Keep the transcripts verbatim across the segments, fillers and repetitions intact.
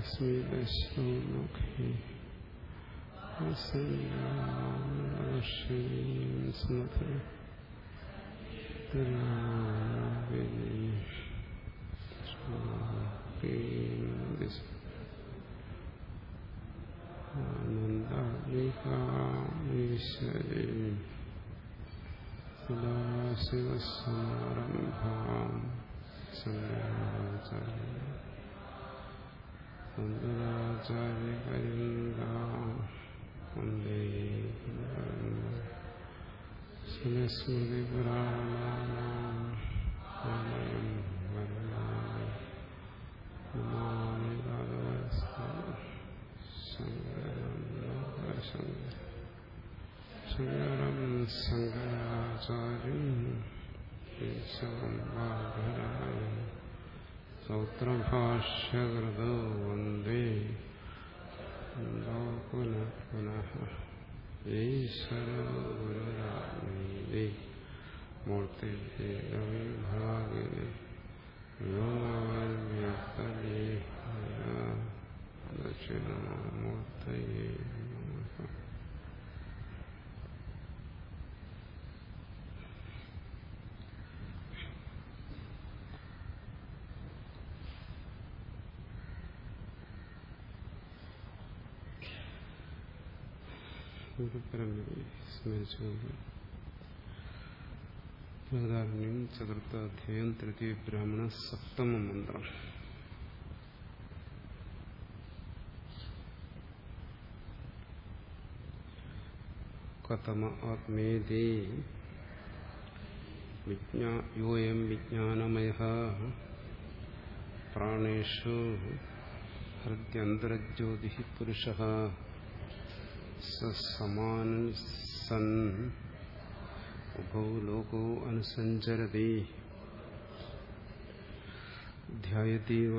സ്മിതശ്ലോകേ ആനന്ദീശ്വരീ സദാശിവസമാരംഭാം ശങ്കരാചാര്യപര്യന്താം വന്ദേ സ്മൃതിപുരാണാനാം ആലയം വരദായം നമാമി ഭഗവത്പാദം ശങ്കരം ലോകശങ്കരം ശങ്കരം ശങ്കരാചാര്യം കേശവം വാദരായണം സൂത്രഭാഷ്യകൃതോ വന്ദേ പുനഃ പുനഃ ഈശ്വരോ ഗുരുരാത്മീതി മൂർത്തിഭേദവിഭാഗിനി വ്യോമവദ്വ്യക്തദേഹായ ദക്ഷിണാമൂർത്തയേ നമഃ. ഗുരുപരമ്പരയെ സ്മരിച്ചുകൊണ്ട് ബൃഹദാരണ്യം ചതുർത്ഥാധ്യായം തൃതീയ ബ്രാഹ്മണ സപ്തമ മന്ത്രം. കഥമ ആത്മേതി യോയം വിജ്ഞാനമയഃ പ്രാണേഷു ഹൃദ്യന്തരജ്യോതിഃ പുരുഷഃ സമാനൻ സൻ ഉഭൗ ലോകോ അനുസഞ്ചരതി ധ്യായതീവ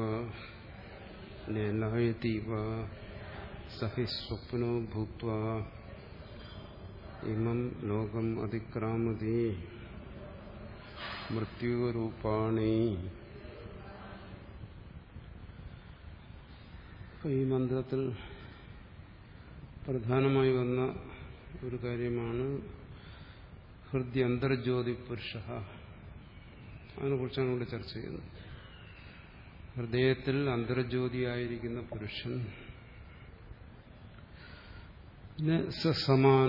ലയലായതീവ സഹി സ്വപ്നോ ഭൂത്വാ ഇമം ലോകം അതിക്രാമതി മൃത്യുരൂപാണി. ഈ മന്ത്രത്തിൽ പ്രധാനമായി വന്ന ഒരു കാര്യമാണ് ഹൃദ്യന്തർജ്യോതി പുരുഷ. അതിനെക്കുറിച്ചാണ് ഇവിടെ ചർച്ച ചെയ്യുന്നത്. ഹൃദയത്തിൽ അന്തർജ്യോതിയായിരിക്കുന്ന പുരുഷൻ സമാന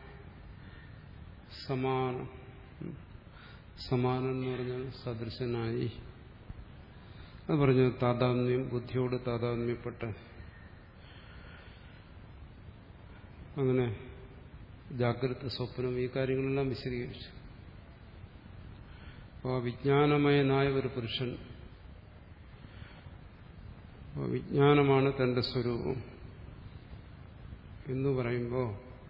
സമാനം സമാനം എന്ന് പറഞ്ഞാൽ സദൃശനായി. അത് പറഞ്ഞു താതാത്മ്യം, ബുദ്ധിയോട് താതാത്മ്യപ്പെട്ട. അങ്ങനെ ജാഗ്രത, സ്വപ്നം, ഈ കാര്യങ്ങളെല്ലാം വിശദീകരിച്ചു. അപ്പോൾ വിജ്ഞാനമയനായ ഒരു പുരുഷൻ, വിജ്ഞാനമാണ് തന്റെ സ്വരൂപം എന്ന് പറയുമ്പോൾ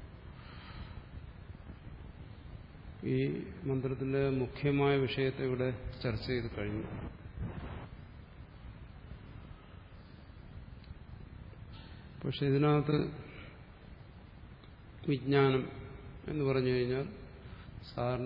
ഈ മന്ത്രത്തിലെ മുഖ്യമായ വിഷയത്തെ ഇവിടെ ചർച്ച ചെയ്ത് കഴിഞ്ഞു. പക്ഷെ ഇതിനകത്ത് വിജ്ഞാനം എന്ന് പറഞ്ഞു കഴിഞ്ഞാൽ സാധാരണ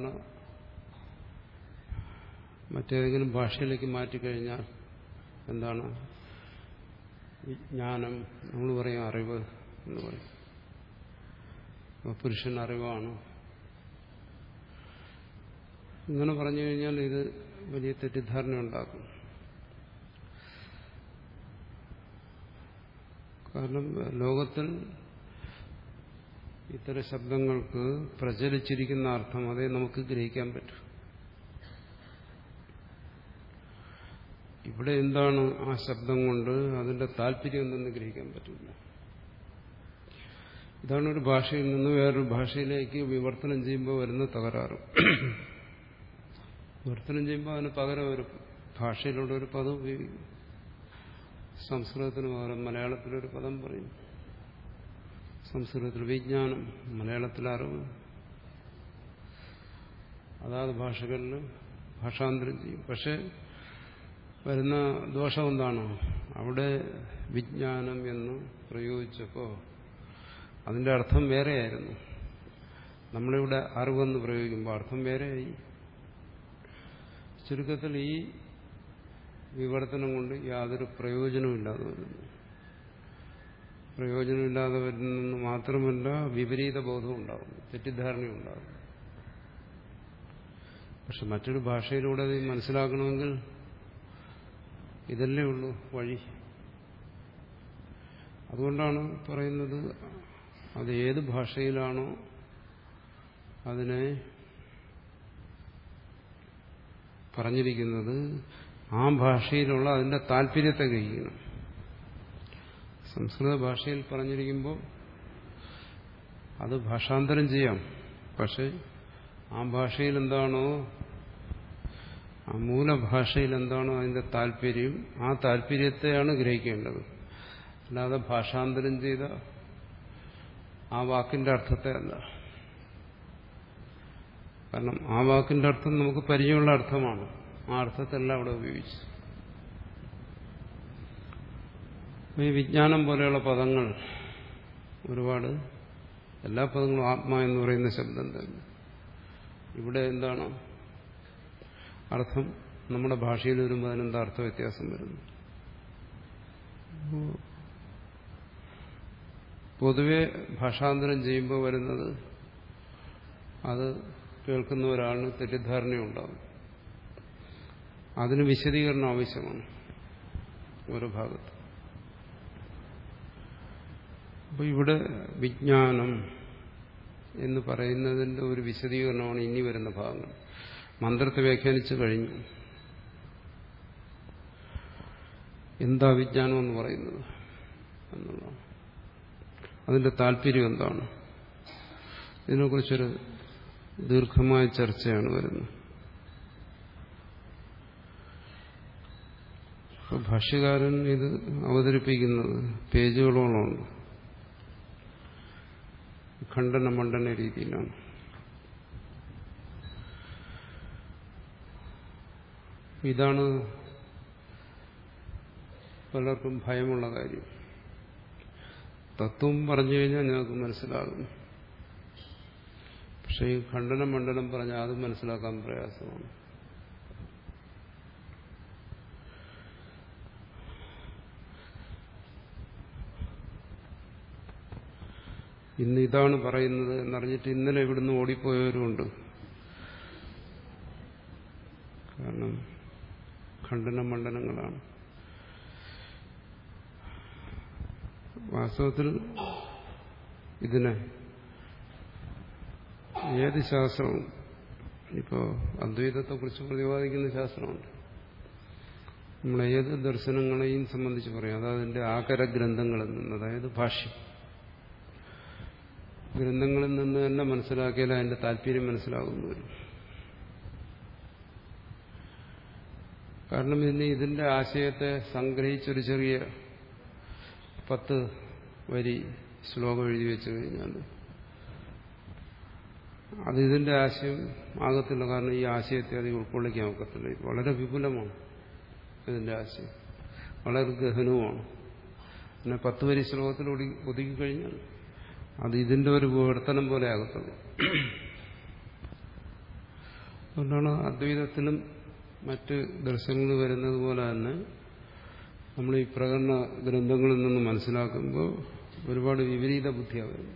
മറ്റേതെങ്കിലും ഭാഷയിലേക്ക് മാറ്റിക്കഴിഞ്ഞാൽ എന്താണ് വിജ്ഞാനം? നമ്മൾ പറയും അറിവ് എന്ന് പറയും. പുരുഷൻ അറിവാണ്. ഇങ്ങനെ പറഞ്ഞു കഴിഞ്ഞാൽ ഇത് വലിയ തെറ്റിദ്ധാരണ ഉണ്ടാക്കും. കാരണം ലോകത്തിൽ ഇത്തരം ശബ്ദങ്ങൾക്ക് പ്രചരിച്ചിരിക്കുന്ന അർത്ഥം അതേ നമുക്ക് ഗ്രഹിക്കാൻ പറ്റും. ഇവിടെ എന്താണ് ആ ശബ്ദം കൊണ്ട് അതിന്റെ താല്പര്യം എന്തെന്ന് ഗ്രഹിക്കാൻ പറ്റില്ല. ഇതാണ് ഒരു ഭാഷയിൽ നിന്ന് വേറൊരു ഭാഷയിലേക്ക് വിവർത്തനം ചെയ്യുമ്പോൾ വരുന്ന തകരാറ്. വിവർത്തനം ചെയ്യുമ്പോൾ അതിന് പകരം ഒരു ഭാഷയിലുള്ള ഒരു പദം ഉപയോഗിക്കും. സംസ്കൃതത്തിന് പകരം മലയാളത്തിലൊരു പദം പറയും. സംസ്കൃതത്തിൽ വിജ്ഞാനം, മലയാളത്തിൽ അറിവ്. അതാത് ഭാഷകളിൽ ഭാഷാന്തരം ചെയ്യും. പക്ഷെ വരുന്ന ദോഷം എന്താണ്? അവിടെ വിജ്ഞാനം എന്ന് പ്രയോഗിച്ചപ്പോൾ അതിന്റെ അർത്ഥം വേറെയായിരുന്നു. നമ്മളിവിടെ അറിവെന്ന് പ്രയോഗിക്കുമ്പോൾ അർത്ഥം വേറെയായി. ചുരുക്കത്തിൽ ഈ വിവർത്തനം കൊണ്ട് യാതൊരു പ്രയോജനമില്ലാതെ വരുന്നു. പ്രയോജനമില്ലാതെ വരുന്നെന്ന് മാത്രമല്ല വിപരീത ബോധം ഉണ്ടാകും, തെറ്റിദ്ധാരണയുണ്ടാകും. പക്ഷെ മറ്റൊരു ഭാഷയിലൂടെ അത് മനസ്സിലാക്കണമെങ്കിൽ ഇതല്ലേ ഉള്ളൂ വഴി. അതുകൊണ്ടാണ് പറയുന്നത്, അത് ഏത് ഭാഷയിലാണോ അതിനെ പറഞ്ഞിരിക്കുന്നത് ആ ഭാഷയിലുള്ള അതിന്റെ താല്പര്യത്തെ ഗ്രഹിക്കണം. സംസ്കൃത ഭാഷയിൽ പറഞ്ഞിരിക്കുമ്പോൾ അത് ഭാഷാന്തരം ചെയ്യാം. പക്ഷെ ആ ഭാഷയിൽ എന്താണോ, ആ മൂലഭാഷയിൽ എന്താണോ അതിന്റെ താല്പര്യം, ആ താല്പര്യത്തെയാണ് ഗ്രഹിക്കേണ്ടത്. അല്ലാതെ ഭാഷാന്തരം ചെയ്ത ആ വാക്കിന്റെ അർത്ഥത്തെ അല്ല. കാരണം ആ വാക്കിന്റെ അർത്ഥം നമുക്ക് പരിചയമുള്ള അർത്ഥമാണ്. ആ അർത്ഥത്തെല്ലാം അവിടെ ഉപയോഗിച്ചു. ഈ വിജ്ഞാനം പോലെയുള്ള പദങ്ങൾ ഒരുപാട്, എല്ലാ പദങ്ങളും ആത്മാ എന്ന് പറയുന്ന ശബ്ദം തന്നെ. ഇവിടെ എന്താണ് അർത്ഥം? നമ്മുടെ ഭാഷയിൽ വരുമ്പോൾ അതിനെന്താ അർത്ഥ വ്യത്യാസം വരുന്നു? പൊതുവെ ഭാഷാന്തരം ചെയ്യുമ്പോൾ വരുന്നത്, അത് കേൾക്കുന്ന ഒരാളിന് തെറ്റിദ്ധാരണയുണ്ടാകും. അതിന് വിശദീകരണം ആവശ്യമാണ് ഓരോ ഭാഗത്ത്. അപ്പോൾ ഇവിടെ വിജ്ഞാനം എന്ന് പറയുന്നതിന്റെ ഒരു വിശദീകരണമാണ് ഇനി വരുന്ന ഭാഗങ്ങൾ. മന്ത്രത്തെ വ്യാഖ്യാനിച്ചു കഴിഞ്ഞു. എന്താ വിജ്ഞാനം എന്ന് പറയുന്നത് എന്നുള്ളതാണ്. അതിന്റെ താല്പര്യം എന്താണ്? ഇതിനെക്കുറിച്ചൊരു ദീർഘമായ ചർച്ചയാണ് വരുന്നത്. അപ്പോൾ ഭാഷ്യകാരൻ ഇത് അവതരിപ്പിക്കുന്നത് പേജുകളോളമുണ്ട്, ഖണ്ഡന മണ്ഡന രീതിയിലാണ്. ഇതാണ് പലർക്കും ഭയമുള്ള കാര്യം. തത്വം പറഞ്ഞു കഴിഞ്ഞാൽ ഞങ്ങൾക്ക് മനസ്സിലാകും. പക്ഷെ ഈ ഖണ്ഡന മണ്ഡലം പറഞ്ഞാൽ അത് മനസ്സിലാക്കാൻ പ്രയാസമാണ്. ഇന്ന് ഇതാണ് പറയുന്നത് എന്നറിഞ്ഞിട്ട് ഇന്നലെ ഇവിടുന്ന് ഓടിപ്പോയവരുമുണ്ട്. കാരണം ഖണ്ഡന മണ്ഡലങ്ങളാണ്. വാസ്തവത്തിൽ ഇതിനെ ഏത് ശാസ്ത്രവും, ഇപ്പോൾ അദ്വൈതത്തെക്കുറിച്ച് പ്രതിപാദിക്കുന്ന ശാസ്ത്രമുണ്ട്, നമ്മൾ ഏത് ദർശനങ്ങളെയും സംബന്ധിച്ച് പറയാം. അത് അതിന്റെ ആകര ഗ്രന്ഥങ്ങളിൽ നിന്ന്, അതായത് ഭാഷ്യം ഗ്രന്ഥങ്ങളിൽ നിന്ന് തന്നെ മനസ്സിലാക്കിയാൽ അതിന്റെ താല്പര്യം മനസ്സിലാകുന്നു വരും. കാരണം ഇനി ഇതിന്റെ ആശയത്തെ സംഗ്രഹിച്ചൊരു ചെറിയ പത്ത് വരി ശ്ലോകം എഴുതി വെച്ചു കഴിഞ്ഞാൽ അത് ഇതിന്റെ ആശയം ആകത്തില്ല. കാരണം ഈ ആശയത്തെ അത് ഉൾക്കൊള്ളിക്കാൻ ഒക്കത്തില്ല. വളരെ വിപുലമാണ് ഇതിന്റെ ആശയം, വളരെ ഗഹനവുമാണ്. പിന്നെ പത്ത് വരി ശ്ലോകത്തിൽ ഒതുക്കിക്കഴിഞ്ഞാൽ അത് ഇതിന്റെ ഒരു വിവർത്തനം പോലെ ആകത്തുള്ളൂ. അതുകൊണ്ടാണ് അദ്വൈതത്തിലും മറ്റ് ദർശനങ്ങൾ വരുന്നത് പോലെ തന്നെ നമ്മൾ ഈ പ്രകടന ഗ്രന്ഥങ്ങളിൽ നിന്ന് മനസ്സിലാക്കുമ്പോൾ ഒരുപാട് വിപരീത ബുദ്ധിയാകുന്നു.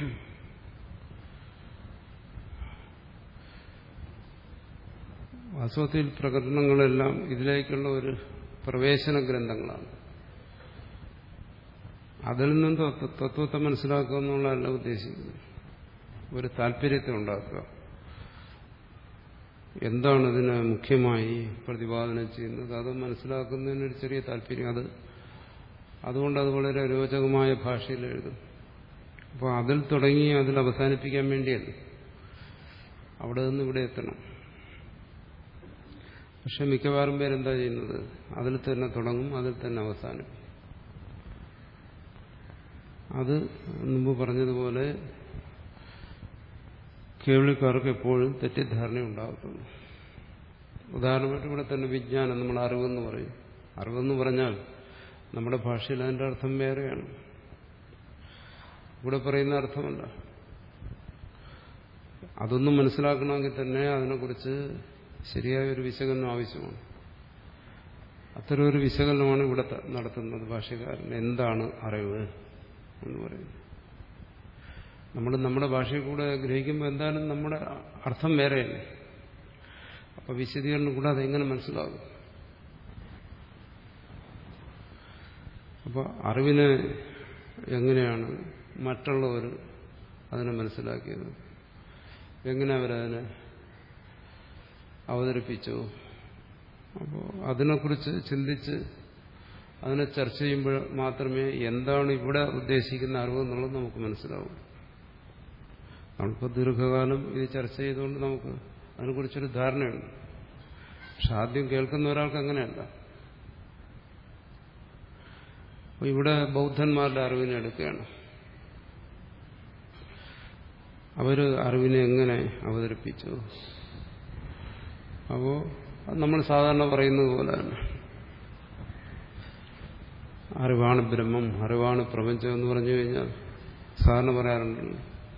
വാസ്തവത്തിൽ പ്രകടനങ്ങളെല്ലാം ഇതിലേക്കുള്ള ഒരു പ്രവേശന ഗ്രന്ഥങ്ങളാണ്. അതിൽ നിന്ന് തത്വത്തെ മനസ്സിലാക്കുക എന്നുള്ളതല്ല ഉദ്ദേശിക്കുന്നത്. ഒരു താല്പര്യത്തെ ഉണ്ടാക്കുക. എന്താണ് ഇതിനെ മുഖ്യമായി പ്രതിപാദനം ചെയ്യുന്നത് അത് മനസ്സിലാക്കുന്നതിനൊരു ചെറിയ താല്പര്യം. അത് അതുകൊണ്ട് അത് വളരെ രോചകമായ ഭാഷയിൽ എഴുതും. അപ്പോൾ അതിൽ തുടങ്ങി അതിൽ അവസാനിപ്പിക്കാൻ വേണ്ടിയല്ല, അവിടെ നിന്ന് ഇവിടെ എത്തണം. പക്ഷെ മിക്കവാറും പേരെന്താ ചെയ്യുന്നത്? അതിൽ തന്നെ തുടങ്ങും, അതിൽ തന്നെ അവസാനിപ്പിക്കും. അത് മുമ്പ് പറഞ്ഞതുപോലെ കേൾവിക്കാർക്ക് എപ്പോഴും തെറ്റിദ്ധാരണ ഉണ്ടാകത്തുള്ളൂ. ഉദാഹരണമായിട്ട് ഇവിടെ തന്നെ വിജ്ഞാനം നമ്മൾ അറിവെന്ന് പറയും. അറിവെന്ന് പറഞ്ഞാൽ നമ്മുടെ ഭാഷയിൽ അതിൻ്റെ അർത്ഥം വേറെയാണ്. ഇവിടെ പറയുന്ന അർത്ഥമല്ല. അതൊന്നും മനസ്സിലാക്കണമെങ്കിൽ തന്നെ അതിനെക്കുറിച്ച് ശരിയായൊരു വിശകലനം ആവശ്യമാണ്. അത്തരമൊരു വിശകലനമാണ് ഇവിടെ നടത്തുന്നത് ഭാഷ്യകാരൻ. എന്താണ് അറിവ്? എന്ന് പറയുന്നു. നമ്മൾ നമ്മുടെ ഭാഷയിൽ കൂടെ ഗ്രഹിക്കുമ്പോൾ എന്തായാലും നമ്മുടെ അർത്ഥം വേറെയല്ലേ. അപ്പൊ വിശദീകരണം കൂടാതെ എങ്ങനെ മനസ്സിലാകും? അപ്പോൾ അറിവിനെ എങ്ങനെയാണ് മറ്റുള്ളവർ അതിനെ മനസ്സിലാക്കിയത്? എങ്ങനെ അവരതിനെ അവതരിപ്പിച്ചു? അപ്പോൾ അതിനെക്കുറിച്ച് ചിന്തിച്ച് അതിനെ ചർച്ച ചെയ്യുമ്പോൾ മാത്രമേ എന്താണ് ഇവിടെ ഉദ്ദേശിക്കുന്ന അറിവ് എന്നുള്ളത് നമുക്ക് മനസ്സിലാവും. നമ്മളിപ്പോൾ ദീർഘകാലം ഇത് ചർച്ച ചെയ്തുകൊണ്ട് നമുക്ക് അതിനെക്കുറിച്ചൊരു ധാരണയുണ്ട്. പക്ഷെ ആദ്യം കേൾക്കുന്ന ഒരാൾക്ക് അങ്ങനെയല്ല. അപ്പോൾ ഇവിടെ ബൗദ്ധന്മാരുടെ അറിവിനെ എടുക്കുകയാണ്. അവർ അറിവിനെ എങ്ങനെ അവതരിപ്പിച്ചു? അപ്പോൾ നമ്മൾ സാധാരണ പറയുന്നത് പോലെ തന്നെ അറിവാണ് ബ്രഹ്മം, അറിവാണ് പ്രപഞ്ചം എന്ന് പറഞ്ഞു കഴിഞ്ഞാൽ സാധാരണ പറയാറുണ്ടല്ലോ,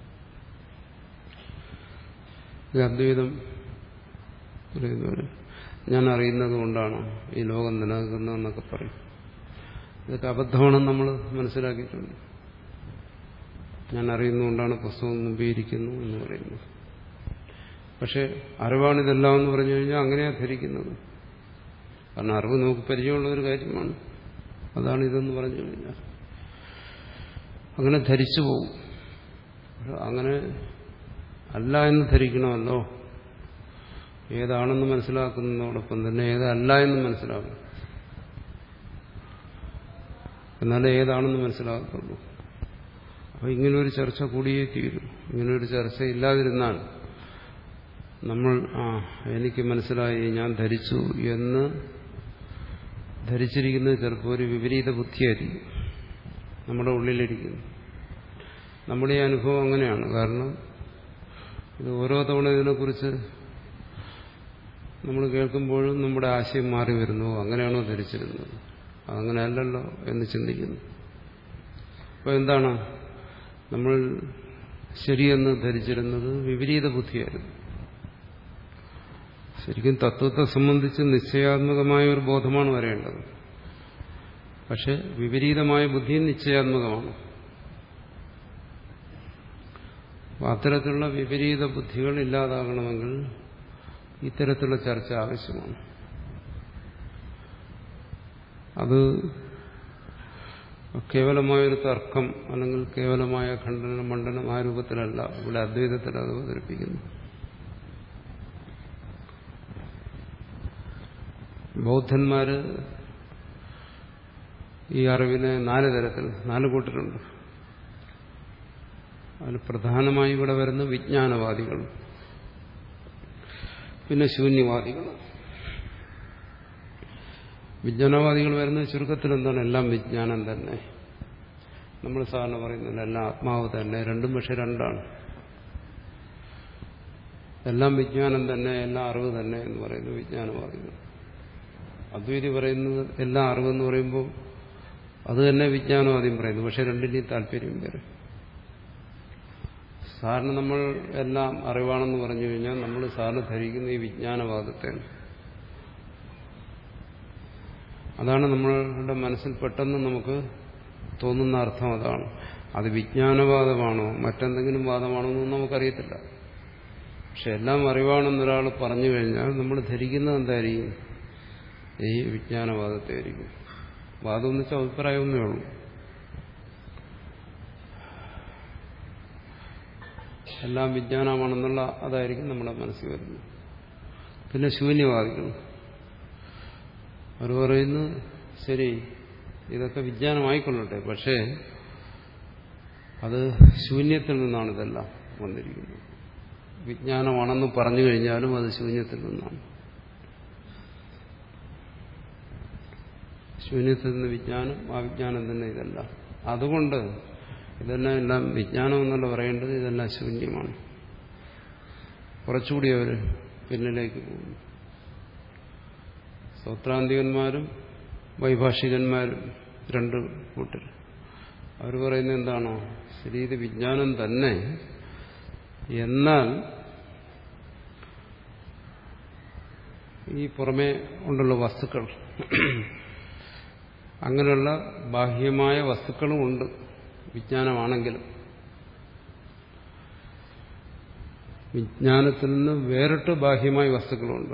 ഇത് അദ്വൈതം പറയുന്നവര് ഞാൻ അറിയുന്നത് കൊണ്ടാണ് ഈ ലോകം നിലനിൽക്കുന്നതെന്നൊക്കെ പറയും. ഇതൊക്കെ അബദ്ധമാണെന്ന് നമ്മൾ മനസ്സിലാക്കിയിട്ടുണ്ട്. ഞാൻ അറിയുന്നതുകൊണ്ടാണ് പുസ്തകം മുമ്പിയിരിക്കുന്നു എന്ന് പറയുന്നത്. പക്ഷെ അറിവാണിതെല്ലാം എന്ന് പറഞ്ഞു കഴിഞ്ഞാൽ അങ്ങനെയാണ് ധരിക്കുന്നത്. കാരണം അറിവ് നമുക്ക് പരിചയമുള്ള ഒരു കാര്യമാണ്. അതാണ് ഇതെന്ന് പറഞ്ഞു കഴിഞ്ഞാൽ അങ്ങനെ ധരിച്ചു പോകും. അങ്ങനെ അല്ല എന്ന് ധരിക്കണമല്ലോ. ഏതാണെന്ന് മനസ്സിലാക്കുന്നതോടൊപ്പം തന്നെ ഏതല്ല എന്ന് മനസ്സിലാക്കണം. എന്നാലേ ഏതാണെന്ന് മനസ്സിലാകത്തുള്ളൂ. അപ്പോൾ ഇങ്ങനൊരു ചർച്ച കൂടിയേ തീരും. ഇങ്ങനൊരു ചർച്ച ഇല്ലാതിരുന്നാൽ നമ്മൾ ആ എനിക്ക് മനസ്സിലായി, ഞാൻ ധരിച്ചു എന്ന് ധരിച്ചിരിക്കുന്നത് ചിലപ്പോൾ ഒരു വിപരീത ബുദ്ധിയായിരിക്കും നമ്മുടെ ഉള്ളിലിരിക്കുന്നു. നമ്മുടെ ഈ അനുഭവം അങ്ങനെയാണ്. കാരണം ഇത് ഓരോ തവണ ഇതിനെക്കുറിച്ച് നമ്മൾ കേൾക്കുമ്പോഴും നമ്മുടെ ആശയം മാറി വരുന്നു. അങ്ങനെയാണോ ധരിച്ചിരുന്നത്, അതങ്ങനെയല്ലല്ലോ എന്ന് ചിന്തിക്കുന്നു. അപ്പോൾ എന്താണ് നമ്മൾ ശരിയെന്ന് ധരിച്ചിരുന്നത്? വിപരീത ബുദ്ധിയായിരുന്നു. ശരിക്കും തത്വത്തെ സംബന്ധിച്ച് നിശ്ചയാത്മകമായ ഒരു ബോധമാണ് വരേണ്ടത്. പക്ഷെ വിപരീതമായ ബുദ്ധി നിശ്ചയാത്മകമാണ്. അത്തരത്തിലുള്ള വിപരീത ബുദ്ധികൾ ഇല്ലാതാകണമെങ്കിൽ ഇത്തരത്തിലുള്ള ചർച്ച ആവശ്യമാണ്. അത് കേവലമായൊരു തർക്കം അല്ലെങ്കിൽ കേവലമായ ഖണ്ഡനം മണ്ഡനം ആ രൂപത്തിലല്ല ഇവിടെ അദ്വൈതത്തിൽ അത് അവതരിപ്പിക്കുന്നു. ബൗദ്ധന്മാര് ഈ അറിവിനെ നാല് തരത്തിൽ നാല് കൂട്ടരുണ്ട്. അതിൽ പ്രധാനമായി ഇവിടെ വരുന്ന വിജ്ഞാനവാദികൾ, പിന്നെ ശൂന്യവാദികൾ. വിജ്ഞാനവാദികൾ വരുന്ന ചുരുക്കത്തിൽ എന്താണ്? എല്ലാം വിജ്ഞാനം തന്നെ. നമ്മൾ സാധാരണ പറയുന്നില്ല എല്ലാം ആത്മാവ് തന്നെ. രണ്ടും പക്ഷെ രണ്ടാണ്. എല്ലാം വിജ്ഞാനം തന്നെ, എല്ലാം അറിവ് തന്നെ എന്ന് പറയുന്നു വിജ്ഞാനവാദികൾ. അദ്വൈതി പറയുന്നത് എല്ലാം അറിവെന്ന് പറയുമ്പോൾ അത് തന്നെ വിജ്ഞാനവാദിയും പറയുന്നു. പക്ഷെ രണ്ടിൻ്റെയും താല്പര്യം വേറെ. സാധാരണ നമ്മൾ എല്ലാം അറിവാണെന്ന് പറഞ്ഞു കഴിഞ്ഞാൽ നമ്മൾ സാധാരണ ധരിക്കുന്ന ഈ വിജ്ഞാനവാദത്തെയാണ്. അതാണ് നമ്മളുടെ മനസ്സിൽ പെട്ടെന്ന് നമുക്ക് തോന്നുന്ന അർത്ഥം അതാണ്. അത് വിജ്ഞാനവാദമാണോ മറ്റെന്തെങ്കിലും വാദമാണോ എന്നൊന്നും നമുക്കറിയത്തില്ല. പക്ഷെ എല്ലാം അറിവാണെന്നൊരാൾ പറഞ്ഞു കഴിഞ്ഞാൽ നമ്മൾ ധരിക്കുന്നത് എന്തായിരിക്കും? ഈ വിജ്ഞാനവാദത്തെ ആയിരിക്കും. വാദം എന്ന് വെച്ചാൽ അഭിപ്രായമൊന്നേ ഉള്ളൂ. എല്ലാം വിജ്ഞാനമാണെന്നുള്ള അതായിരിക്കും നമ്മുടെ മനസ്സിൽ വരുന്നത്. പിന്നെ ശൂന്യവാദികൾ അവർ പറയുന്നു ശരി ഇതൊക്കെ വിജ്ഞാനമായിക്കൊള്ളട്ടെ, പക്ഷേ അത് ശൂന്യത്തിൽ നിന്നാണ് ഇതെല്ലാം വന്നിരിക്കുന്നത്. വിജ്ഞാനമാണെന്ന് പറഞ്ഞു കഴിഞ്ഞാലും അത് ശൂന്യത്തിൽ നിന്നാണ്. ശൂന്യത്തിൽ നിന്ന് വിജ്ഞാനം, ആ വിജ്ഞാനം തന്നെ ഇതല്ല. അതുകൊണ്ട് ഇതെല്ലാം എല്ലാം വിജ്ഞാനം എന്നല്ല പറയേണ്ടത്, ഇതെല്ലാം ശൂന്യമാണ്. കുറച്ചുകൂടി അവർ പിന്നിലേക്ക് പോകുന്നു. സൗത്രാന്തികന്മാരും വൈഭാഷികന്മാരും രണ്ട് കൂട്ടർ അവർ പറയുന്നത് എന്താണോ? ശരി ഇത് വിജ്ഞാനം തന്നെ, എന്നാൽ ഈ പുറമേ ഉണ്ടുള്ള വസ്തുക്കൾ അങ്ങനെയുള്ള ബാഹ്യമായ വസ്തുക്കളും ഉണ്ട് വിജ്ഞാനമാണെങ്കിലും വിജ്ഞാനത്തിൽ നിന്ന് വേറിട്ട് ബാഹ്യമായ വസ്തുക്കളുണ്ട്.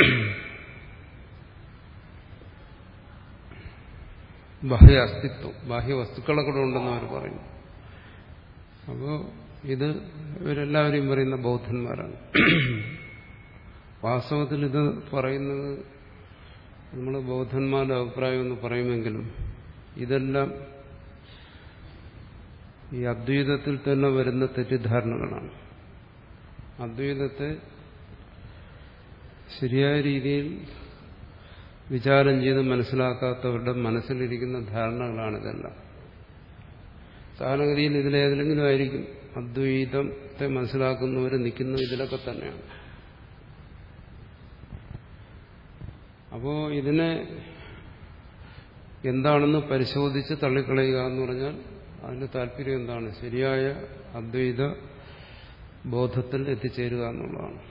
ബാഹ്യ അസ്തിത്വം, ബാഹ്യ വസ്തുക്കളെ കൂടെ ഉണ്ടെന്ന് അവർ പറയുന്നു. അപ്പോൾ ഇത് ഇവരെല്ലാവരെയും പറയുന്ന ബൗദ്ധന്മാരാണ്. വാസ്തവത്തിൽ ഇത് പറയുന്നത് നമ്മൾ ബൗദ്ധന്മാരുടെ അഭിപ്രായം എന്ന് പറയുമെങ്കിലും ഇതെല്ലാം ഈ അദ്വൈതത്തിൽ തന്നെ വരുന്ന തെറ്റിദ്ധാരണകളാണ്. അദ്വൈതത്തെ ശരിയായ രീതിയിൽ വിചാരം ചെയ്ത് മനസ്സിലാക്കാത്തവരുടെ മനസ്സിലിരിക്കുന്ന ധാരണകളാണിതെല്ലാം. സാധാരണഗതിയിൽ ഇതിലേതെങ്കിലും ആയിരിക്കും. അദ്വൈതത്തെ മനസ്സിലാക്കുന്നവർ നിൽക്കുന്നത് ഇതിലൊക്കെ തന്നെയാണ്. അപ്പോൾ ഇതിനെ എന്താണെന്ന് പരിശോധിച്ച് തള്ളിക്കളയുക എന്ന് പറഞ്ഞാൽ അതിന്റെ താല്പര്യം എന്താണ്? ശരിയായ അദ്വൈത ബോധത്തിൽ എത്തിച്ചേരുക എന്നുള്ളതാണ്.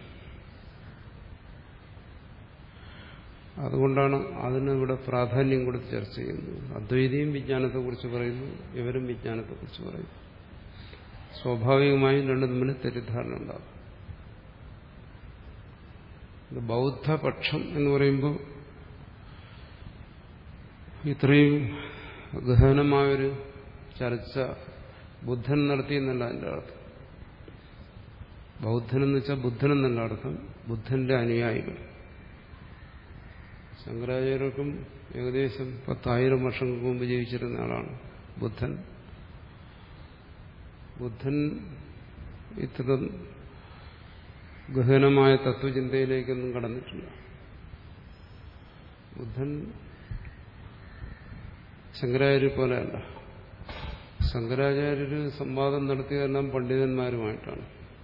അതുകൊണ്ടാണ് അതിന് ഇവിടെ പ്രാധാന്യം കൊടുത്ത് ചർച്ച ചെയ്യുന്നത്. അദ്വൈതിയും വിജ്ഞാനത്തെക്കുറിച്ച് പറയുന്നു, ഇവരും വിജ്ഞാനത്തെക്കുറിച്ച് പറയുന്നു. സ്വാഭാവികമായും രണ്ടും തമ്മിൽ തെറ്റിദ്ധാരണ ഉണ്ടാകും. ബൗദ്ധപക്ഷം എന്ന് പറയുമ്പോൾ ഇത്രയും ഗഹനമായൊരു ചർച്ച ബുദ്ധൻ നടത്തിയെന്നല്ല അതിൻ്റെ അർത്ഥം. ബൗദ്ധനെന്ന് വെച്ചാൽ ബുദ്ധനെന്നല്ല അർത്ഥം, ബുദ്ധന്റെ അനുയായികൾ. ശങ്കരാചാര്യർക്കും ഏകദേശം പത്തായിരം വർഷങ്ങൾക്ക് മുമ്പ് ജീവിച്ചിരുന്ന ആളാണ് ബുദ്ധൻ. ബുദ്ധൻ ഇത്ര ഗഹനമായ തത്വചിന്തയിലേക്കൊന്നും കടന്നിട്ടില്ല. ബുദ്ധൻ ശങ്കരാചാര്യ പോലെയല്ല. ശങ്കരാചാര്യര് സംവാദം നടത്തിയതെല്ലാം പണ്ഡിതന്മാരുമായിട്ടാണ്.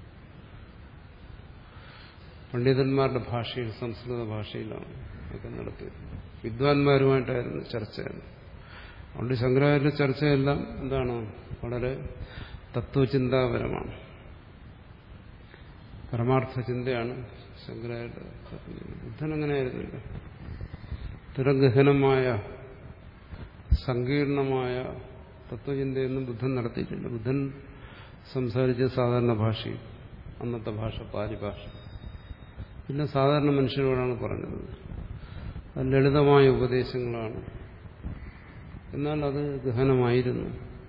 പണ്ഡിതന്മാരുടെ ഭാഷയിൽ, സംസ്കൃത ഭാഷയിലാണ് ഒക്കെ നടത്തിയത്. വിദ്വാൻമാരുമായിട്ടായിരുന്നു ചർച്ചയായിരുന്നു. അതുകൊണ്ട് ശങ്കരാചാര്യ ചർച്ചയെല്ലാം എന്താണ്? വളരെ തത്വചിന്താപരമാണ്, പരമാർത്ഥ ചിന്തയാണ് ശങ്കരാചാര്യ. ബുദ്ധൻ അങ്ങനെയായിരുന്നില്ല. ഇത്തരം ഗഹനമായ സങ്കീർണമായ തത്വചിന്തയൊന്നും ബുദ്ധൻ നടത്തിയിട്ടില്ല. ബുദ്ധൻ സംസാരിച്ച സാധാരണ ഭാഷയും, അന്നത്തെ ഭാഷ പാലി ഭാഷ, പിന്നെ സാധാരണ മനുഷ്യരോടാണ് പറഞ്ഞത്. അത് ലളിതമായ ഉപദേശങ്ങളാണ്. എന്നാൽ അത് ഗഹനമായിരുന്നു.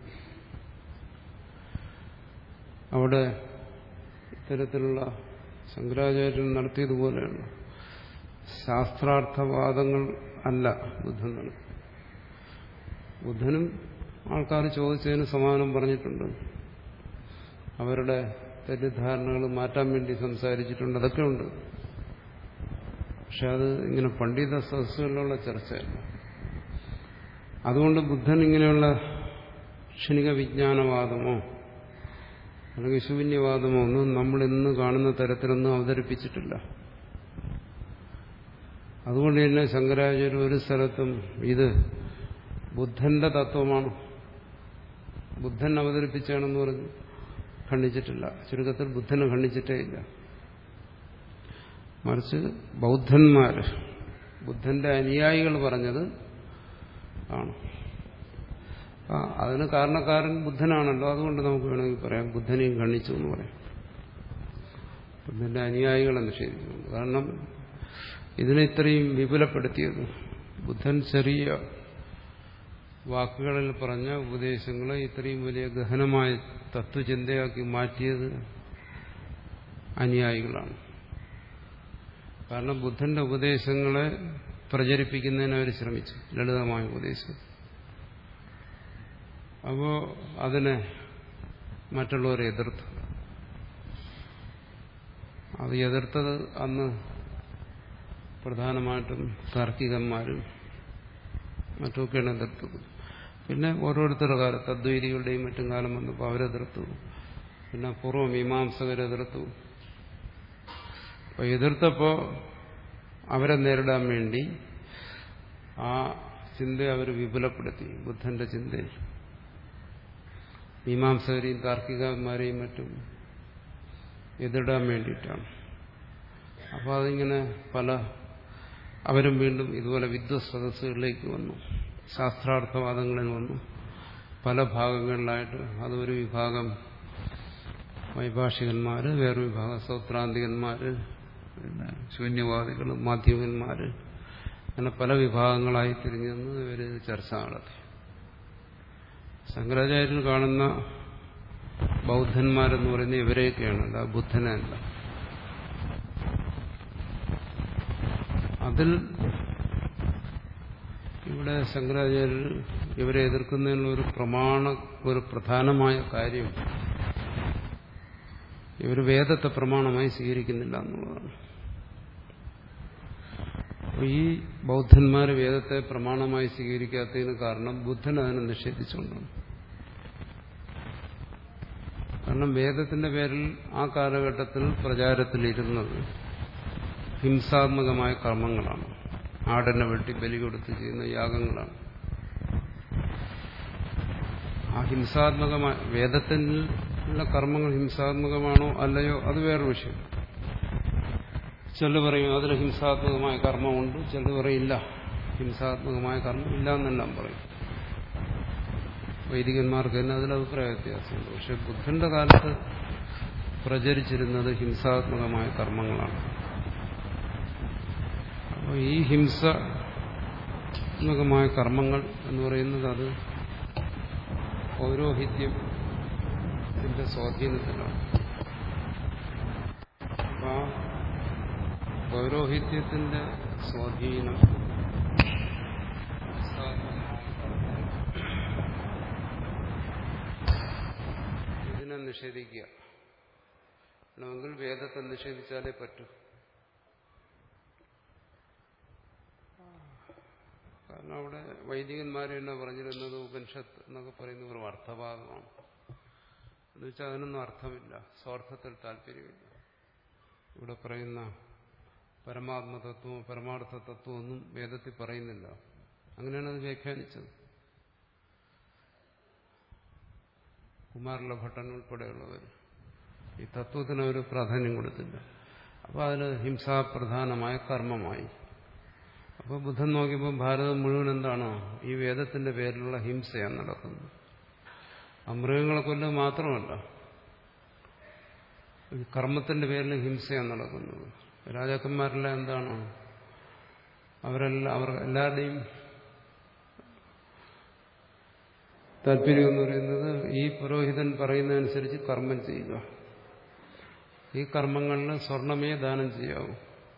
അവിടെ ഇത്തരത്തിലുള്ള ശങ്കരാചാര്യൻ നടത്തിയതുപോലെയുള്ള ശാസ്ത്രാർത്ഥവാദങ്ങൾ അല്ല ബുദ്ധൻ നടത്തി. ബുദ്ധനും ആൾക്കാർ ചോദിച്ചതിന് സമാധാനം പറഞ്ഞിട്ടുണ്ട്. അവരുടെ തെറ്റിദ്ധാരണകൾ മാറ്റാൻ വേണ്ടി സംസാരിച്ചിട്ടുണ്ട്. അതൊക്കെ ഉണ്ട്. പക്ഷെ അത് ഇങ്ങനെ പണ്ഡിത സദസ്സുകളിലുള്ള ചർച്ചയല്ല. അതുകൊണ്ട് ബുദ്ധൻ ഇങ്ങനെയുള്ള ക്ഷണിക വിജ്ഞാനവാദമോ അല്ലെങ്കിൽ ശൂന്യവാദമോ ഒന്നും നമ്മൾ ഇന്ന് കാണുന്ന തരത്തിലൊന്നും അവതരിപ്പിച്ചിട്ടില്ല. അതുകൊണ്ട് തന്നെ ശങ്കരാചാര്യ ഒരു സ്ഥലത്തും ഇത് ബുദ്ധന്റെ തത്വമാണ്, ബുദ്ധൻ അവതരിപ്പിച്ചാണെന്ന് പറഞ്ഞ് ഖണ്ഡിച്ചിട്ടില്ല. ചുരുക്കത്തിൽ ബുദ്ധനെ ഖണ്ഡിച്ചിട്ടേ ഇല്ല. മറിച്ച് ബൗദ്ധന്മാർ, ബുദ്ധന്റെ അനുയായികൾ പറഞ്ഞത് ആണ്. അതിന് കാരണക്കാരൻ ബുദ്ധനാണല്ലോ. അതുകൊണ്ട് നമുക്ക് വേണമെങ്കിൽ പറയാം ബുദ്ധനെയും ഖണ്ഡിച്ചു എന്ന് പറയാം. ബുദ്ധന്റെ അനുയായികളെ നിഷേധിക്കുന്നു. കാരണം ഇതിനെ ഇത്രയും വിപുലപ്പെടുത്തിയത് ബുദ്ധൻ ചെറിയ വാക്കുകളിൽ പറഞ്ഞ ഉപദേശങ്ങളെ ഇത്രയും വലിയ ഗഹനമായ തത്വചിന്തയാക്കി മാറ്റിയത് അനുയായികളാണ്. കാരണം ബുദ്ധന്റെ ഉപദേശങ്ങളെ പ്രചരിപ്പിക്കുന്നതിന് അവർ ശ്രമിച്ചു, ലളിതമായ ഉപദേശം. അപ്പോൾ അതിനെ മറ്റുള്ളവരെ എതിർത്തു. അത് എതിർത്തത് അന്ന് പ്രധാനമായിട്ടും താർക്കികന്മാരും മറ്റുമൊക്കെയാണ് എതിർത്തത്. പിന്നെ ഓരോരുത്തരുടെ കാലത്ത് അദ്വൈതികളുടെയും മറ്റും കാലം വന്നപ്പോൾ അവരെതിർത്തു. പിന്നെ പൂർവ്വമീമാംസകരെതിർത്തു. അപ്പോൾ എതിർത്തപ്പോൾ അവരെ നേരിടാൻ വേണ്ടി ആ ചിന്തയെ അവർ വിപുലപ്പെടുത്തി. ബുദ്ധന്റെ ചിന്തയെ മീമാംസകരെയും താർക്കികന്മാരെയും മറ്റും എതിരിടാൻ വേണ്ടിയിട്ടാണ്. അപ്പോൾ അതിങ്ങനെ പല അവരും വീണ്ടും ഇതുപോലെ വിദ്വത് സദസ്സുകളിലേക്ക് വന്നു, ശാസ്ത്രാർത്ഥവാദങ്ങളിൽ വന്നു. പല ഭാഗങ്ങളിലായിട്ട് അതൊരു വിഭാഗം വൈഭാഷികന്മാർ, വേറൊരു വിഭാഗം സൗത്രാന്തികന്മാർ, പിന്നെ ശൂന്യവാദികൾ, മാധ്യമന്മാർ, അങ്ങനെ പല വിഭാഗങ്ങളായി തിരിഞ്ഞു നിന്ന് ഇവർ ചർച്ച നടത്തി. ശങ്കരാചാര്യർ കാണുന്ന ബൗദ്ധന്മാരെന്ന് പറയുന്നത് ഇവരെയൊക്കെയാണ്, അല്ല ബുദ്ധനല്ല. അതിൽ ഇവിടെ ശങ്കരാചാര്യർ ഇവരെ എതിർക്കുന്നതിനുള്ള ഒരു പ്രമാണ ഒരു പ്രധാനമായ കാര്യം ഇവർ വേദത്തെ പ്രമാണമായി സ്വീകരിക്കുന്നില്ല എന്നുള്ളതാണ്. ഈ ബൗദ്ധന്മാർ വേദത്തെ പ്രമാണമായി സ്വീകരിക്കാത്തതിന് കാരണം ബുദ്ധൻ അതിനെ നിഷേധിച്ചുകൊണ്ടാണ്. കാരണം വേദത്തിന്റെ പേരിൽ ആ കാലഘട്ടത്തിൽ പ്രചാരത്തിലിരുന്നത് ഹിംസാത്മകമായ കർമ്മങ്ങളാണ്. ആടിനെ വെട്ടി ബലി കൊടുത്ത് ചെയ്യുന്ന യാഗങ്ങളാണ്. ആ ഹിംസാത്മകമായ വേദത്തിലുള്ള കർമ്മങ്ങൾ ഹിംസാത്മകമാണോ അല്ലയോ അത് വേറൊരു വിഷയം. ചിലർ പറയും അതിൽ ഹിംസാത്മകമായ കർമ്മമുണ്ട്, ചിലർ പറയില്ല ഹിംസാത്മകമായ കർമ്മം ഇല്ല എന്നെല്ലാം പറയും. വൈദികന്മാർക്ക് തന്നെ അതിൽ അഭിപ്രായ വ്യത്യാസമുണ്ട്. പക്ഷെ ബുദ്ധന്റെ കാലത്ത് പ്രചരിച്ചിരുന്നത് ഹിംസാത്മകമായ കർമ്മങ്ങളാണ്. അപ്പോൾ ഈ ഹിംസാത്മകമായ കർമ്മങ്ങൾ എന്ന് പറയുന്നത് അത് പൗരോഹിത്യത്തിന്റെ സ്വാധീനത്തിലാണ്. അപ്പം ആ പൗരോഹിത്യത്തിന്റെ സ്വാധീനം ഇതിനെ നിഷേധിക്കുക വേണമെങ്കിൽ വേദത്തെ നിഷേധിച്ചാലേ പറ്റൂ. കാരണം അവിടെ വൈദികന്മാർ തന്നെ പറഞ്ഞിരുന്നത് ഉപനിഷത്ത് എന്നൊക്കെ പറയുന്ന ഒരു അർത്ഥവാദമാണ്. എന്ന് വെച്ചാൽ അതിനൊന്നും അർത്ഥമില്ല, സ്വാർത്ഥത്തിൽ താല്പര്യമില്ല. ഇവിടെ പറയുന്ന പരമാത്മതത്വമോ പരമാർത്ഥ തത്വമോ ഒന്നും വേദത്തിൽ പറയുന്നില്ല. അങ്ങനെയാണ് അത് വ്യാഖ്യാനിച്ചത്. കുമാരല ഭട്ടൻ ഉൾപ്പെടെയുള്ളവർ ഈ തത്വത്തിന് ഒരു പ്രാധാന്യം കൊടുത്തില്ല. അപ്പോൾ അതിന് ഹിംസാപ്രധാനമായ കർമ്മമായി. അപ്പോൾ ബുദ്ധൻ നോക്കിയപ്പോൾ ഭാരതം മുഴുവൻ എന്താണോ ഈ വേദത്തിന്റെ പേരിലുള്ള ഹിംസയാണ് നടക്കുന്നത്. ആ മൃഗങ്ങളെ കൊല്ലുക മാത്രമല്ല, ഈ കർമ്മത്തിന്റെ പേരിൽ ഹിംസയാണ് നടക്കുന്നത്. രാജാക്കന്മാരെല്ലാം എന്താണോ അവരെല്ലാം അവർ എല്ലാവരുടെയും താല്പര്യം എന്ന് പറയുന്നത് ഈ പുരോഹിതൻ പറയുന്നതനുസരിച്ച് കർമ്മം ചെയ്യുക. ഈ കർമ്മങ്ങളിൽ സ്വർണമേ ദാനം ചെയ്യാവൂ,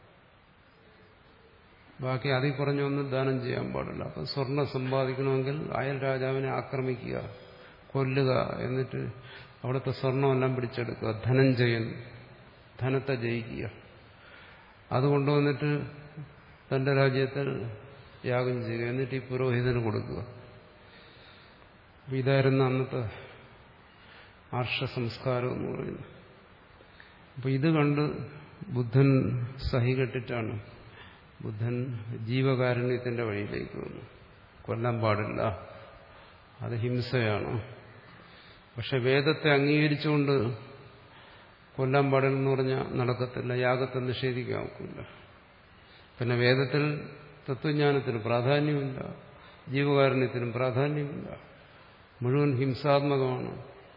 ബാക്കി അതിൽ കുറഞ്ഞൊന്നും ദാനം ചെയ്യാൻ പാടില്ല. അപ്പം സ്വർണം സമ്പാദിക്കണമെങ്കിൽ അയൽ രാജാവിനെ ആക്രമിക്കുക, കൊല്ലുക, എന്നിട്ട് അവിടുത്തെ സ്വർണമെല്ലാം പിടിച്ചെടുക്കുക, ധനഞ്ജയൻ, ധനത്തെ ജയിക്കുക, അത് കൊണ്ടുവന്നിട്ട് തന്റെ രാജ്യത്തിൽ യാഗം ചെയ്യുക, എന്നിട്ട് ഈ പുരോഹിതന് കൊടുക്കുക. ഇതായിരുന്നു അന്നത്തെ ആർഷ സംസ്കാരം എന്ന് പറയുന്നത്. അപ്പൊ ഇത് കണ്ട് ബുദ്ധൻ സഹികെട്ടിട്ടാണ് ബുദ്ധൻ ജീവകാരുണ്യത്തിന്റെ വഴിയിലേക്ക് വന്നു. കൊല്ലാൻ പാടില്ല, അത് ഹിംസയാണ്. പക്ഷെ വേദത്തെ അംഗീകരിച്ചുകൊണ്ട് കൊല്ലാൻ പാടില്ലെന്ന് പറഞ്ഞാൽ നടക്കത്തില്ല, യാഗത്തെ നിഷേധിക്കാൻ ഒക്കില്ല. പിന്നെ വേദത്തിൽ തത്വജ്ഞാനത്തിന് പ്രാധാന്യമില്ല, ജീവകാരുണ്യത്തിനും പ്രാധാന്യമില്ല, മുഴുവൻ ഹിംസാത്മകമാണ്.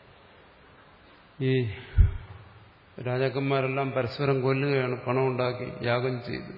ഈ രാജാക്കന്മാരെല്ലാം പരസ്പരം കൊല്ലുകയാണ്, പണം ഉണ്ടാക്കി യാഗം ചെയ്ത്.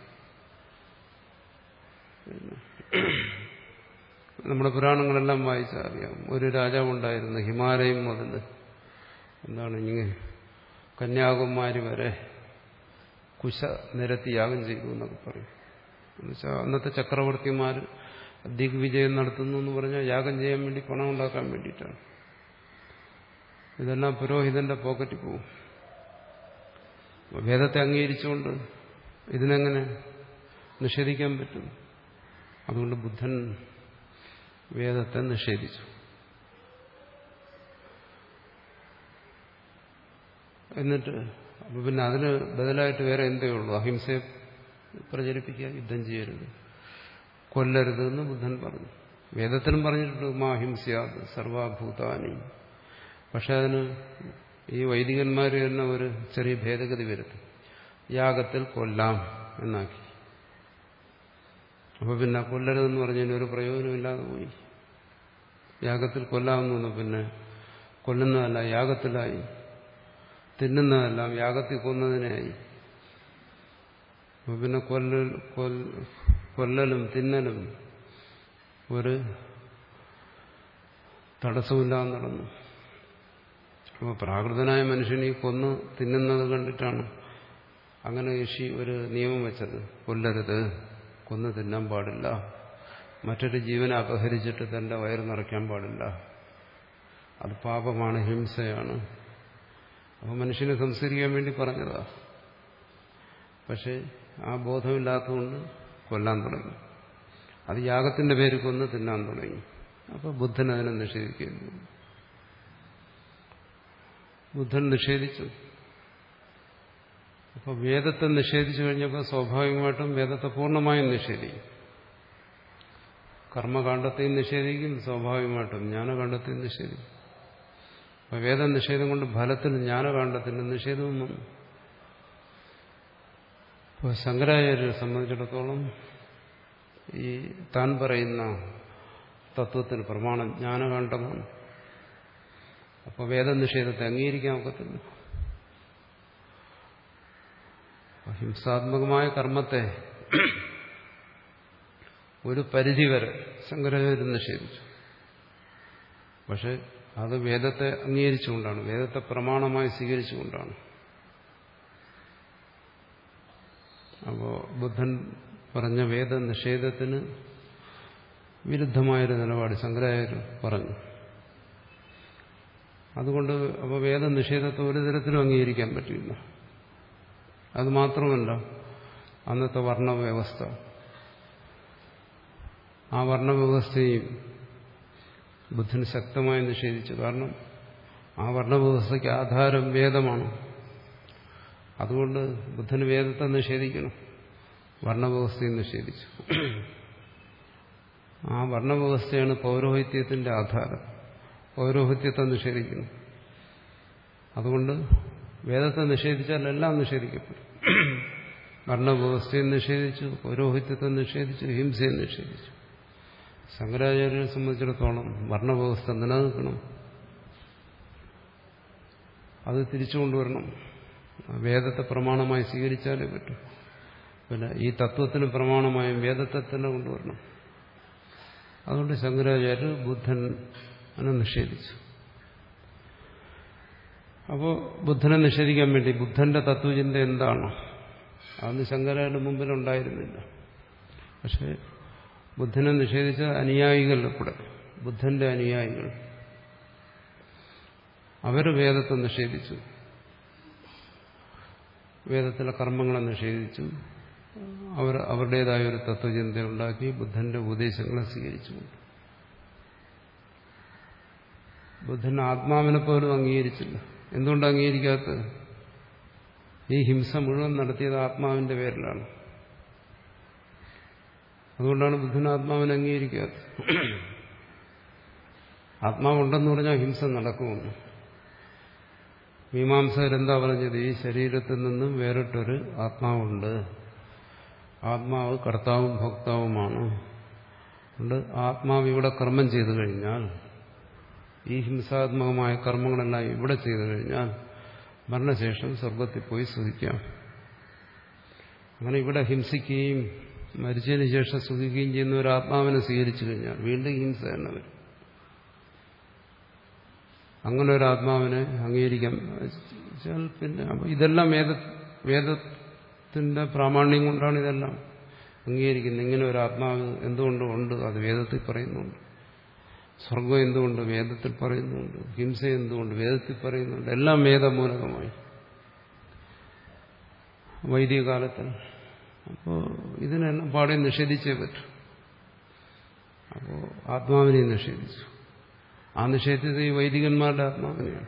നമ്മുടെ പുരാണങ്ങളെല്ലാം വായിച്ചാൽ അറിയാം, ഒരു രാജാവുണ്ടായിരുന്നു ഹിമാലയം മുതൽ എന്താണ് ഇങ്ങനെ കന്യാകുമാരി വരെ കുശ നിരത്തി യാഗം ചെയ്തു എന്നൊക്കെ പറയും. എന്നുവെച്ചാൽ അന്നത്തെ ചക്രവർത്തിമാർ ദിഗ്വിജയം നടത്തുന്നു എന്ന് പറഞ്ഞാൽ യാഗം ചെയ്യാൻ വേണ്ടി പണം ഉണ്ടാക്കാൻ വേണ്ടിയിട്ടാണ്. ഇതെല്ലാം പുരോഹിതന്റെ പോക്കറ്റിൽ പോകും. വേദത്തെ അംഗീകരിച്ചുകൊണ്ട് ഇതിനെങ്ങനെ നിഷേധിക്കാൻ പറ്റും? അതുകൊണ്ട് ബുദ്ധൻ വേദത്തെ നിഷേധിച്ചു. എന്നിട്ട് അപ്പൊ പിന്നെ അതിന് ബദലായിട്ട് വേറെ എന്തേ ഉള്ളൂ? അഹിംസയെ പ്രചരിപ്പിക്കുക, യുദ്ധം ചെയ്യരുത്, കൊല്ലരുത് എന്ന് ബുദ്ധൻ പറഞ്ഞു. വേദത്തിനും പറഞ്ഞിട്ടുണ്ട് മാ ഹിംസ്യാത് സർവഭൂതാനി. പക്ഷെ അതിന് ഈ വൈദികന്മാർ തന്നെ ഒരു ചെറിയ ഭേദഗതി വരുത്തും, യാഗത്തിൽ കൊല്ലാം എന്നാക്കി. അപ്പൊ പിന്നെ കൊല്ലരുതെന്ന് പറഞ്ഞതിന് ഒരു പ്രയോജനമില്ലാതെ പോയി. യാഗത്തിൽ കൊല്ലാവുന്നു, പിന്നെ കൊല്ലുന്നതല്ല യാഗത്തിലായി, തിന്നുന്നതെല്ലാം യാഗത്തിൽ കൊന്നതിനായി. അപ്പൊ പിന്നെ കൊല്ലൽ കൊല്ലലും തിന്നലും ഒരു തടസ്സമില്ലാതെ നടന്നു. അപ്പോൾ പ്രാകൃതനായ മനുഷ്യനെ കൊന്ന് തിന്നുന്നത് കണ്ടിട്ടാണ് അങ്ങനെ ഋഷി ഒരു നിയമം വെച്ചത്, കൊല്ലരുത്, കൊന്ന് തിന്നാൻ പാടില്ല, മറ്റൊരു ജീവനെ അപഹരിച്ചിട്ട് തന്റെ വയറ് നിറയ്ക്കാൻ പാടില്ല, അത് പാപമാണ്, ഹിംസയാണ്. അപ്പോൾ മനുഷ്യനെ സംസ്കരിക്കാൻ വേണ്ടി പറഞ്ഞതാ. പക്ഷെ ആ ബോധമില്ലാത്തതുകൊണ്ട് കൊല്ലാൻ തുടങ്ങി. അത് യാഗത്തിന്റെ പേര് കൊന്ന് തിന്നാൻ തുടങ്ങി. അപ്പോൾ ബുദ്ധൻ അതിനെ നിഷേധിക്കുന്നു. ബുദ്ധൻ നിഷേധിച്ചു. അപ്പോൾ വേദത്തെ നിഷേധിച്ചു കഴിഞ്ഞപ്പോൾ സ്വാഭാവികമായിട്ടും വേദത്തെ പൂർണ്ണമായും നിഷേധിക്കും. കർമ്മകാണ്ഡത്തെയും നിഷേധിക്കും, സ്വാഭാവികമായിട്ടും ജ്ഞാനകാണ്ഡത്തെയും നിഷേധിക്കും. അപ്പോൾ വേദനിഷേധം കൊണ്ട് ഫലത്തിൽ ജ്ഞാനകാണ്ഡത്തിന്റെ നിഷേധവും വന്നു. ഇപ്പോൾ ശങ്കരാചാര്യരെ സംബന്ധിച്ചിടത്തോളം ഈ താൻ പറയുന്ന തത്വത്തിന് പ്രമാണം ജ്ഞാനകാണ്ഡമാണ്. അപ്പോൾ വേദനിഷേധത്തെ അംഗീകരിക്കാൻ ഒക്കത്തില്ല. ഹിംസാത്മകമായ കർമ്മത്തെ ഒരു പരിധിവരെ ശങ്കരാചാര്യർ നിഷേധിച്ചു. പക്ഷെ അത് വേദത്തെ അംഗീകരിച്ചുകൊണ്ടാണ്, വേദത്തെ പ്രമാണമായി സ്വീകരിച്ചുകൊണ്ടാണ്. അപ്പോൾ ബുദ്ധൻ പറഞ്ഞ വേദനിഷേധത്തിന് വിരുദ്ധമായൊരു നിലപാട് ശങ്കരാചാര്യർ പറഞ്ഞു. അതുകൊണ്ട് അപ്പോൾ വേദനിഷേധത്തെ ഒരു തരത്തിലും അംഗീകരിക്കാൻ പറ്റില്ല. അത് മാത്രമല്ല, അന്നത്തെ വർണ്ണവ്യവസ്ഥ, ആ വർണ്ണവ്യവസ്ഥയും ബുദ്ധൻ ശക്തമായി നിഷേധിച്ചു. കാരണം ആ വർണ്ണവ്യവസ്ഥയ്ക്ക് ആധാരം വേദമാണ്. അതുകൊണ്ട് ബുദ്ധന് വേദത്തെ നിഷേധിക്കണം, വർണ്ണവ്യവസ്ഥയും നിഷേധിച്ചു. ആ വർണ്ണവ്യവസ്ഥയാണ് പൗരോഹിത്യത്തിന്റെ ആധാരം. പൗരോഹിത്യത്തെ നിഷേധിക്കുന്നു. അതുകൊണ്ട് വേദത്തെ നിഷേധിച്ചാൽ എല്ലാം നിഷേധിക്കപ്പെടും. വർണ്ണവ്യവസ്ഥയെ നിഷേധിച്ചു, പൗരോഹിത്യത്തെ നിഷേധിച്ചു, ഹിംസയെ നിഷേധിച്ചു. ശങ്കരാചാര്യരെ സംബന്ധിച്ചിടത്തോളം വർണ്ണവ്യവസ്ഥ നിലനിൽക്കണം, അത് തിരിച്ചു കൊണ്ടുവരണം. വേദത്തെ പ്രമാണമായി സ്വീകരിച്ചാലേ പറ്റും. പിന്നെ ഈ തത്വത്തിന് പ്രമാണമായും വേദത്തെ തന്നെ കൊണ്ടുവരണം. അതുകൊണ്ട് ശങ്കരാചാര്യർ ബുദ്ധനെ നിഷേധിച്ചു. അപ്പോൾ ബുദ്ധനെ നിഷേധിക്കാൻ വേണ്ടി ബുദ്ധന്റെ തത്വചിന്ത എന്താണ്, അതൊന്നും ശങ്കരാചാര്യരുടെ മുമ്പിലുണ്ടായിരുന്നില്ല. പക്ഷെ ബുദ്ധനെ നിഷേധിച്ച അനുയായികൾ ഉൾപ്പെടെ, ബുദ്ധന്റെ അനുയായികൾ, അവർ വേദത്തെ നിഷേധിച്ചു, വേദത്തിലെ കർമ്മങ്ങളെ നിഷേധിച്ചു. അവർ അവരുടേതായ ഒരു തത്വചിന്ത ഉണ്ടാക്കി ബുദ്ധന്റെ ഉപദേശങ്ങളെ സ്വീകരിച്ചു. ബുദ്ധൻ ആത്മാവിനെ പോലും അംഗീകരിച്ചില്ല. എന്തുകൊണ്ട് അംഗീകരിക്കാത്തത്? ഈ ഹിംസ മുഴുവൻ നടത്തിയത് ആത്മാവിന്റെ പേരിലാണ്. അതുകൊണ്ടാണ് ബുദ്ധൻ ആത്മാവിനെ അംഗീകരിക്കാത്തത്. ആത്മാവുണ്ടെന്ന് പറഞ്ഞാൽ ഹിംസ നടക്കുമെന്ന്. മീമാംസകരെന്താ പറഞ്ഞത്? ഈ ശരീരത്തിൽ നിന്നും വേറിട്ടൊരു ആത്മാവുണ്ട്, ആത്മാവ് കർത്താവും ഭോക്താവുമാണ്. അതുകൊണ്ട് ആത്മാവ് ഇവിടെ കർമ്മം ചെയ്തു കഴിഞ്ഞാൽ, ഈ ഹിംസാത്മകമായ കർമ്മങ്ങളെല്ലാം ഇവിടെ ചെയ്തു കഴിഞ്ഞാൽ മരണശേഷം സ്വർഗത്തിൽ പോയി സുഖിക്കാം. അങ്ങനെ ഇവിടെ ഹിംസിക്കുകയും മരിച്ചതിന് ശേഷം സുഖിക്കുകയും ചെയ്യുന്ന ഒരു ആത്മാവിനെ സ്വീകരിച്ചു കഴിഞ്ഞാൽ വീണ്ടും ഹിംസ തന്നെ വരും. അങ്ങനെ ഒരു ആത്മാവിനെ അംഗീകരിക്കാൻ വെച്ചാൽ പിന്നെ ഇതെല്ലാം വേദ വേദത്തിന്റെ പ്രാമാണ്യം കൊണ്ടാണ് ഇതെല്ലാം അംഗീകരിക്കുന്നത്. ഇങ്ങനെ ഒരു ആത്മാവ് എന്തുകൊണ്ട് ഉണ്ട്? അത് വേദത്തിൽ പറയുന്നുണ്ട്. സ്വർഗം എന്തുകൊണ്ട്? വേദത്തിൽ പറയുന്നുണ്ട്. ഹിംസ എന്തുകൊണ്ട്? വേദത്തിൽ പറയുന്നുണ്ട്. എല്ലാം വേദമൂലകമായി വൈദിക കാലത്തിൽ. അപ്പോൾ ഇതിനെല്ലാം പാടെ നിഷേധിച്ചേ പറ്റും. അപ്പോൾ ആത്മാവിനെ നിഷേധിച്ചു. ആ നിഷേധിച്ചത് ഈ വൈദികന്മാരുടെ ആത്മാവിനെയാണ്,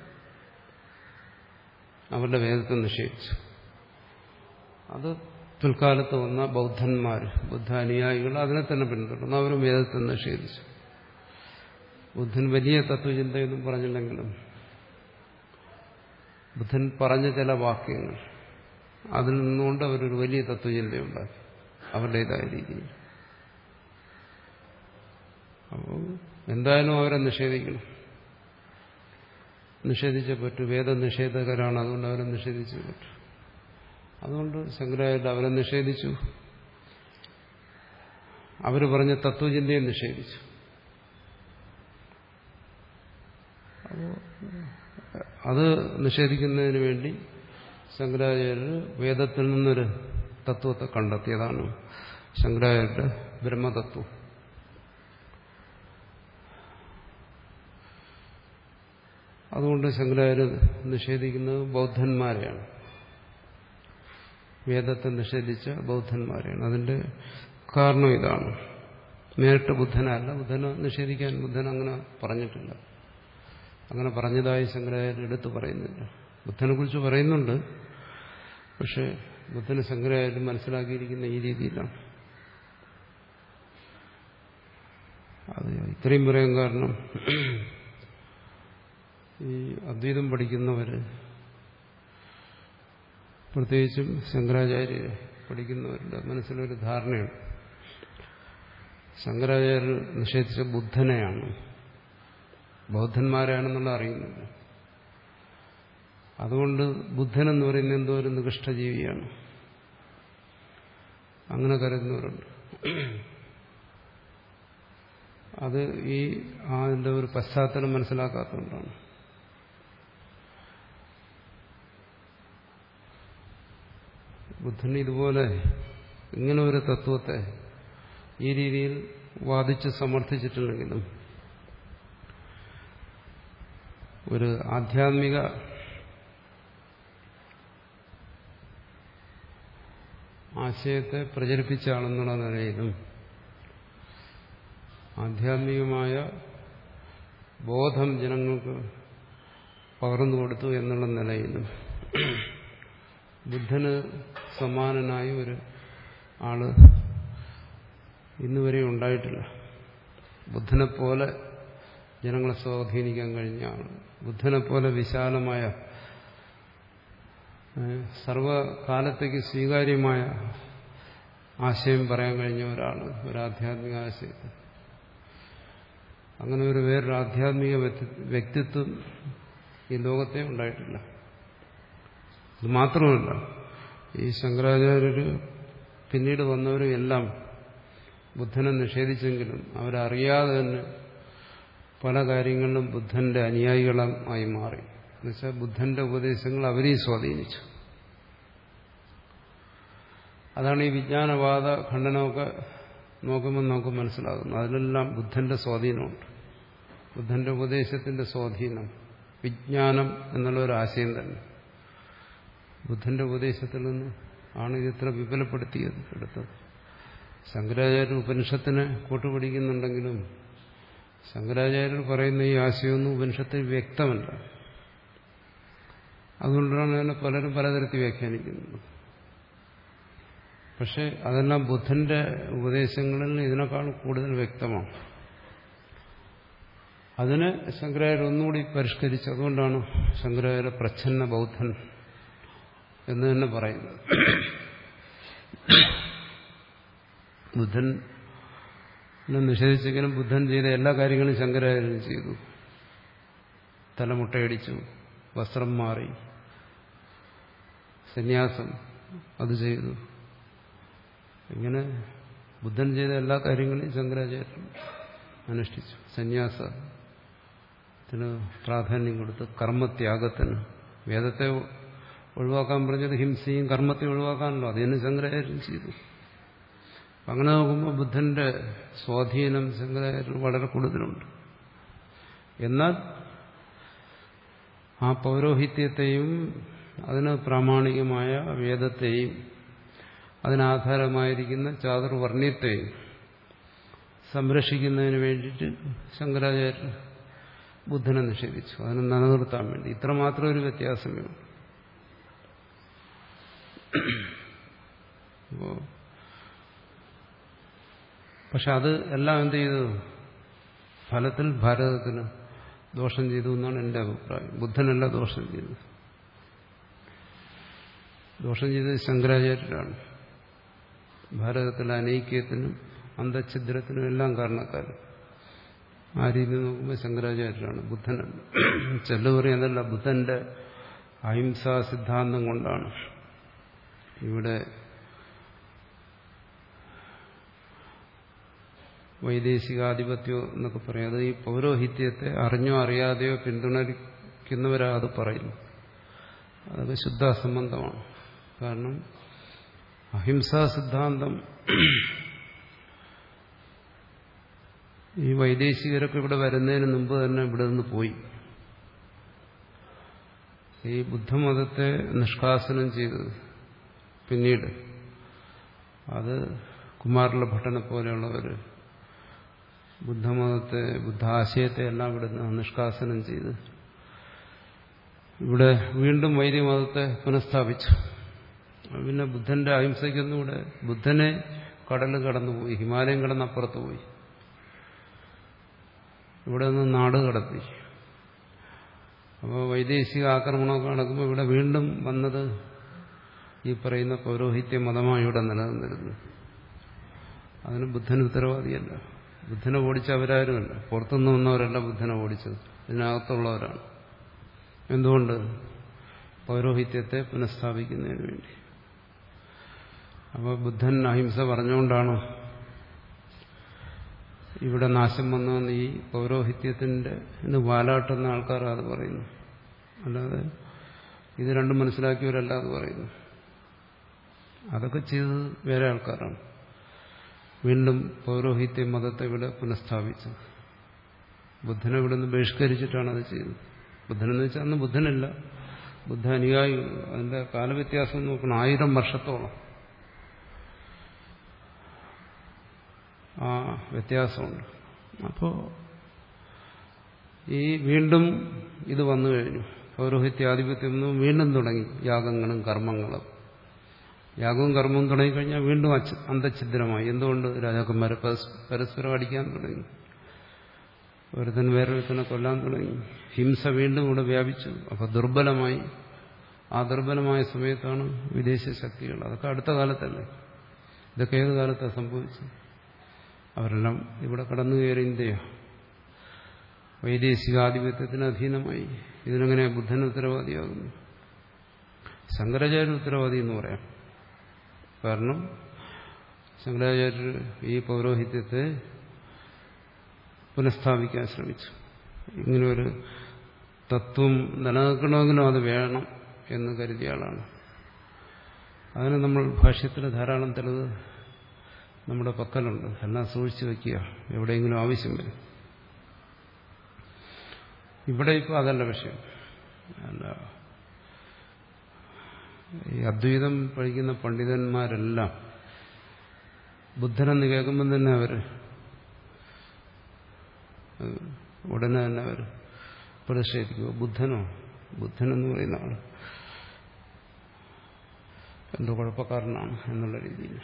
അവരുടെ വേദത്തെ നിഷേധിച്ചു. അത് പിൽക്കാലത്ത് വന്ന ബൗദ്ധന്മാർ, ബുദ്ധ അനുയായികൾ അതിനെ തന്നെ പിന്തുടർന്നു. അവരും വേദത്തെ നിഷേധിച്ചു. ബുദ്ധൻ വലിയ തത്വചിന്തയൊന്നും പറഞ്ഞില്ലെങ്കിലും ബുദ്ധൻ പറഞ്ഞ ചില വാക്യങ്ങൾ, അതിൽ നിന്നുകൊണ്ട് അവരൊരു വലിയ തത്വചിന്തയുണ്ടാക്കി അവരുടേതായ രീതിയിൽ. അപ്പോൾ എന്തായാലും അവരെ നിഷേധിക്കണം. നിഷേധിച്ചേ പറ്റൂ. വേദനിഷേധകരാണ്, അതുകൊണ്ട് അവരെ നിഷേധിച്ചേ പറ്റൂ. അതുകൊണ്ട് ശങ്കരാചാര്യർ അവരെ നിഷേധിച്ചു. അവർ പറഞ്ഞ തത്വചിന്തയെ നിഷേധിച്ചു. അപ്പോൾ അത് നിഷേധിക്കുന്നതിന് വേണ്ടി ശങ്കരാചാര്യർ വേദത്തിൽ നിന്നൊരു തത്വത്തെ കണ്ടെത്തിയതാണ് ശങ്കരാചാര്യരുടെ ബ്രഹ്മതത്വം. അതുകൊണ്ട് ശങ്കരാചാര്യർ നിഷേധിക്കുന്നത് ബൗദ്ധന്മാരെയാണ്, വേദത്തെ നിഷേധിച്ച ബൗദ്ധന്മാരെയാണ്. അതിന്റെ കാരണം ഇതാണ്. നേരിട്ട് ബുദ്ധനല്ല, ബുദ്ധനെ നിഷേധിക്കാൻ ബുദ്ധൻ അങ്ങനെ പറഞ്ഞിട്ടില്ല. അങ്ങനെ പറഞ്ഞതായി ശങ്കരാചാര്യർ എടുത്തു പറയുന്നില്ല. ബുദ്ധനെ കുറിച്ച് പറയുന്നുണ്ട്, പക്ഷെ ബുദ്ധന് ശങ്കരാചാര്യർ മനസ്സിലാക്കിയിരിക്കുന്ന ഈ രീതിയിലാണ്. അത് ഇത്രയും പറയാൻ കാരണം, ഈ അദ്വൈതം പഠിക്കുന്നവര്, പ്രത്യേകിച്ചും ശങ്കരാചാര്യരെ പഠിക്കുന്നവരുടെ മനസ്സിലൊരു ധാരണയാണ്, ശങ്കരാചാര്യർ നിഷേധിച്ച ബുദ്ധനെയാണ്, ബൗദ്ധന്മാരാണെന്നുള്ള അറിയുന്നില്ല. അതുകൊണ്ട് ബുദ്ധൻ എന്ന് പറയുന്നത് എന്തോ ഒരു നികൃഷ്ടജീവിയാണ്, അങ്ങനെ കരുതുന്നവരുണ്ട്. അത് ഈ അതിന്റെ ഒരു പശ്ചാത്തലം മനസ്സിലാക്കാത്തതുകൊണ്ടാണ്. ബുദ്ധൻ ഇതുപോലെ ഇങ്ങനെ ഒരു തത്വത്തെ ഈ രീതിയിൽ വാദിച്ച് സമർത്ഥിച്ചിട്ടുണ്ടെങ്കിലും ഒരു ആധ്യാത്മിക ആശയത്തെ പ്രചരിപ്പിച്ച ആളെന്നുള്ള നിലയിലും ആധ്യാത്മികമായ ബോധം ജനങ്ങൾക്ക് പകർന്നു കൊടുത്തു എന്നുള്ള നിലയിലും ബുദ്ധന് സമാനനായ ഒരു ആള് ഇന്നുവരെ ഉണ്ടായിട്ടില്ല. ബുദ്ധനെ പോലെ ജനങ്ങളെ സ്വാധീനിക്കാൻ കഴിഞ്ഞ ആള്, ബുദ്ധനെ പോലെ വിശാലമായ സർവകാലത്തേക്ക് സ്വീകാര്യമായ ആശയം പറയാൻ കഴിഞ്ഞ ഒരാള്, ഒരു ആധ്യാത്മിക ആശയത്തെ. അങ്ങനെ ഒരു വേറൊരു ആധ്യാത്മിക വ്യക്തിത്വം ഈ ലോകത്തെ ഉണ്ടായിട്ടില്ല. അത് മാത്രമല്ല, ഈ ശങ്കരാചാര്യർ പിന്നീട് വന്നവരും എല്ലാം ബുദ്ധനെ നിഷേധിച്ചെങ്കിലും അവരറിയാതെ തന്നെ പല കാര്യങ്ങളിലും ബുദ്ധന്റെ അനുയായികളായി മാറി. എന്നുവെച്ചാൽ ബുദ്ധന്റെ ഉപദേശങ്ങൾ അവരെയും സ്വാധീനിച്ചു. അതാണ് ഈ വിജ്ഞാനവാദ ഖണ്ഡനമൊക്കെ നോക്കുമ്പോൾ നമുക്ക് മനസ്സിലാകുന്നത്. അതിലെല്ലാം ബുദ്ധന്റെ സ്വാധീനമുണ്ട്, ബുദ്ധന്റെ ഉപദേശത്തിന്റെ സ്വാധീനം. വിജ്ഞാനം എന്നുള്ള ഒരു ആശയം തന്നെ ബുദ്ധന്റെ ഉപദേശത്തിൽ നിന്ന് ആണ് ഇത്ര വിപുലപ്പെടുത്തിയത് എടുത്തത്. ശങ്കരാചാര്യർ ഉപനിഷത്തിനെ കൂട്ടുപിടിക്കുന്നുണ്ടെങ്കിലും ശങ്കരാചാര്യർ പറയുന്ന ഈ ആശയമൊന്നും ഉപനിഷത്തിൽ വ്യക്തമല്ല. അതുകൊണ്ടാണ് അതിനെ പലരും പലതരത്തിൽ വ്യാഖ്യാനിക്കുന്നത്. പക്ഷെ അതെല്ലാം ബുദ്ധന്റെ ഉപദേശങ്ങളിൽ ഇതിനേക്കാൾ കൂടുതൽ വ്യക്തമാണ്. അതിനെ ശങ്കരാചാര്യർ ഒന്നുകൂടി പരിഷ്കരിച്ചു. അതുകൊണ്ടാണ് ശങ്കരാചാര്യ പ്രച്ഛന്ന ബൗദ്ധൻ എന്ന് തന്നെ പറയുന്നത്. ബുദ്ധൻ നിഷേധിച്ചെങ്കിലും ബുദ്ധൻ ചെയ്ത എല്ലാ കാര്യങ്ങളും ശങ്കരാചാര്യൻ ചെയ്തു. തലമുട്ടയടിച്ചു, വസ്ത്രം മാറി, സന്യാസം അത് ചെയ്തു. ഇങ്ങനെ ബുദ്ധൻ ചെയ്ത എല്ലാ കാര്യങ്ങളും ശങ്കരാചാര്യൻ അനുഷ്ഠിച്ചു. സന്യാസത്തിന് പ്രാധാന്യം കൊടുത്ത്, കർമ്മത്യാഗത്തിന്, വേദത്തെ ഒഴിവാക്കാൻ പറഞ്ഞത് ഹിംസയും കർമ്മത്തെ ഒഴിവാക്കാനല്ലോ, അതിന് ശങ്കരാചാര്യൻ ചെയ്തു. അങ്ങനെ നോക്കുമ്പോൾ ബുദ്ധന്റെ സ്വാധീനം ശങ്കരാചാര്യർ വളരെ കൂടുതലുണ്ട്. എന്നാൽ ആ പൗരോഹിത്യത്തെയും അതിന് പ്രാമാണികമായ വേദത്തെയും അതിനാധാരമായിരിക്കുന്ന ചാതുർവർണ്ണ്യത്തെയും സംരക്ഷിക്കുന്നതിന് വേണ്ടിയിട്ട് ശങ്കരാചാര്യർ ബുദ്ധനെ നിഷേധിച്ചു, അതിനെ നിലനിർത്താൻ വേണ്ടി. ഇത്രമാത്രം ഒരു വ്യത്യാസമേ ഉള്ളൂ. അപ്പോ പക്ഷെ അത് എല്ലാം എന്ത് ചെയ്തു? ഫലത്തിൽ ഭാരതത്തിന് ദോഷം ചെയ്തു എന്നാണ് എൻ്റെ അഭിപ്രായം. ബുദ്ധനല്ല ദോഷം ചെയ്തത്. ദോഷം ചെയ്തത് ശങ്കരാചാര്യരാണ്. ഭാരതത്തിലെ അനൈക്യത്തിനും അന്തഛിദ്രത്തിനും എല്ലാം കാരണക്കാരൻ. ആ രീതിയിൽ നോക്കുമ്പോൾ ശങ്കരാചാര്യരാണ്, ബുദ്ധനല്ല. ചെല്ലു പറയുന്നതല്ല, ബുദ്ധന്റെ അഹിംസാ സിദ്ധാന്തം കൊണ്ടാണ് ഇവിടെ വൈദേശികാധിപത്യം എന്നൊക്കെ പറയും. അത് ഈ പൗരോഹിത്യത്തെ അറിഞ്ഞോ അറിയാതെയോ പിന്തുണയ്ക്കുന്നവരാ അത് പറയുന്നു. അതൊക്കെ ശുദ്ധ അസംബന്ധമാണ്. കാരണം അഹിംസാ സിദ്ധാന്തം ഈ വൈദേശികരൊക്കെ ഇവിടെ വരുന്നതിന് മുമ്പ് തന്നെ ഇവിടെ നിന്ന് പോയി. ഈ ബുദ്ധമതത്തെ നിഷ്കാസനം ചെയ്തത് പിന്നീട് അത് കുമാരല ഭട്ടനെ പോലെയുള്ളവർ ബുദ്ധമതത്തെ, ബുദ്ധാശയത്തെ എല്ലാം ഇവിടെ നിഷ്കാസനം ചെയ്ത് ഇവിടെ വീണ്ടും വൈദികമതത്തെ പുനഃസ്ഥാപിച്ചു. പിന്നെ ബുദ്ധന്റെ അഹിംസയ്ക്കൊന്നും ഇവിടെ, ബുദ്ധനെ കടൽ കടന്നുപോയി, ഹിമാലയം കടന്നപ്പുറത്ത് പോയി, ഇവിടെ നിന്ന് നാട് കടത്തി. അപ്പോൾ വൈദേശിക ആക്രമണമൊക്കെ നടക്കുമ്പോൾ ഇവിടെ വീണ്ടും വന്നത് ഈ പറയുന്ന പൗരോഹിത്യ മതമായി ഇവിടെ നിലനിന്നിരുന്നു. അതിന് ബുദ്ധന് ഉത്തരവാദിയല്ല. ബുദ്ധനെ ഓടിച്ച അവരാരുമല്ല, പുറത്തുനിന്ന് വന്നവരല്ല ബുദ്ധനെ ഓടിച്ചത്, ഇതിനകത്തുള്ളവരാണ്. എന്തുകൊണ്ട്? പൗരോഹിത്യത്തെ പുനഃസ്ഥാപിക്കുന്നതിന് വേണ്ടി. അപ്പോൾ ബുദ്ധൻ അഹിംസ പറഞ്ഞുകൊണ്ടാണ് ഇവിടെ നാശം വന്നതെന്ന് ഈ പൗരോഹിത്യത്തിന്റെ ഇന്ന് വാലാട്ടുന്ന ആൾക്കാർ അത് പറയുന്നു. അല്ലാതെ ഇത് രണ്ടും മനസ്സിലാക്കിയവരല്ല അത് പറയുന്നു. അതൊക്കെ ചെയ്തത് വേറെ ആൾക്കാരാണ്. വീണ്ടും പൗരോഹിത്യ മതത്തെ ഇവിടെ പുനഃസ്ഥാപിച്ചത് ബുദ്ധനെ ഇവിടെ നിന്ന് ബഹിഷ്കരിച്ചിട്ടാണ് അത് ചെയ്തത്. ബുദ്ധനെന്ന് വെച്ചാൽ അന്ന് ബുദ്ധനില്ല, ബുദ്ധ അനുയായികൾ. അതിന്റെ കാലവ്യത്യാസം നോക്കണം, ആയിരം വർഷത്തോളം ആ വ്യത്യാസമുണ്ട്. അപ്പോൾ ഈ വീണ്ടും ഇത് വന്നു കഴിഞ്ഞു, പൗരോഹിത്യാധിപത്യം വീണ്ടും തുടങ്ങി, യാഗങ്ങളും കർമ്മങ്ങളും. യാഗവും കർമ്മവും തുടങ്ങിക്കഴിഞ്ഞാൽ വീണ്ടും അന്തഛിദ്രമായി. എന്തുകൊണ്ട്? രാജാക്കന്മാരെ പരസ്പരം അടിക്കാൻ തുടങ്ങി, ഒരുത്തൻ വേറൊരുത്തനെ കൊല്ലാൻ തുടങ്ങി, ഹിംസ വീണ്ടും ഇവിടെ വ്യാപിച്ചു. അപ്പോൾ ദുർബലമായി. ആ ദുർബലമായ സമയത്താണ് വിദേശ ശക്തികൾ. അതൊക്കെ അടുത്ത കാലത്തല്ലേ, ഇതൊക്കെ ഏത് കാലത്താണ് സംഭവിച്ചത്? അവരെല്ലാം ഇവിടെ കടന്നു കയറി ഇന്ത്യ വൈദേശികാധിപത്യത്തിന് അധീനമായി. ഇതിനെങ്ങനെ ബുദ്ധൻ ഉത്തരവാദിയാകുന്നു? ശങ്കരാചാര്യ ഉത്തരവാദി എന്ന് പറയാം. കാരണം ശങ്കരാചാര്യർ ഈ പൗരോഹിത്യത്തെ പുനഃസ്ഥാപിക്കാൻ ശ്രമിച്ചു. ഇങ്ങനൊരു തത്വം നിലനിൽക്കണമെങ്കിലും അത് വേണം എന്ന് കരുതിയ ആളാണ്. അതിന് നമ്മൾ ഭാഷ്യത്തിൽ ധാരാളം തെളിവ് നമ്മുടെ പക്കലുണ്ട്. എല്ലാം സൂക്ഷിച്ചു വയ്ക്കുക, എവിടെയെങ്കിലും ആവശ്യം വരും. ഇവിടെ ഇപ്പോൾ അതല്ല വിഷയം. അല്ല, ഈ അദ്വൈതം പഠിക്കുന്ന പണ്ഡിതന്മാരെല്ലാം ബുദ്ധനെന്ന് കേൾക്കുമ്പം തന്നെ അവർ ഉടനെ തന്നെ അവർ പ്രതിഷേധിക്കുക. ബുദ്ധനോ? ബുദ്ധനെന്ന് പറയുന്ന ആൾ എന്തോ കുഴപ്പക്കാരനാണ് എന്നുള്ള രീതിയിൽ.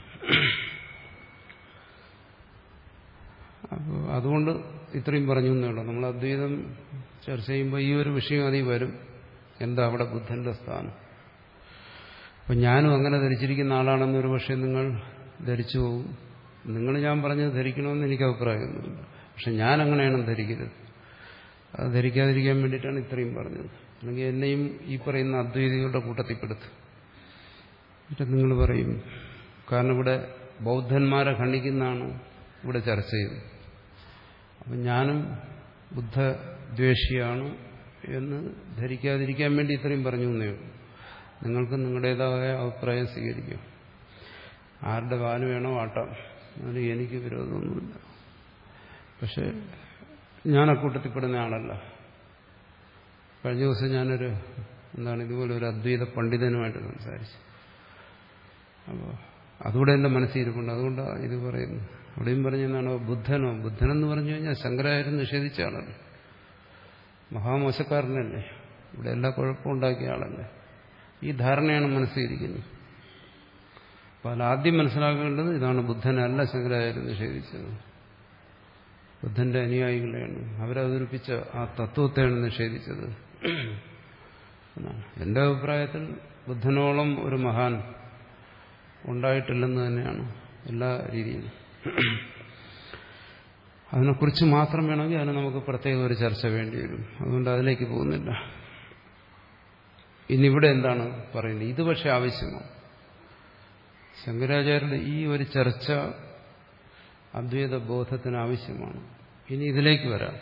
അപ്പോൾ അതുകൊണ്ട് ഇത്രയും പറഞ്ഞു എന്നുള്ളൂ. നമ്മൾ അദ്വൈതം ചർച്ച ചെയ്യുമ്പോൾ ഈ ഒരു വിഷയം അതിൽ വരും. എന്താ അവിടെ ബുദ്ധന്റെ സ്ഥാനം? അപ്പം ഞാനും അങ്ങനെ ധരിച്ചിരിക്കുന്ന ആളാണെന്നൊരു പക്ഷേ നിങ്ങൾ ധരിച്ചു പോകും. നിങ്ങൾ ഞാൻ പറഞ്ഞത് ധരിക്കണമെന്ന് എനിക്ക് അഭിപ്രായമൊന്നുമില്ല. പക്ഷെ ഞാൻ അങ്ങനെയാണ് ധരിക്കരുത്. അത് ധരിക്കാതിരിക്കാൻ വേണ്ടിയിട്ടാണ് ഇത്രയും പറഞ്ഞത്. അല്ലെങ്കിൽ എന്നെയും ഈ പറയുന്ന അദ്വൈതികളുടെ കൂട്ടത്തിൽപ്പെടുത്തും. എന്നിട്ട് നിങ്ങൾ പറയും, കാരണം ഇവിടെ ബൗദ്ധന്മാരെ ഖണ്ഡിക്കുന്നതാണ് ഇവിടെ ചർച്ച ചെയ്തത്. അപ്പം ഞാനും ബുദ്ധദ്വേഷിയാണ് എന്ന് ധരിക്കാതിരിക്കാൻ വേണ്ടി ഇത്രയും പറഞ്ഞു എന്നേ ഉള്ളൂ. നിങ്ങൾക്ക് നിങ്ങളുടേതായ അഭിപ്രായം സ്വീകരിക്കാം. ആരുടെ വാല് വേണോ ആട്ടാം, അതിന് എനിക്ക് വിരോധമൊന്നുമില്ല. പക്ഷെ ഞാൻ അക്കൂട്ടത്തിൽപ്പെടുന്ന ആളല്ല. കഴിഞ്ഞ ദിവസം ഞാനൊരു എന്താണ് ഇതുപോലെ ഒരു അദ്വൈത പണ്ഡിതനുമായിട്ട് സംസാരിച്ചു. അപ്പോൾ അതുകൂടെ എൻ്റെ മനസ്സിരിപ്പുണ്ട്. അതുകൊണ്ടാണ് ഇത് പറയുന്നത്. അവിടെയും പറഞ്ഞെന്നാണോ ബുദ്ധനോ? ബുദ്ധനെന്ന് പറഞ്ഞു കഴിഞ്ഞാൽ ശങ്കരാചാര്യൻ നിഷേധിച്ച ആളല്ലേ, മഹാമോശക്കാരനല്ലേ, ഇവിടെ എല്ലാ കുഴപ്പവും ഉണ്ടാക്കിയ ആളല്ലേ. ഈ ധാരണയാണ് മനസ്സിലിരിക്കുന്നത്. അപ്പോൾ അതിലാദ്യം മനസ്സിലാക്കേണ്ടത് ഇതാണ്, ബുദ്ധനല്ല ശങ്കരാചാര്യൻ നിഷേധിച്ചത്, ബുദ്ധന്റെ അനുയായികളെയാണ്, അവരവതരിപ്പിച്ച ആ തത്വത്തെയാണ് നിഷേധിച്ചത് എന്നാണ്. എൻ്റെ അഭിപ്രായത്തിൽ ബുദ്ധനോളം ഒരു മഹാൻ ഉണ്ടായിട്ടില്ലെന്ന് തന്നെയാണ് എല്ലാ രീതിയിലും. അതിനെക്കുറിച്ച് മാത്രം വേണമെങ്കിൽ അതിന് നമുക്ക് പ്രത്യേക ഒരു ചർച്ച വേണ്ടി വരും. അതുകൊണ്ട് അതിലേക്ക് പോകുന്നില്ല. ഇന്നിവിടെ എന്താണ് പറയുന്നത്? ഇത് പക്ഷെ ആവശ്യമാണ്. ശങ്കരാചാര്യരുടെ ഈ ഒരു ചർച്ച അദ്വൈത ബോധത്തിന് ആവശ്യമാണ്. ഇനി ഇതിലേക്ക് വരാം.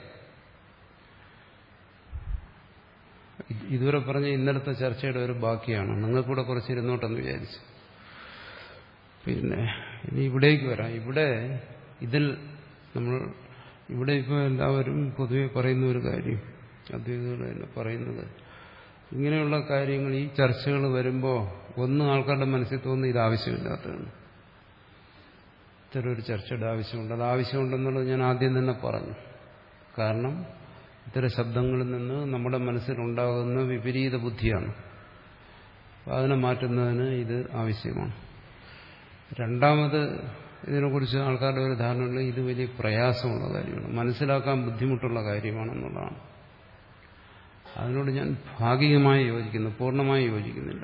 ഇതുവരെ പറഞ്ഞ ഇന്നലത്തെ ചർച്ചയുടെ ഒരു ബാക്കിയാണ്. നിങ്ങൾക്കൂടെ കുറച്ച് ഇരുന്നോട്ടെന്ന് വിചാരിച്ചു. പിന്നെ ഇനി ഇവിടേക്ക് വരാം. ഇവിടെ ഇതിൽ നമ്മൾ ഇവിടെ ഇപ്പോൾ എല്ലാവരും പൊതുവെ പറയുന്ന ഒരു കാര്യം, അദ്വൈതികൾ തന്നെ പറയുന്നത്, ഇങ്ങനെയുള്ള കാര്യങ്ങൾ ഈ ചർച്ചകൾ വരുമ്പോൾ ഒന്ന് ആൾക്കാരുടെ മനസ്സിൽ തോന്നുന്ന ഇത് ആവശ്യമില്ലാത്തതാണ്. ഇത്തരം ഒരു ചർച്ചയുടെ ആവശ്യമുണ്ട്. അത് ആവശ്യമുണ്ടെന്നുള്ളത് ഞാൻ ആദ്യം തന്നെ പറഞ്ഞു. കാരണം ഇത്തരം ശബ്ദങ്ങളിൽ നിന്ന് നമ്മുടെ മനസ്സിലുണ്ടാകുന്ന വിപരീത ബുദ്ധിയാണ്. അതിനെ മാറ്റുന്നതിന് ഇത് ആവശ്യമാണ്. രണ്ടാമത് ഇതിനെക്കുറിച്ച് ആൾക്കാരുടെ ഒരു ധാരണയുണ്ട്, ഇത് വലിയ പ്രയാസമുള്ള കാര്യമാണ്, മനസ്സിലാക്കാൻ ബുദ്ധിമുട്ടുള്ള കാര്യമാണെന്നുള്ളതാണ്. അതിനോട് ഞാൻ ഭാഗികമായി യോജിക്കുന്നു, പൂർണ്ണമായി യോജിക്കുന്നില്ല.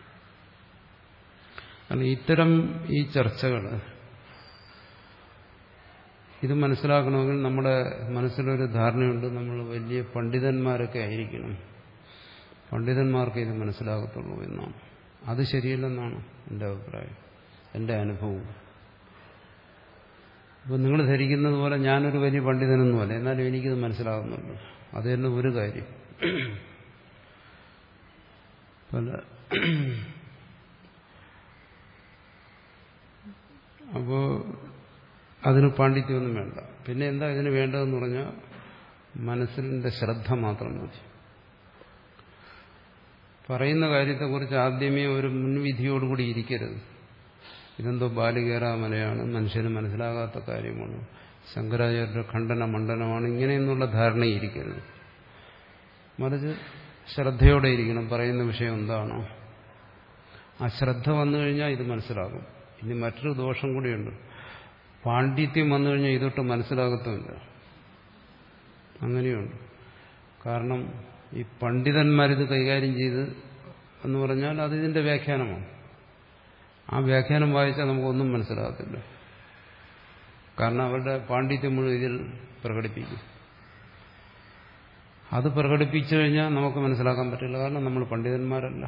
കാരണം ഇത്തരം ഈ ചർച്ചകൾ ഇത് മനസ്സിലാക്കണമെങ്കിൽ നമ്മുടെ മനസ്സിലൊരു ധാരണയുണ്ട്, നമ്മൾ വലിയ പണ്ഡിതന്മാരൊക്കെ ആയിരിക്കണം, പണ്ഡിതന്മാർക്ക് ഇത് മനസ്സിലാകത്തുള്ളൂ എന്നാണ്. അത് ശരിയല്ലെന്നാണ് എൻ്റെ അഭിപ്രായം, എൻ്റെ അനുഭവം. അപ്പോൾ നിങ്ങൾ ധരിക്കുന്നത് പോലെ ഞാനൊരു വലിയ പണ്ഡിതനൊന്നുമല്ല, എന്നാലും എനിക്കിത് മനസ്സിലാകുന്നുണ്ട്. അത് തന്നെ ഒരു കാര്യം. പല അപ്പോൾ അതിന് പാണ്ഡിത്യമൊന്നും വേണ്ട. പിന്നെ എന്താ ഇതിന് വേണ്ടതെന്ന് പറഞ്ഞാൽ മനസ്സിൻ്റെ ശ്രദ്ധ മാത്രം മതി. പറയുന്ന കാര്യത്തെക്കുറിച്ച് ആദ്യമേ ഒരു മുൻവിധിയോടുകൂടി ഇരിക്കരുത്. ഇതെന്തോ ബാലികേറാമലയാണ്, മനുഷ്യന് മനസ്സിലാകാത്ത കാര്യമാണ്, ശങ്കരാചാര്യരുടെ ഖണ്ഡന മണ്ഡനമാണ്, ഇങ്ങനെയെന്നുള്ള ധാരണയിരിക്കരുത്. മറിച്ച് ശ്രദ്ധയോടെ ഇരിക്കണം. പറയുന്ന വിഷയം എന്താണോ ആ ശ്രദ്ധ വന്നു കഴിഞ്ഞാൽ ഇത് മനസ്സിലാകും. ഇനി മറ്റൊരു ദോഷം കൂടിയുണ്ട്, പാണ്ഡിത്യം വന്നു കഴിഞ്ഞാൽ ഇതൊട്ട് മനസ്സിലാകത്തുമില്ല. അങ്ങനെയുണ്ട്. കാരണം ഈ പണ്ഡിതന്മാരിത് കൈകാര്യം ചെയ്ത് എന്ന് പറഞ്ഞാൽ അത് ഇതിൻ്റെ വ്യാഖ്യാനമാണ്. ആ വ്യാഖ്യാനം വായിച്ചാൽ നമുക്കൊന്നും മനസ്സിലാകത്തില്ല. കാരണം അവരുടെ പാണ്ഡിത്യം മുഴുവൻ ഇതിൽ പ്രകടിപ്പിക്കും. അത് പ്രകടിപ്പിച്ചു കഴിഞ്ഞാൽ നമുക്ക് മനസ്സിലാക്കാൻ പറ്റില്ല. കാരണം നമ്മൾ പണ്ഡിതന്മാരല്ല.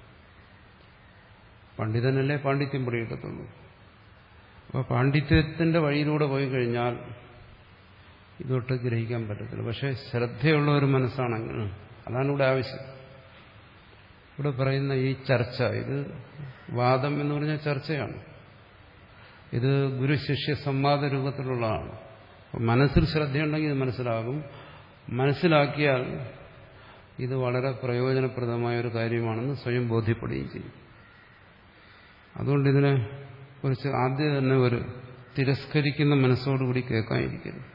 പണ്ഡിതനല്ലേ പാണ്ഡിത്യം പിടികിട്ടത്തുള്ളൂ. അപ്പോൾ പാണ്ഡിത്യത്തിന്റെ വഴിയിലൂടെ പോയി കഴിഞ്ഞാൽ ഇതൊട്ട് ഗ്രഹിക്കാൻ പറ്റത്തില്ല. പക്ഷെ ശ്രദ്ധയുള്ള ഒരു മനസ്സാണെങ്കിൽ അതാണ് ഇവിടെ ആവശ്യം. ഇവിടെ പറയുന്ന ഈ ചർച്ച, ഇത് വാദം എന്ന് പറഞ്ഞാൽ ചർച്ചയാണ്. ഇത് ഗുരു ശിഷ്യ സംവാദ രൂപത്തിലുള്ളതാണ്. മനസ്സിൽ ശ്രദ്ധയുണ്ടെങ്കിൽ ഇത് മനസ്സിലാകും. മനസ്സിലാക്കിയാൽ ഇത് വളരെ പ്രയോജനപ്രദമായ ഒരു കാര്യമാണെന്ന് സ്വയം ബോധ്യപ്പെടുകയും ചെയ്യും. അതുകൊണ്ട് ഇതിനെ കുറിച്ച് ആദ്യം തന്നെ ഒരു തിരസ്കരിക്കുന്ന മനസ്സോടുകൂടി കേൾക്കാനിരിക്കരുത്.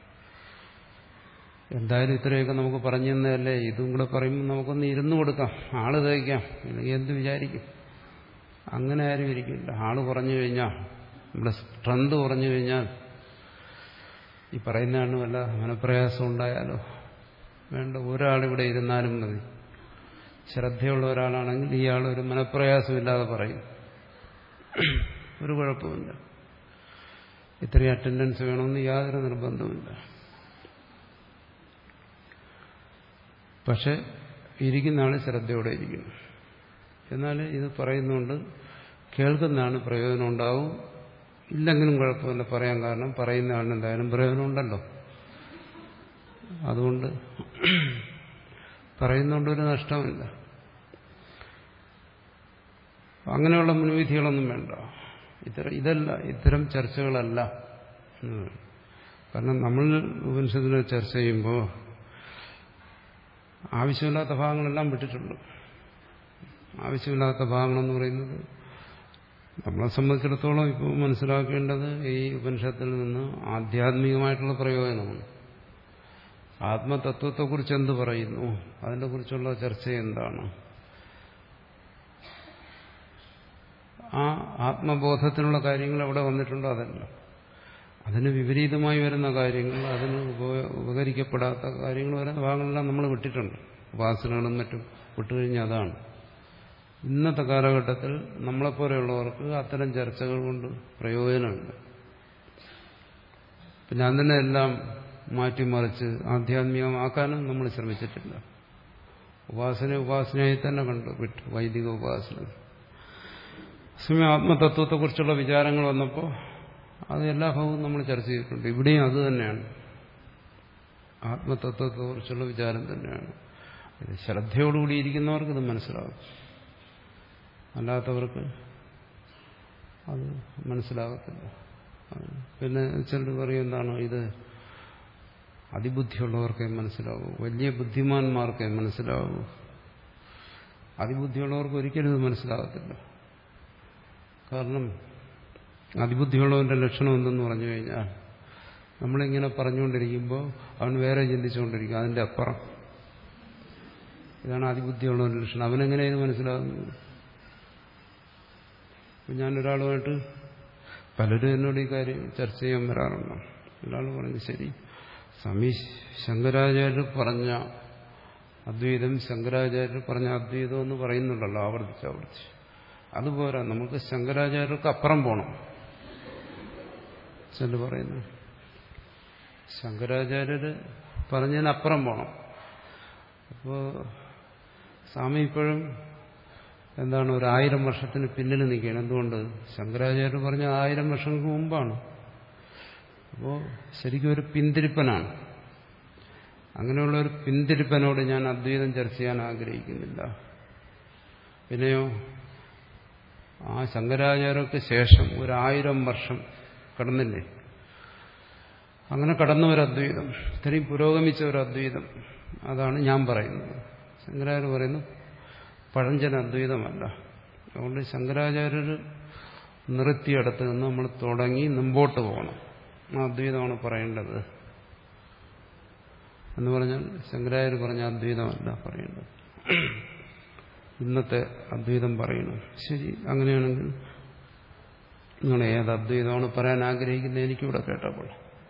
എന്തായാലും ഇത്രയൊക്കെ നമുക്ക് പറഞ്ഞു തന്നതല്ലേ, ഇതും കൂടെ പറയുമ്പോൾ നമുക്കൊന്ന് ഇരുന്നു കൊടുക്കാം, ആള് തയ്ക്കാം, ഇല്ലെങ്കിൽ എന്ത് വിചാരിക്കും? അങ്ങനെ ആരും ഇരിക്കില്ല. ആള് പറഞ്ഞു കഴിഞ്ഞാൽ, നമ്മുടെ സ്ട്രെങ്ത് കുറഞ്ഞു കഴിഞ്ഞാൽ ഈ പറയുന്നതാണ് വല്ല മനപ്രയാസം ഉണ്ടായാലോ. വേണ്ട, ഒരാളിവിടെ ഇരുന്നാലും മതി. ശ്രദ്ധയുള്ള ഒരാളാണെങ്കിൽ ഇയാൾ ഒരു മനപ്രയാസമില്ലാതെ പറയും, ഒരു കുഴപ്പമില്ല. ഇത്രയും അറ്റൻഡൻസ് വേണമെന്ന് യാതൊരു നിർബന്ധമില്ല. പക്ഷെ ഇരിക്കുന്ന ആൾ ശ്രദ്ധയോടെ ഇരിക്കണം. എന്നാൽ ഇത് പറയുന്നുണ്ട്, കേൾക്കുന്ന ആൾ പ്രയോജനം ഉണ്ടാവും. ഇല്ലെങ്കിലും കുഴപ്പമില്ല, പറയാൻ. കാരണം പറയുന്ന ആളിന് എന്തായാലും പ്രയോജനം ഉണ്ടല്ലോ. അതുകൊണ്ട് പറയുന്നതുകൊണ്ടൊരു നഷ്ടമില്ല. അങ്ങനെയുള്ള മുൻവിധികളൊന്നും വേണ്ട. ഇത്തരം ഇതല്ല ഇത്തരം ചർച്ചകളല്ല. കാരണം നമ്മൾ ഉപനിഷത്തിനെ ചർച്ച ചെയ്യുമ്പോൾ ആവശ്യമില്ലാത്ത ഭാഗങ്ങളെല്ലാം വിട്ടിട്ടുണ്ട്. ആവശ്യമില്ലാത്ത ഭാഗങ്ങളെന്ന് പറയുന്നത് നമ്മളെ സംബന്ധിച്ചിടത്തോളം ഇപ്പോൾ മനസ്സിലാക്കേണ്ടത് ഈ ഉപനിഷത്തിൽ നിന്ന് ആധ്യാത്മികമായിട്ടുള്ള പ്രയോജനമാണ്. ആത്മതത്വത്തെക്കുറിച്ച് എന്ത് പറയുന്നു, അതിനെ കുറിച്ചുള്ള ചർച്ച എന്താണ്, ആ ആത്മബോധത്തിനുള്ള കാര്യങ്ങൾ എവിടെ വന്നിട്ടുണ്ടോ അതല്ല. അതിന് വിപരീതമായി വരുന്ന കാര്യങ്ങൾ, അതിന് ഉപകരിക്കപ്പെടാത്ത കാര്യങ്ങൾ വരുന്ന ഭാഗങ്ങളെല്ലാം നമ്മൾ വിട്ടിട്ടുണ്ട്. ഉപാസനകളും മറ്റും വിട്ടുകഴിഞ്ഞാൽ അതാണ്. ഇന്നത്തെ കാലഘട്ടത്തിൽ നമ്മളെപ്പോലെയുള്ളവർക്ക് അത്തരം ചർച്ചകൾ കൊണ്ട് പ്രയോജനമില്ല. പിന്നെ അതിനെ എല്ലാം മാറ്റിമറിച്ച് ആധ്യാത്മികമാക്കാനും നമ്മൾ ശ്രമിച്ചിട്ടില്ല. ഉപാസന ഉപാസനയായി തന്നെ കണ്ടു വിട്ടു, വൈദിക ഉപാസന. സമയം ആത്മതത്വത്തെക്കുറിച്ചുള്ള വിചാരങ്ങൾ വന്നപ്പോൾ അത് എല്ലാ ഭാഗവും നമ്മൾ ചർച്ച ചെയ്തിട്ടുണ്ട്. ഇവിടെയും അത് തന്നെയാണ്, ആത്മതത്വത്തെക്കുറിച്ചുള്ള വിചാരം തന്നെയാണ്. ഇത് ശ്രദ്ധയോടുകൂടി ഇരിക്കുന്നവർക്ക് ഇത് മനസ്സിലാകും, അല്ലാത്തവർക്ക് അത് മനസ്സിലാകത്തില്ല. പിന്നെ ചിലർ പറയും എന്താണ് ഇത് അതിബുദ്ധിയുള്ളവർക്കേ മനസ്സിലാവൂ, വലിയ ബുദ്ധിമാന്മാർക്കേ മനസ്സിലാവൂ. അതിബുദ്ധിയുള്ളവർക്ക് ഒരിക്കലും ഇത് മനസ്സിലാകത്തില്ല. കാരണം അതിബുദ്ധിയുള്ളവന്റെ ലക്ഷണം എന്തെന്ന് പറഞ്ഞു കഴിഞ്ഞാൽ നമ്മളിങ്ങനെ പറഞ്ഞുകൊണ്ടിരിക്കുമ്പോൾ അവൻ വേറെ ചിന്തിച്ചുകൊണ്ടിരിക്കും, അതിന്റെ അപ്പുറം. ഇതാണ് അതിബുദ്ധിയുള്ളവന്റെ ലക്ഷണം. അവനെങ്ങനെ ഇത് മനസ്സിലാകുന്നത്? ഞാനൊരാളുമായിട്ട് പലരും എന്നോട് ഈ കാര്യം ചർച്ച ചെയ്യാൻ വരാറുണ്ട്. ഒരാൾ പറഞ്ഞു, ശരി സ്വാമി ശങ്കരാചാര്യർ പറഞ്ഞ അദ്വൈതം ശങ്കരാചാര്യർ പറഞ്ഞ അദ്വൈതം എന്ന് പറയുന്നുണ്ടല്ലോ ആവർത്തിച്ച് ആവർത്തിച്ച്. അതുപോരാ, നമുക്ക് ശങ്കരാചാര്യർക്ക് അപ്പുറം പോകണം. ചെല്ലു പറയുന്നു ശങ്കരാചാര്യർ പറഞ്ഞതിനപ്പുറം പോകണം. അപ്പോൾ സ്വാമി ഇപ്പോഴും എന്താണ് ഒരു ആയിരം വർഷത്തിന് പിന്നിൽ നിൽക്കുകയാണ്. എന്തുകൊണ്ട്? ശങ്കരാചാര്യർ പറഞ്ഞ ആയിരം വർഷങ്ങൾക്ക് മുമ്പാണ്. അപ്പോൾ ശരിക്കും ഒരു പിന്തിരിപ്പനാണ്. അങ്ങനെയുള്ള ഒരു പിന്തിരിപ്പനോട് ഞാൻ അദ്വൈതം ചർച്ച ചെയ്യാൻ ആഗ്രഹിക്കുന്നില്ല. പിന്നെയോ ആ ശങ്കരാചാര്യർക്ക് ശേഷം ഒരായിരം വർഷം കടന്നില്ലേ, അങ്ങനെ കടന്ന ഒരു അദ്വൈതം, ഇത്രയും പുരോഗമിച്ച ഒരു അദ്വൈതം, അതാണ് ഞാൻ പറയുന്നത്. ശങ്കരാചാര്യർ പറയുന്നു പഴഞ്ചൻ അദ്വൈതമല്ല. അതുകൊണ്ട് ശങ്കരാചാര്യർ നിർത്തിയിടത്ത് നിന്ന് നമ്മൾ തുടങ്ങി മുമ്പോട്ട് പോകണം. ആ അദ്വൈതമാണ് പറയേണ്ടത് എന്ന് പറഞ്ഞാൽ ശങ്കരാചാര്യർ പറഞ്ഞ അദ്വൈതമല്ല പറയേണ്ടത്, ഇന്നത്തെ അദ്വൈതം പറയണം. ശരി, അങ്ങനെയാണെങ്കിൽ നിങ്ങൾ ഏത് അദ്വൈതമാണ് പറയാൻ ആഗ്രഹിക്കുന്നത് എനിക്കിവിടെ കേട്ടപ്പോൾ.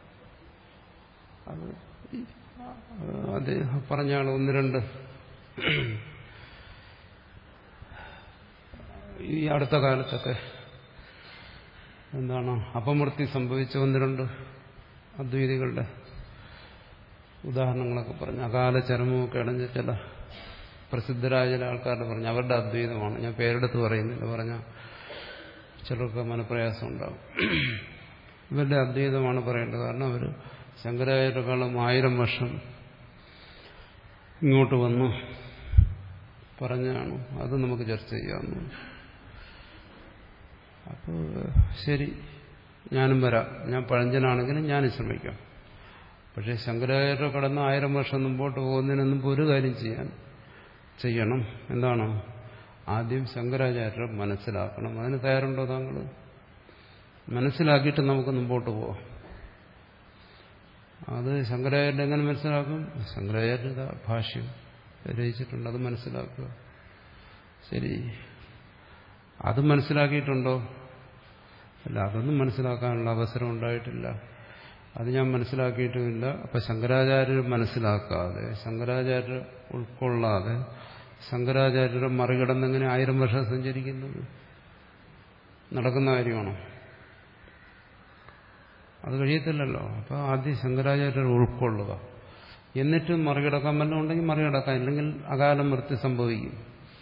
അത് അദ്ദേഹം പറഞ്ഞാണ് ഒന്ന് രണ്ട് ഈ അടുത്ത കാലത്തൊക്കെ എന്താണ് അപമൃത്യു സംഭവിച്ച ഒന്ന് രണ്ട് അദ്വൈതികളുടെ ഉദാഹരണങ്ങളൊക്കെ പറഞ്ഞു. അകാല ചരമമൊക്കെ അടഞ്ഞ ചില പ്രസിദ്ധരായ ചില ആൾക്കാരുടെ പറഞ്ഞു അവരുടെ അദ്വൈതമാണ്. ഞാൻ പേരെടുത്ത് പറയുന്നില്ല, പറഞ്ഞാൽ ചിലർക്ക് മനപ്രയാസം ഉണ്ടാകും. ഇവരുടെ അദ്വൈതമാണ് പറയേണ്ടത്. കാരണം അവർ ശങ്കരാചാര്യരെക്കാളും ആയിരം വർഷം ഇങ്ങോട്ട് വന്നു പറഞ്ഞാണ്. അത് നമുക്ക് ചർച്ച ചെയ്യാവുന്നു. അപ്പോൾ ശരി, ഞാനും വരാം. ഞാൻ പഴഞ്ചനാണെങ്കിലും ഞാനും ശ്രമിക്കാം. പക്ഷേ ശങ്കരാചാര്യ കടന്ന് ആയിരം വർഷം മുമ്പോട്ട് പോകുന്നതിന് മുമ്പ് ഒരു കാര്യം ചെയ്യാൻ ചെയ്യണം. എന്താണ്? ആദ്യം ശങ്കരാചാര്യരെ മനസ്സിലാക്കണം. അതിന് തയ്യാറുണ്ടോ താങ്കൾ? മനസ്സിലാക്കിയിട്ട് നമുക്ക് മുമ്പോട്ട് പോവാം. അത് ശങ്കരാചാര്യരെ എങ്ങനെ മനസ്സിലാക്കും? ശങ്കരാചാര്യ ഭാഷ്യം രചിച്ചിട്ടുണ്ട്, അത് മനസ്സിലാക്കുക. ശരി, അത് മനസ്സിലാക്കിയിട്ടുണ്ടോ? അല്ല, അതൊന്നും മനസ്സിലാക്കാനുള്ള അവസരം ഉണ്ടായിട്ടില്ല. അത് ഞാൻ മനസ്സിലാക്കിയിട്ടുമില്ല. അപ്പൊ ശങ്കരാചാര്യർ മനസ്സിലാക്കാതെ, ശങ്കരാചാര്യർ ഉൾക്കൊള്ളാതെ, ശങ്കരാചാര്യരെ മറികടന്നെങ്ങനെ ആയിരം വർഷം സഞ്ചരിക്കുന്നത്? നടക്കുന്ന കാര്യമാണോ? അത് കഴിയത്തില്ലല്ലോ. അപ്പൊ ആദ്യം ശങ്കരാചാര്യർ ഉൾക്കൊള്ളുക, എന്നിട്ടും മറികടക്കാൻ വല്ലതും ഉണ്ടെങ്കിൽ മറികടക്കാം, ഇല്ലെങ്കിൽ അകാല മൃത്യു സംഭവിക്കും.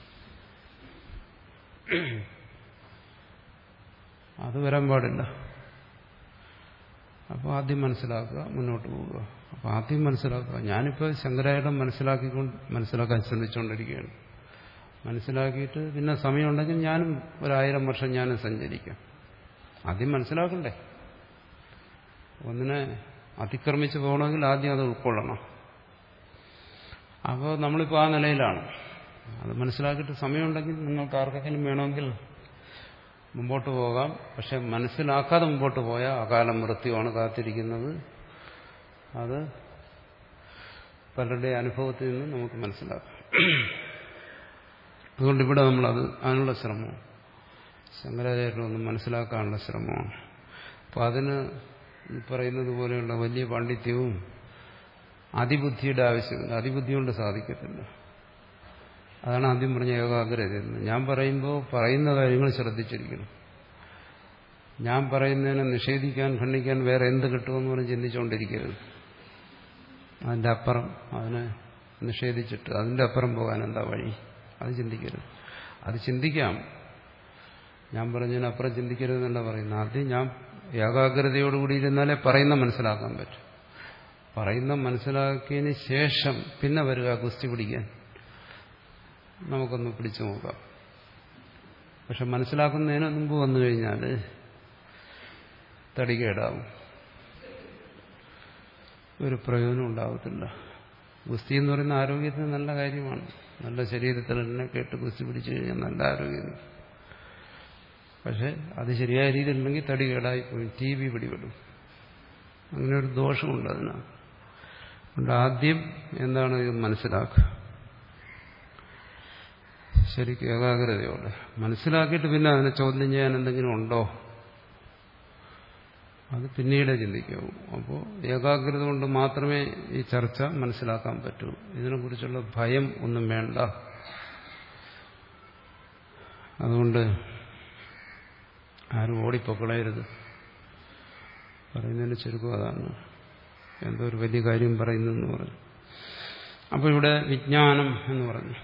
അത് വരാൻ പാടില്ല. അപ്പോൾ ആദ്യം മനസ്സിലാക്കുക, മുന്നോട്ട് പോവുക. അപ്പോൾ ആദ്യം മനസ്സിലാക്കുക. ഞാനിപ്പോൾ ശങ്കരാചാര്യം മനസ്സിലാക്കിക്കൊണ്ട് മനസ്സിലാക്കാൻ ശ്രമിച്ചുകൊണ്ടിരിക്കുകയാണ്. മനസ്സിലാക്കിയിട്ട് പിന്നെ സമയമുണ്ടെങ്കിൽ ഞാനും ഒരായിരം വർഷം ഞാനും സഞ്ചരിക്കാം. ആദ്യം മനസ്സിലാക്കണ്ടേ? ഒന്നിനെ അതിക്രമിച്ച് പോകണമെങ്കിൽ ആദ്യം അത് ഉൾക്കൊള്ളണം. അപ്പോൾ നമ്മളിപ്പോൾ ആ നിലയിലാണ്. അത് മനസ്സിലാക്കിയിട്ട് സമയമുണ്ടെങ്കിൽ നിങ്ങൾക്ക് ആർക്കെങ്കിലും വേണമെങ്കിൽ മുമ്പോട്ട് പോകാം. പക്ഷെ മനസ്സിലാക്കാതെ മുമ്പോട്ട് പോയാൽ അകാല മൃത്യുവാണ് കാത്തിരിക്കുന്നത്. അത് പലരുടെ അനുഭവത്തിൽ നിന്ന് നമുക്ക് മനസ്സിലാക്കാം. അതുകൊണ്ട് ഇവിടെ നമ്മളത് അതിനുള്ള ശ്രമം, ശങ്കരാചാര്യരൊന്നും മനസ്സിലാക്കാനുള്ള ശ്രമമാണ്. അപ്പം അതിന് ഈ പറയുന്നത് പോലെയുള്ള വലിയ പാണ്ഡിത്യവും അതിബുദ്ധിയുടെ ആവശ്യമില്ല. അതിബുദ്ധി കൊണ്ട് സാധിക്കത്തില്ല. അതാണ് ആദ്യം പറഞ്ഞ ഏകാഗ്രത. ഞാൻ പറയുമ്പോൾ പറയുന്ന കാര്യങ്ങൾ ശ്രദ്ധിച്ചിരിക്കണം. ഞാൻ പറയുന്നതിനെ നിഷേധിക്കാൻ ഖണ്ഡിക്കാൻ വേറെ എന്ത് കിട്ടുമെന്ന് പറഞ്ഞ് ചിന്തിച്ചുകൊണ്ടിരിക്കരുത്. അതിൻ്റെ അപ്പുറം അതിനെ നിഷേധിച്ചിട്ട് അതിൻ്റെ അപ്പുറം പോകാൻ എന്താ വഴി, അത് ചിന്തിക്കരുത്. അത് ചിന്തിക്കാം, ഞാൻ പറഞ്ഞതിനപ്പുറം ചിന്തിക്കരുതെന്നല്ല പറയുന്നത്. ആദ്യം ഞാൻ ഏകാഗ്രതയോടുകൂടി ഇരുന്നാലേ പറയുന്ന മനസ്സിലാക്കാൻ പറ്റും. പറയുന്ന മനസ്സിലാക്കിയതിന് ശേഷം പിന്നെ വരിക ഗുസ്തി പിടിക്കാൻ, നമുക്കൊന്ന് പിടിച്ചു നോക്കാം. പക്ഷെ മനസ്സിലാക്കുന്നതിന് മുമ്പ് വന്നു കഴിഞ്ഞാൽ തടികേടാവും, ഒരു പ്രയോജനം ഉണ്ടാകത്തില്ല. ഗുസ്തി എന്ന് പറയുന്ന ആരോഗ്യത്തിന് നല്ല കാര്യമാണ്. നല്ല ശരീരത്തിൽ തന്നെ കേട്ട് ഗുസ്തി പിടിച്ചു കഴിഞ്ഞാൽ നല്ല ആരോഗ്യം. പക്ഷെ അത് ശരിയായ രീതിയിലുണ്ടെങ്കിൽ തടി കേടായിപ്പോയി, ടി ബി പിടിപെടും. അങ്ങനെ ഒരു ദോഷമുണ്ട് അതിനാണ്. അതുകൊണ്ട് ആദ്യം എന്താണ് ഇത് മനസ്സിലാക്കുക, ശരിക്കും ഏകാഗ്രതയോടെ മനസ്സിലാക്കിയിട്ട് പിന്നെ അതിനെ ചോദ്യം ചെയ്യാൻ എന്തെങ്കിലും ഉണ്ടോ അത് പിന്നീട് ചിന്തിക്കാവൂ. അപ്പോൾ ഏകാഗ്രത കൊണ്ട് മാത്രമേ ഈ ചർച്ച മനസ്സിലാക്കാൻ പറ്റൂ. ഇതിനെക്കുറിച്ചുള്ള ഭയം ഒന്നും വേണ്ട. അതുകൊണ്ട് ആരും ഓടിപ്പൊക്കളയരുത്. പറയുന്നതിന് ചുരുക്കം അതാണ്. എന്തോ ഒരു വലിയ കാര്യം പറയുന്നെന്ന് പറഞ്ഞു. അപ്പോൾ ഇവിടെ വിജ്ഞാനം എന്ന് പറഞ്ഞു.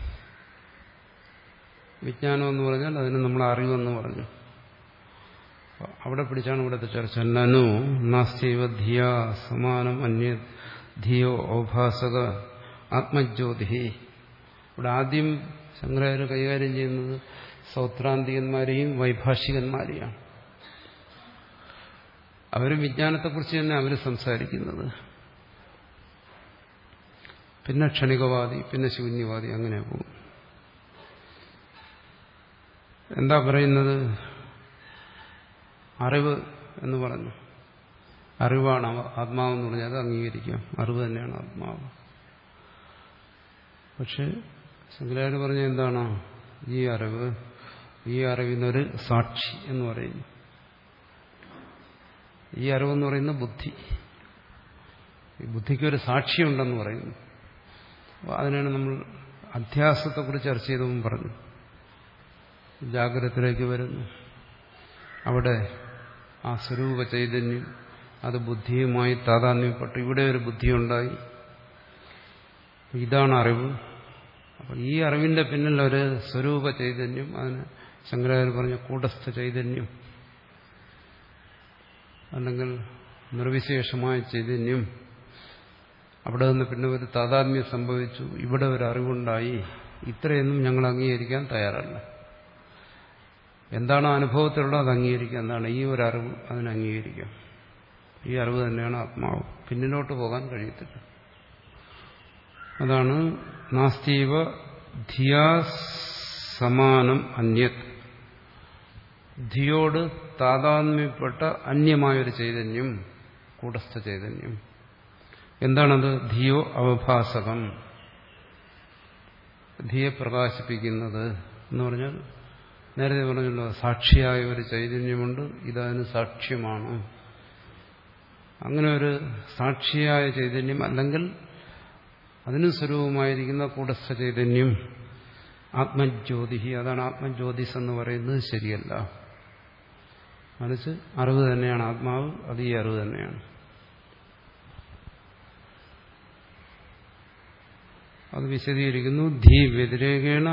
വിജ്ഞാനം എന്ന് പറഞ്ഞാൽ അതിന് നമ്മൾ അറിവെന്ന് പറഞ്ഞു. അവിടെ പിടിച്ചാണ് ഇവിടുത്തെ ചർച്ച. നനു നാസ്തൈവ ധിയ സമാനം അന്യ ധിയോ ഔഭാസക ആത്മജ്യോതി. ഇവിടെ ആദ്യം ശങ്കരാചാര്യ കൈകാര്യം ചെയ്യുന്നത് സൗത്രാന്തികന്മാരെയും വൈഭാഷികന്മാരെയാണ്. അവരും വിജ്ഞാനത്തെക്കുറിച്ച് തന്നെ അവർ സംസാരിക്കുന്നത്. പിന്നെ ക്ഷണികവാദി, പിന്നെ ശൂന്യവാദി, അങ്ങനെ പോകും. എന്താ പറയുന്നത്? അറിവ് എന്ന് പറഞ്ഞു. അറിവാണ് ആത്മാവെന്ന് പറഞ്ഞാൽ അത് അംഗീകരിക്കാം. അറിവ് തന്നെയാണ് ആത്മാവ്. പക്ഷെ ശങ്കരാചാര്യ പറഞ്ഞ എന്താണ്? ഈ അറിവ്, ഈ അറിവിനൊരു സാക്ഷി എന്ന് പറയുന്നു. ഈ അറിവെന്ന് പറയുന്ന ബുദ്ധി. ഈ ബുദ്ധിക്കൊരു സാക്ഷിയുണ്ടെന്ന് പറയുന്നു. അതിനാണ് നമ്മൾ അധ്യാസത്തെക്കുറിച്ച് ചർച്ച ചെയ്തതും പറഞ്ഞു. ജാഗ്രതത്തിലേക്ക് വരുന്നു, അവിടെ ആ സ്വരൂപ ചൈതന്യം അത് ബുദ്ധിയുമായി താതാത്മ്യപ്പെട്ടു. ഇവിടെ ഒരു ബുദ്ധിയുണ്ടായി. ഇതാണ് അറിവ്. അപ്പോൾ ഈ അറിവിന്റെ പിന്നിൽ ഒരു സ്വരൂപ ചൈതന്യം, അതിന് ശങ്കരാചാര്യ പറഞ്ഞ കൂടസ്ഥ ചൈതന്യം അല്ലെങ്കിൽ നിർവിശേഷമായ ചൈതന്യം, അവിടെ നിന്ന് പിന്നെ ഒരു താതാത്മ്യം സംഭവിച്ചു. ഇവിടെ ഒരു അറിവുണ്ടായി. ഇത്രയൊന്നും ഞങ്ങൾ അംഗീകരിക്കാൻ തയ്യാറല്ല. എന്താണോ അനുഭവത്തിലുള്ളത് അത് അംഗീകരിക്കുക. എന്താണ് ഈ ഒരു അറിവ്? അതിനെ അംഗീകരിക്കാം. ഈ അറിവ് തന്നെയാണ് ആത്മാവ്. പിന്നിലോട്ട് പോകാൻ കഴിയത്തില്ല. അതാണ് നാസ്തീവ ധിയാ സമാനം അന്യത്. ധിയോട് താതാത്മ്യപ്പെട്ട അന്യമായൊരു ചൈതന്യം, കൂടസ്ഥ ചൈതന്യം. എന്താണത്? ധിയോ അവഭാസകം, ധിയെ പ്രകാശിപ്പിക്കുന്നത് എന്ന് പറഞ്ഞാൽ നേരത്തെ പറഞ്ഞല്ലോ, സാക്ഷിയായ ഒരു ചൈതന്യമുണ്ട്, ഇതതിന് സാക്ഷ്യമാണ്. അങ്ങനെ ഒരു സാക്ഷിയായ ചൈതന്യം അല്ലെങ്കിൽ അതിന് സ്വരൂപമായിരിക്കുന്ന കൂടസ്ഥ ചൈതന്യം ആത്മജ്യോതി, അതാണ് ആത്മജ്യോതിസ് എന്ന് പറയുന്നത് ശരിയല്ല. മറിച്ച് അറിവ് തന്നെയാണ് ആത്മാവ്, അത് ഈ അറിവ് തന്നെയാണ്. അത് വിശദീകരിക്കുന്നു. ധീ വ്യതിരേകേണ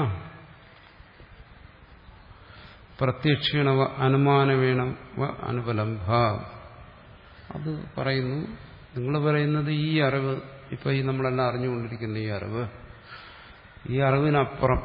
പ്രത്യക്ഷീണ അനുമാനവേണ അനുപലംഭ. അത് പറയുന്നു. നിങ്ങൾ പറയുന്നത് ഈ അറിവ്, ഇപ്പൊ ഈ നമ്മളെല്ലാം അറിഞ്ഞുകൊണ്ടിരിക്കുന്ന ഈ അറിവ്, ഈ അറിവിനപ്പുറം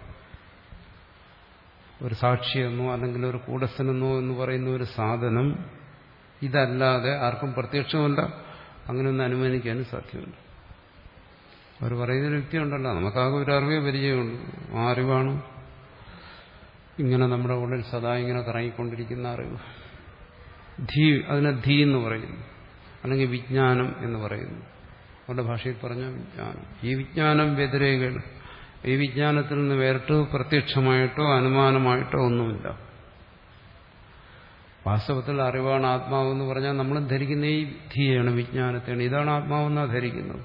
ഒരു സാക്ഷിയെന്നോ അല്ലെങ്കിൽ ഒരു കൂടസ്ഥനെന്നോ എന്ന് പറയുന്ന ഒരു സാധനം ഇതല്ലാതെ ആർക്കും പ്രത്യക്ഷമല്ല, അങ്ങനെയൊന്നും അനുമാനിക്കാനും സാധ്യമല്ല. അവർ പറയുന്നൊരു വ്യക്തിയുണ്ടല്ലോ, നമുക്കാകെ ഒരു അറിവേ പരിചയമുണ്ട്. ആ അറിവാണ് ഇങ്ങനെ നമ്മുടെ ഉള്ളിൽ സദാ ഇങ്ങനെ കറങ്ങിക്കൊണ്ടിരിക്കുന്ന അറിവ്. ധീ, അതിനെ ധീ എന്ന് പറയുന്നു, അല്ലെങ്കിൽ വിജ്ഞാനം എന്ന് പറയുന്നു. അവരുടെ ഭാഷയിൽ പറഞ്ഞ വിജ്ഞാനം. ഈ വിജ്ഞാനം വ്യതിരേകമാണ്. ഈ വിജ്ഞാനത്തിൽ നിന്ന് വേറിട്ട് പ്രത്യക്ഷമായിട്ടോ അനുമാനമായിട്ടോ ഒന്നുമില്ല. വാസ്തവത്തിൽ അറിവാണ് ആത്മാവെന്ന് പറഞ്ഞാൽ നമ്മളും ധരിക്കുന്ന ഈ ധീയാണ്, വിജ്ഞാനത്തെയാണ്. ഇതാണ് ആത്മാവെന്നാണ് ധരിക്കുന്നത്.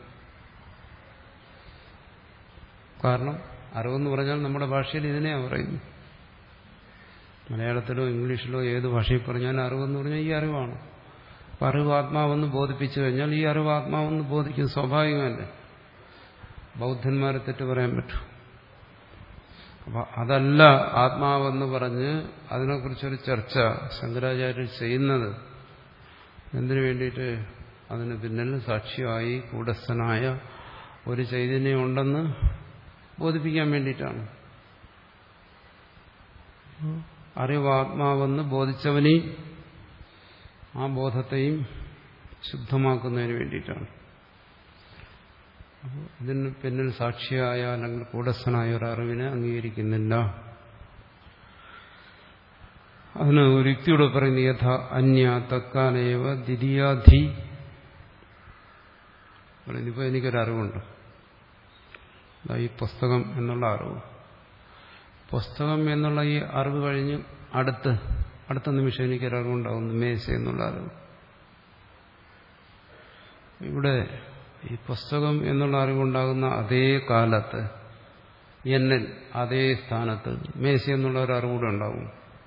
കാരണം അറിവെന്ന് പറഞ്ഞാൽ നമ്മുടെ ഭാഷയിൽ ഇതിനെയാണ് പറയുന്നു. മലയാളത്തിലോ ഇംഗ്ലീഷിലോ ഏത് ഭാഷയിൽ പറഞ്ഞാലും അറിവെന്ന് പറഞ്ഞാൽ ഈ അറിവാണ്. അപ്പം അറിവ് ആത്മാവെന്ന് ബോധിപ്പിച്ചു കഴിഞ്ഞാൽ ഈ അറിവ് ആത്മാവെന്ന് ബോധിക്കും. സ്വാഭാവികമല്ലേ? ബൗദ്ധന്മാരെ തെറ്റ് പറയാൻ പറ്റും. അപ്പം അതല്ല ആത്മാവെന്ന് പറഞ്ഞ് അതിനെക്കുറിച്ചൊരു ചർച്ച ശങ്കരാചാര്യർ ചെയ്യുന്നത് എന്തിനു വേണ്ടിയിട്ട്? അതിന് പിന്നിൽ സാക്ഷിയായി കൂടസ്ഥനായ ഒരു ചൈതന്യം ഉണ്ടെന്ന് ബോധിപ്പിക്കാൻ വേണ്ടിയിട്ടാണ്. അറിവ് ആത്മാവെന്ന് ബോധിച്ചവനെയും ആ ബോധത്തെയും ശുദ്ധമാക്കുന്നതിന് വേണ്ടിയിട്ടാണ്. അപ്പോൾ ഇതിന് പിന്നിൽ സാക്ഷിയായ അല്ലെങ്കിൽ കൂടസ്ഥനായ ഒരു അറിവിനെ അംഗീകരിക്കുന്നില്ല. അതിന് ഒരു യുക്തിയോട് പറയുന്നത് യഥ അന്യ തക്കാലേവ ദ്വിതീയാധി. ഇനിയിപ്പോൾ എനിക്കൊരറിവുണ്ട്, ഈ പുസ്തകം എന്നുള്ള അറിവ്. പുസ്തകം എന്നുള്ള ഈ അറിവ് കഴിഞ്ഞ് അടുത്ത് അടുത്ത നിമിഷം എനിക്കൊരറിവുണ്ടാകുന്നു, മേശ എന്നുള്ള അറിവ്. ഇവിടെ ഈ പുസ്തകം എന്നുള്ള അറിവുണ്ടാകുന്ന അതേ കാലത്ത് എന്നിൽ അതേ സ്ഥാനത്ത് മേശ എന്നുള്ള ഒരു അറിവൂടെ ഉണ്ടാകും.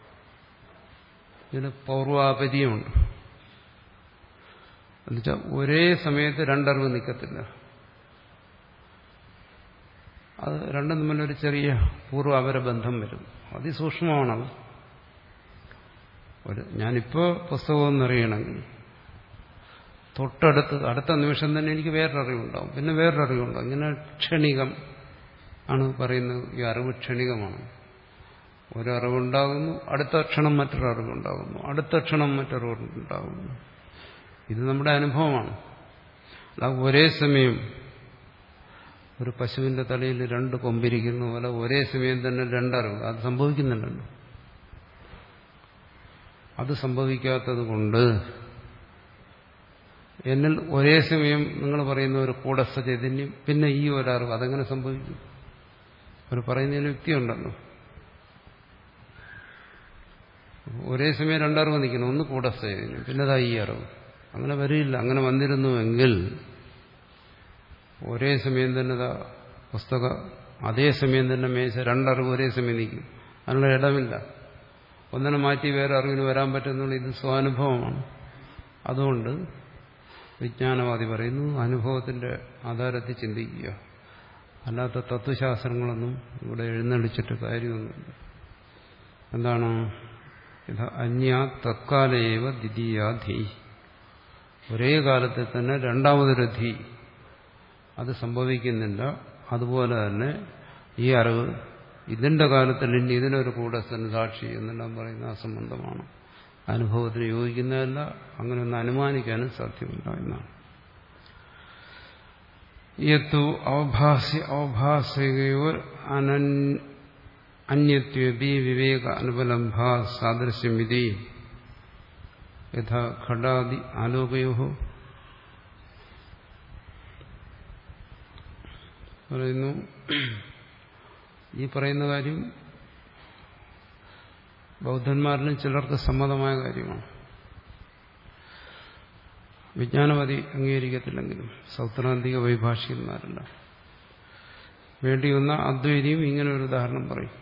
ഇതിന് പൗർവാപര്യമുണ്ട്. എന്നുവെച്ചാൽ ഒരേ സമയത്ത് രണ്ടറിവ് നിൽക്കത്തില്ല. അത് രണ്ടും തമ്മിലൊരു ചെറിയ പൂർവാപര ബന്ധം വരും. അതിസൂക്ഷ്മമാണത്. ഒരു ഞാനിപ്പോൾ പുസ്തകം എന്നറിയണമെങ്കിൽ തൊട്ടടുത്ത് അടുത്ത നിമിഷം തന്നെ എനിക്ക് വേറൊരറിവുണ്ടാവും, പിന്നെ വേറൊരറിവുണ്ടാവും. ഇങ്ങനെ ക്ഷണികം ആണ് പറയുന്നത്. ഈ അറിവ് ക്ഷണികമാണ്. ഒരറിവുണ്ടാകുന്നു, അടുത്ത ക്ഷണം മറ്റൊരു അറിവുണ്ടാകുന്നു, അടുത്ത ക്ഷണം മറ്റൊരറിവുണ്ടാകുന്നു. ഇത് നമ്മുടെ അനുഭവമാണ്. അല്ല ഒരേ സമയം ഒരു പശുവിന്റെ തലയിൽ രണ്ട് കൊമ്പിരിക്കുന്ന പോലെ ഒരേ സമയം തന്നെ രണ്ടറിവ് അത് സംഭവിക്കുന്നുണ്ടല്ലോ. അത് സംഭവിക്കാത്തത് കൊണ്ട് എന്നിൽ ഒരേ സമയം നിങ്ങൾ പറയുന്ന ഒരു കൂടസ്ഥ ചൈതന്യം, പിന്നെ ഈ ഒരറിവ്, അതെങ്ങനെ സംഭവിക്കും? അവർ പറയുന്നതിന് യുക്തിയുണ്ടല്ലോ. ഒരേ സമയം രണ്ടറിവ് നിൽക്കണം, ഒന്ന് കൂടസ്ഥ ചൈതന്യം, പിന്നെ അതാ ഈ അറിവ്. അങ്ങനെ വരില്ല. അങ്ങനെ വന്നിരുന്നുവെങ്കിൽ ഒരേ സമയം തന്നെ പുസ്തക അതേ സമയം തന്നെ മേശ, രണ്ടറിവ് ഒരേ സമയം നിൽക്കും. അതിനുള്ള ഇടമില്ല. ഒന്നിനെ മാറ്റി വേറെ അറിവിന് വരാൻ പറ്റുന്നുള്ള ഇത് സ്വാനുഭവമാണ്. അതുകൊണ്ട് വിജ്ഞാനവാദി പറയുന്നു അനുഭവത്തിന്റെ ആധാരത്തിൽ ചിന്തിക്കുക, അല്ലാത്ത തത്വശാസ്ത്രങ്ങളൊന്നും ഇവിടെ എഴുന്നള്ളിച്ചിട്ട് കാര്യമൊന്നുമില്ല. എന്താണ്? ഇത് അന്യ തത്കാലേവ ദ്വിതീയാധി. ഒരേ കാലത്തിൽ തന്നെ രണ്ടാമതൊരു ധി അത് സംഭവിക്കുന്നില്ല. അതുപോലെ തന്നെ ഈ അറിവ് ഇതിന്റെ കാലത്തിൽ ഇനി ഇതിനൊരു കൂടസ്ഥൻ സാക്ഷി എന്നെല്ലാം പറയുന്ന അസംബന്ധമാണ്, അനുഭവത്തിന് യോജിക്കുന്നതല്ല, അങ്ങനെയൊന്നും അനുമാനിക്കാനും സാധ്യമല്ല എന്നാണ്. യത്തു അവഭാസ്യ അവഭാസികയോർ അന്യത്വപി വിവേക അനുപലംഭാ സാദൃശ്യമിതി യഥാ ഘടാദി ആലോകയോ. പറയുന്നു ഈ പറയുന്ന കാര്യം ബൗദ്ധന്മാരിലും ചിലർക്ക് സമ്മതമായ കാര്യമാണ്. വിജ്ഞാനവാദി അംഗീകരിക്കത്തില്ലെങ്കിലും സൗത്രാന്തിക വൈഭാഷികന്മാരല്ല വേണ്ടി വന്ന അദ്വൈതിയും ഇങ്ങനെ ഒരു ഉദാഹരണം പറയും.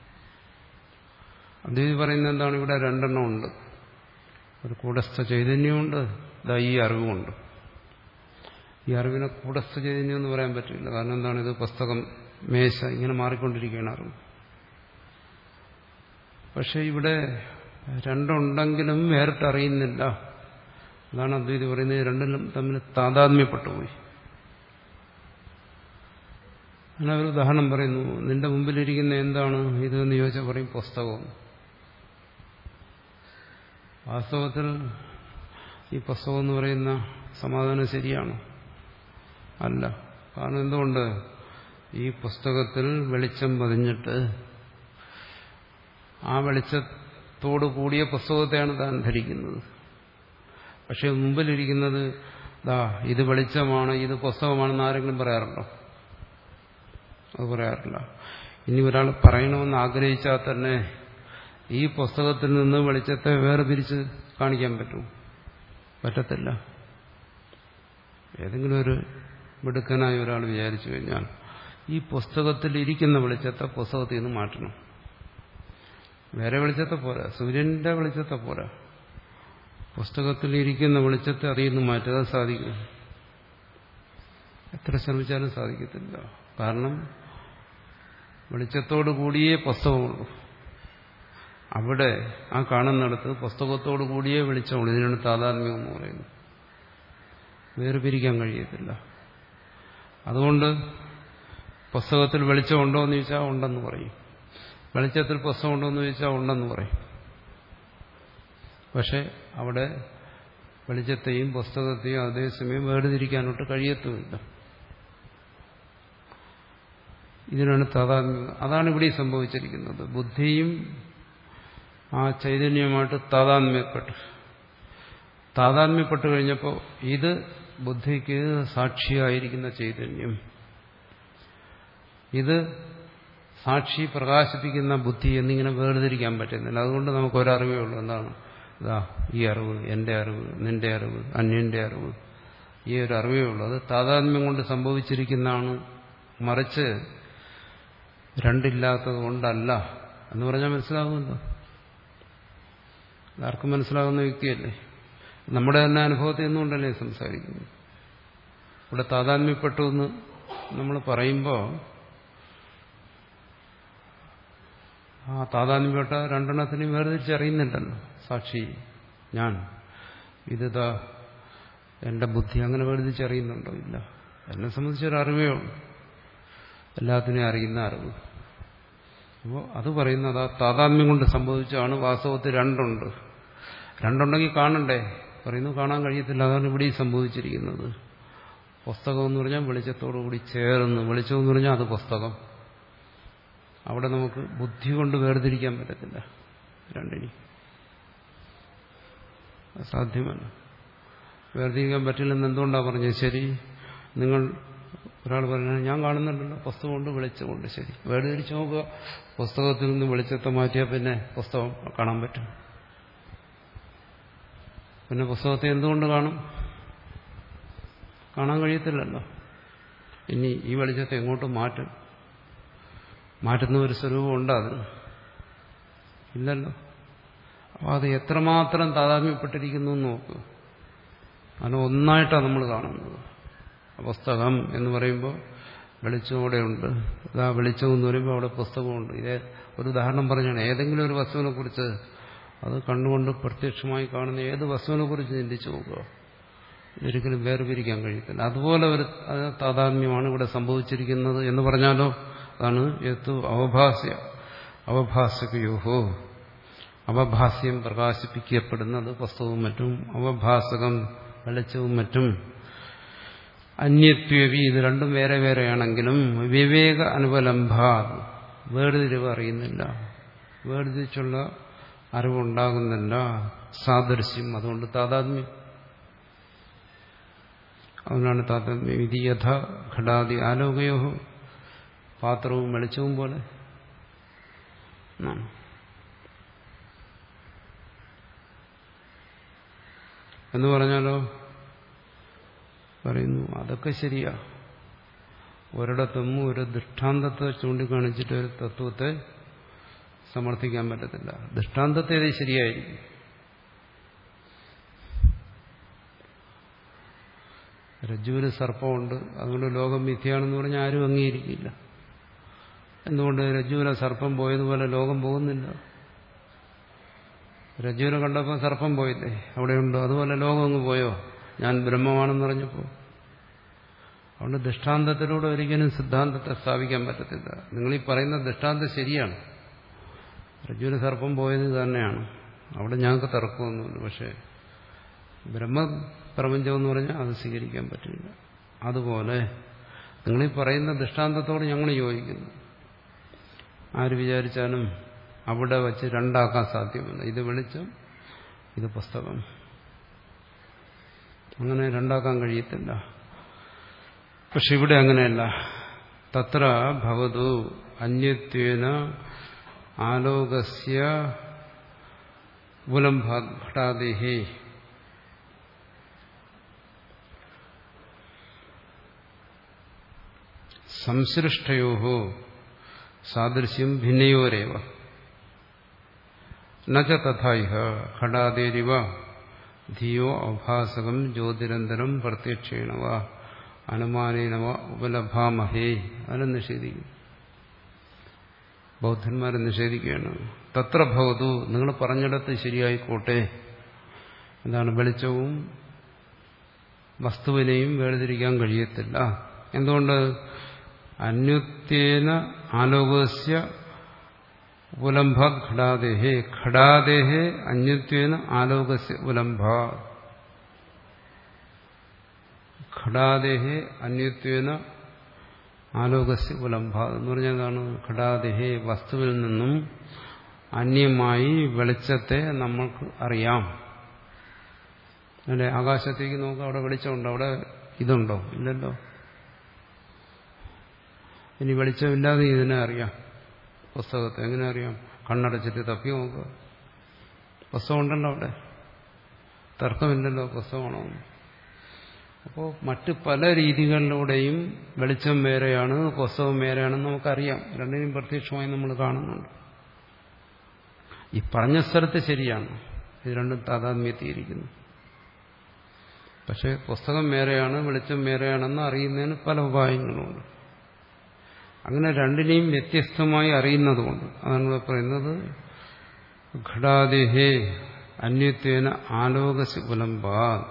അദ്വൈതി പറയുന്നത് എന്താണ്? ഇവിടെ രണ്ടെണ്ണം ഉണ്ട്. ഒരു കൂടസ്ഥ ചൈതന്യമുണ്ട്, ഇതാ ഈ അറിവുമുണ്ട്. ഈ അറിവിനെ കൂടസ്ഥ ചൈതന്യം എന്ന് പറയാൻ പറ്റില്ല. കാരണം എന്താണ്? ഇത് പുസ്തകം, മേശ, ഇങ്ങനെ മാറിക്കൊണ്ടിരിക്കുകയാണ് അറിവ്. പക്ഷെ ഇവിടെ രണ്ടുണ്ടെങ്കിലും വേറിട്ടറിയുന്നില്ല. അതാണ് അദ്വൈതി പറയുന്നത്. രണ്ടിലും തമ്മിൽ താതാത്മ്യപ്പെട്ടുപോയി. അങ്ങനെ ഒരു ഉദാഹരണം പറയുന്നു. നിന്റെ മുമ്പിലിരിക്കുന്ന എന്താണ് ഇതെന്ന് ചോദിച്ചാൽ പറയും പുസ്തകം. വാസ്തവത്തിൽ ഈ പുസ്തകം എന്ന് പറയുന്ന സമാധാനം ശരിയാണോ? അല്ല. കാരണം എന്തുകൊണ്ട്? ഈ പുസ്തകത്തിൽ വെളിച്ചം പതിഞ്ഞിട്ട് ആ വെളിച്ചത്തോട് കൂടിയ പുസ്തകത്തെയാണ് താൻ ധരിക്കുന്നത്. പക്ഷെ മുമ്പിലിരിക്കുന്നത് ദാ ഇത് വെളിച്ചമാണ്, ഇത് പുസ്തകമാണെന്ന് ആരെങ്കിലും പറയാറുണ്ടോ? അത് പറയാറില്ല. ഇനി ഒരാൾ പറയണമെന്ന് ആഗ്രഹിച്ചാൽ തന്നെ ഈ പുസ്തകത്തിൽ നിന്ന് വെളിച്ചത്തെ വേർതിരിച്ച് കാണിക്കാൻ പറ്റും? പറ്റത്തില്ല. ഏതെങ്കിലും ഒരു മിടുക്കനായ ഒരാൾ വിചാരിച്ചു കഴിഞ്ഞാൽ ഈ പുസ്തകത്തിൽ ഇരിക്കുന്ന വെളിച്ചത്തെ പുസ്തകത്തിൽ നിന്ന് മാറ്റണം. വേറെ വെളിച്ചത്തെ പോരാ, സൂര്യന്റെ വെളിച്ചത്തെ പോരാ. പുസ്തകത്തിലിരിക്കുന്ന വെളിച്ചത്തെ അറിയുന്നു മാറ്റാതെ സാധിക്കും. എത്ര ശ്രമിച്ചാലും സാധിക്കത്തില്ല. കാരണം വെളിച്ചത്തോടു കൂടിയേ പുസ്തകമുള്ളൂ. അവിടെ ആ കാണുന്നിടത്ത് പുസ്തകത്തോടു കൂടിയേ വെളിച്ചമുള്ളൂ. ഇതിനാണ് താതാത്മ്യം എന്ന് പറയുന്നത്. വേർപിരിക്കാൻ കഴിയത്തില്ല. അതുകൊണ്ട് പുസ്തകത്തിൽ വെളിച്ചമുണ്ടോ എന്ന് ചോദിച്ചാൽ ഉണ്ടെന്ന് പറയും, വെളിച്ചത്തിൽ പുസ്തകമുണ്ടോ എന്ന് ചോദിച്ചാൽ ഉണ്ടെന്ന് പറയും. പക്ഷെ അവിടെ വെളിച്ചത്തെയും പുസ്തകത്തെയും അതേസമയം വേർതിരിക്കാനോട്ട് കഴിയത്തുമില്ല. ഇതിനാണ് താതാത്മ്യം. അതാണ് ഇവിടെ സംഭവിച്ചിരിക്കുന്നത്. ബുദ്ധിയും ആ ചൈതന്യമായിട്ട് താതാത്മ്യപ്പെട്ടു താതാത്മ്യപ്പെട്ടു കഴിഞ്ഞപ്പോൾ ഇത് ബുദ്ധിക്ക് സാക്ഷിയായിരിക്കുന്ന ചൈതന്യം, ഇത് സാക്ഷി പ്രകാശിപ്പിക്കുന്ന ബുദ്ധി എന്നിങ്ങനെ വേർതിരിക്കാൻ പറ്റുന്നില്ല. അതുകൊണ്ട് നമുക്കൊരറിവേ ഉള്ളൂ. എന്താണ്? ഇതാ ഈ അറിവ്, എന്റെ അറിവ്, നിന്റെ അറിവ്, അന്യന്റെ അറിവ്, ഈ ഒരു അറിവേ ഉള്ളൂ. അത് താതാത്മ്യം കൊണ്ട് സംഭവിച്ചിരിക്കുന്നതാണ്. മറിച്ച് രണ്ടില്ലാത്തത് കൊണ്ടല്ല എന്ന് പറഞ്ഞാൽ മനസ്സിലാകുമല്ലോ. ആർക്കും മനസ്സിലാകുന്ന വ്യക്തിയല്ലേ. നമ്മുടെ തന്നെ അനുഭവത്തിൽ നിന്നുകൊണ്ടല്ലേ സംസാരിക്കുന്നു. ഇവിടെ താതാത്മ്യപ്പെട്ടു എന്ന് നമ്മൾ പറയുമ്പോൾ ആ താതാത്മ്യപ്പെട്ട രണ്ടെണ്ണത്തിനും വേർതിരിച്ചറിയുന്നുണ്ടല്ലോ. സാക്ഷി ഞാൻ, ഇതാ എന്റെ ബുദ്ധി, അങ്ങനെ വേർതിരിച്ചറിയുന്നുണ്ടോ? ഇല്ല. എന്നെ സംബന്ധിച്ചൊരറിവേ ഉള്ളൂ, എല്ലാത്തിനെയും അറിയുന്ന അറിവ്. അപ്പോൾ അത് പറയുന്നത് ആ താതാത്മ്യം കൊണ്ട് സംഭവിച്ചാണ്. വാസ്തവത്തിൽ രണ്ടുണ്ട്. രണ്ടുണ്ടെങ്കിൽ കാണണ്ടേ? പറയുന്നു കാണാൻ കഴിയത്തില്ല. അതാണ് ഇവിടെ സംഭവിച്ചിരിക്കുന്നത്. പുസ്തകം എന്ന് പറഞ്ഞാൽ വെളിച്ചത്തോടുകൂടി ചേർന്ന്, വെളിച്ചം എന്ന് പറഞ്ഞാൽ അത് പുസ്തകം. അവിടെ നമുക്ക് ബുദ്ധി കൊണ്ട് വേർതിരിക്കാൻ പറ്റത്തില്ല രണ്ടിനി, സാധ്യമല്ല. വേർതിരിക്കാൻ പറ്റില്ലെന്ന് എന്തുകൊണ്ടാണ് പറഞ്ഞത്? ശരി, നിങ്ങൾ ഒരാൾ പറഞ്ഞാൽ ഞാൻ കാണുന്നുണ്ടല്ലോ പുസ്തകമുണ്ട് വെളിച്ചമുണ്ട്, ശരി, വേർതിരിച്ച് നോക്കുക. പുസ്തകത്തിൽ നിന്ന് വെളിച്ചത്തെ മാറ്റിയാൽ പിന്നെ പുസ്തകം കാണാൻ പറ്റും. പിന്നെ പുസ്തകത്തെ എന്തുകൊണ്ട് കാണും? കാണാൻ കഴിയത്തില്ലല്ലോ. ഇനി ഈ വെളിച്ചത്തെ എങ്ങോട്ട് മാറ്റും? മാറ്റുന്ന ഒരു സ്വരൂപം ഉണ്ടോ അതിന്? ഇല്ലല്ലോ. അപ്പോൾ അത് എത്രമാത്രം താതാത്മ്യപ്പെട്ടിരിക്കുന്നു എന്ന് നോക്കുക. അതിന് ഒന്നായിട്ടാണ് നമ്മൾ കാണുന്നത്. പുസ്തകം എന്ന് പറയുമ്പോൾ വെളിച്ചം അവിടെ ഉണ്ട്. അതാ വെളിച്ചം എന്ന് പറയുമ്പോൾ അവിടെ പുസ്തകമുണ്ട്. ഇതേ ഒരു ഉദാഹരണം പറഞ്ഞാണ്. ഏതെങ്കിലും ഒരു വസ്തുവിനെ കുറിച്ച്, അത് കണ്ണുകൊണ്ട് പ്രത്യക്ഷമായി കാണുന്ന ഏത് വസ്തുവിനെ കുറിച്ച് ചിന്തിച്ചു നോക്കുക, ഒരിക്കലും വേർപിരിക്കാൻ കഴിയത്തില്ല. അതുപോലെ ഒരു താതാത്മ്യമാണ് ഇവിടെ സംഭവിച്ചിരിക്കുന്നത് എന്ന് പറഞ്ഞാലോ അതാണ് യത്തു അവഭാസ്യ അവഭാസകയോഹോ, അവഭാസ്യം പ്രകാശിപ്പിക്കപ്പെടുന്നത് പുസ്തകവും മറ്റും, അവഭാസകം വെളിച്ചവും മറ്റും, അന്യത്വവി ഇത് രണ്ടും വേറെ വേറെയാണെങ്കിലും വിവേക അനുപലംഭ വേർതിരിവ് അറിയുന്നില്ല, വേർതിരിച്ചുള്ള അറിവുണ്ടാകുന്നില്ല. സാദൃശ്യം, അതുകൊണ്ട് താതാത്മ്യം. അതുകൊണ്ടാണ് താതാത്മ്യം. ഇത് യഥ ഘടാദി ആലോകയോ, പാത്രവും വെളിച്ചവും പോലെ എന്ന് പറഞ്ഞാലോ പറയുന്നു അതൊക്കെ ശരിയാ. ഒരിടത്തും ഒരു ദൃഷ്ടാന്തത്തെ ചൂണ്ടിക്കാണിച്ചിട്ട് ഒരു തത്വത്തെ സമർത്ഥിക്കാൻ പറ്റത്തില്ല. ദൃഷ്ടാന്തത്തെ അത് ശരിയായിരിക്കും. രജ്ജുവിന് സർപ്പമുണ്ട്, അതുകൊണ്ട് ലോകം മിഥ്യയാണെന്ന് പറഞ്ഞാൽ ആരും അംഗീകരിക്കില്ല. എന്തുകൊണ്ട്? രജ്ജുവിനെ സർപ്പം പോയതുപോലെ ലോകം പോകുന്നില്ല. രജ്ജുവിനെ കണ്ടപ്പോൾ സർപ്പം പോയില്ലേ, അവിടെയുണ്ടോ? അതുപോലെ ലോകം അങ്ങ് പോയോ ഞാൻ ബ്രഹ്മമാണെന്ന് പറഞ്ഞപ്പോൾ? അതുകൊണ്ട് ദൃഷ്ടാന്തത്തിലൂടെ ഒരിക്കലും സിദ്ധാന്തത്തെ സ്ഥാപിക്കാൻ പറ്റത്തില്ല. നിങ്ങളീ പറയുന്ന ദൃഷ്ടാന്തം ശരിയാണ്, രജ്ജുവിന് സർപ്പം പോയത് തന്നെയാണ്, അവിടെ ഞങ്ങൾക്ക് തർക്കമൊന്നുമില്ല. പക്ഷേ ബ്രഹ്മപ്രപഞ്ചം എന്ന് പറഞ്ഞാൽ അത് സ്വീകരിക്കാൻ പറ്റില്ല. അതുപോലെ നിങ്ങളീ പറയുന്ന ദൃഷ്ടാന്തത്തോട് ഞങ്ങൾ യോജിക്കുന്നു. ആര് വിചാരിച്ചാലും അവിടെ വച്ച് രണ്ടാക്കാൻ സാധ്യമല്ല. ഇത് വെളിച്ചം, ഇത് പുസ്തകം, അങ്ങനെ രണ്ടാക്കാൻ കഴിയത്തില്ല. പക്ഷെ ഇവിടെ അങ്ങനെയല്ല. തത്ര ഭവതു അന്യത്വേന ആലോകസ്യ ഉലംഘടാദേഹി സംസൃഷ്ടയോ സാദൃശ്യം ഭിന്നയോരേവ. നച തഥായിഹ ഘടാദേരിവ ധിയോ അവഭാസകം ജ്യോതിരന്തരം പ്രത്യക്ഷേണവ അനുമാനേനവ ഉപലഭാമഹേ. അതിനെ നിഷേധിക്കും. ബൗദ്ധന്മാരെ നിഷേധിക്കുകയാണ്. തത്ര ഭവതു, നിങ്ങൾ പറഞ്ഞിടത്ത് ശരിയായിക്കോട്ടെ. എന്താണ്? വെളിച്ചവും വസ്തുവിനെയും വേർതിരിക്കാൻ കഴിയത്തില്ല. എന്തുകൊണ്ട്? അന്യുത്യേന ആലോകസ്യ ഉലംഭ ഘടാദേഹേ ഘടാദേഹേ അന്യുത്വേന ആലോകസ്യ ഉലംഭ ഘടാദേഹേ അന്യുത്വേന ആലോകസ്യ ഉലംഭ എന്ന് പറഞ്ഞാൽ എന്താണ്? ഘടാദേഹേ വസ്തുവിൽ നിന്നും അന്യമായി വെളിച്ചത്തെ നമ്മൾക്ക് അറിയാം. അല്ലെ? ആകാശത്തേക്ക് നോക്കാം, അവിടെ വെളിച്ചമുണ്ടോ? അവിടെ ഇതുണ്ടോ? ഇല്ലല്ലോ. ഇനി വെളിച്ചമില്ലാതെ ഇതിനെ അറിയാം. പുസ്തകത്തെ എങ്ങനെ അറിയാം? കണ്ണടച്ചിട്ട് തപ്പി നോക്കുക. പുസ്തകം ഉണ്ടല്ലോ അവിടെ, തർക്കമില്ലല്ലോ പുസ്തകമാണോ. അപ്പോൾ മറ്റ് പല രീതികളിലൂടെയും വെളിച്ചം വേറെയാണ്, പുസ്തകം വേറെയാണെന്ന് നമുക്കറിയാം. രണ്ടിനും പ്രത്യക്ഷമായി നമ്മൾ കാണുന്നുണ്ട്. ഈ പറഞ്ഞ സ്ഥലത്ത് ശരിയാണ്, ഇത് രണ്ടും താതാത്മ്യത്തിയിരിക്കുന്നു. പക്ഷെ പുസ്തകം വേറെയാണ്, വെളിച്ചം വേറെയാണെന്ന് അറിയുന്നതിന് പല ഉപായങ്ങളുമുണ്ട്. അങ്ങനെ രണ്ടിനെയും വ്യത്യസ്തമായി അറിയുന്നതുകൊണ്ട് അതാണ് ഇവിടെ പറയുന്നത് ഘടാദേഹേ അന്യത്വേന ആലോകസ്യ ഉലംബ.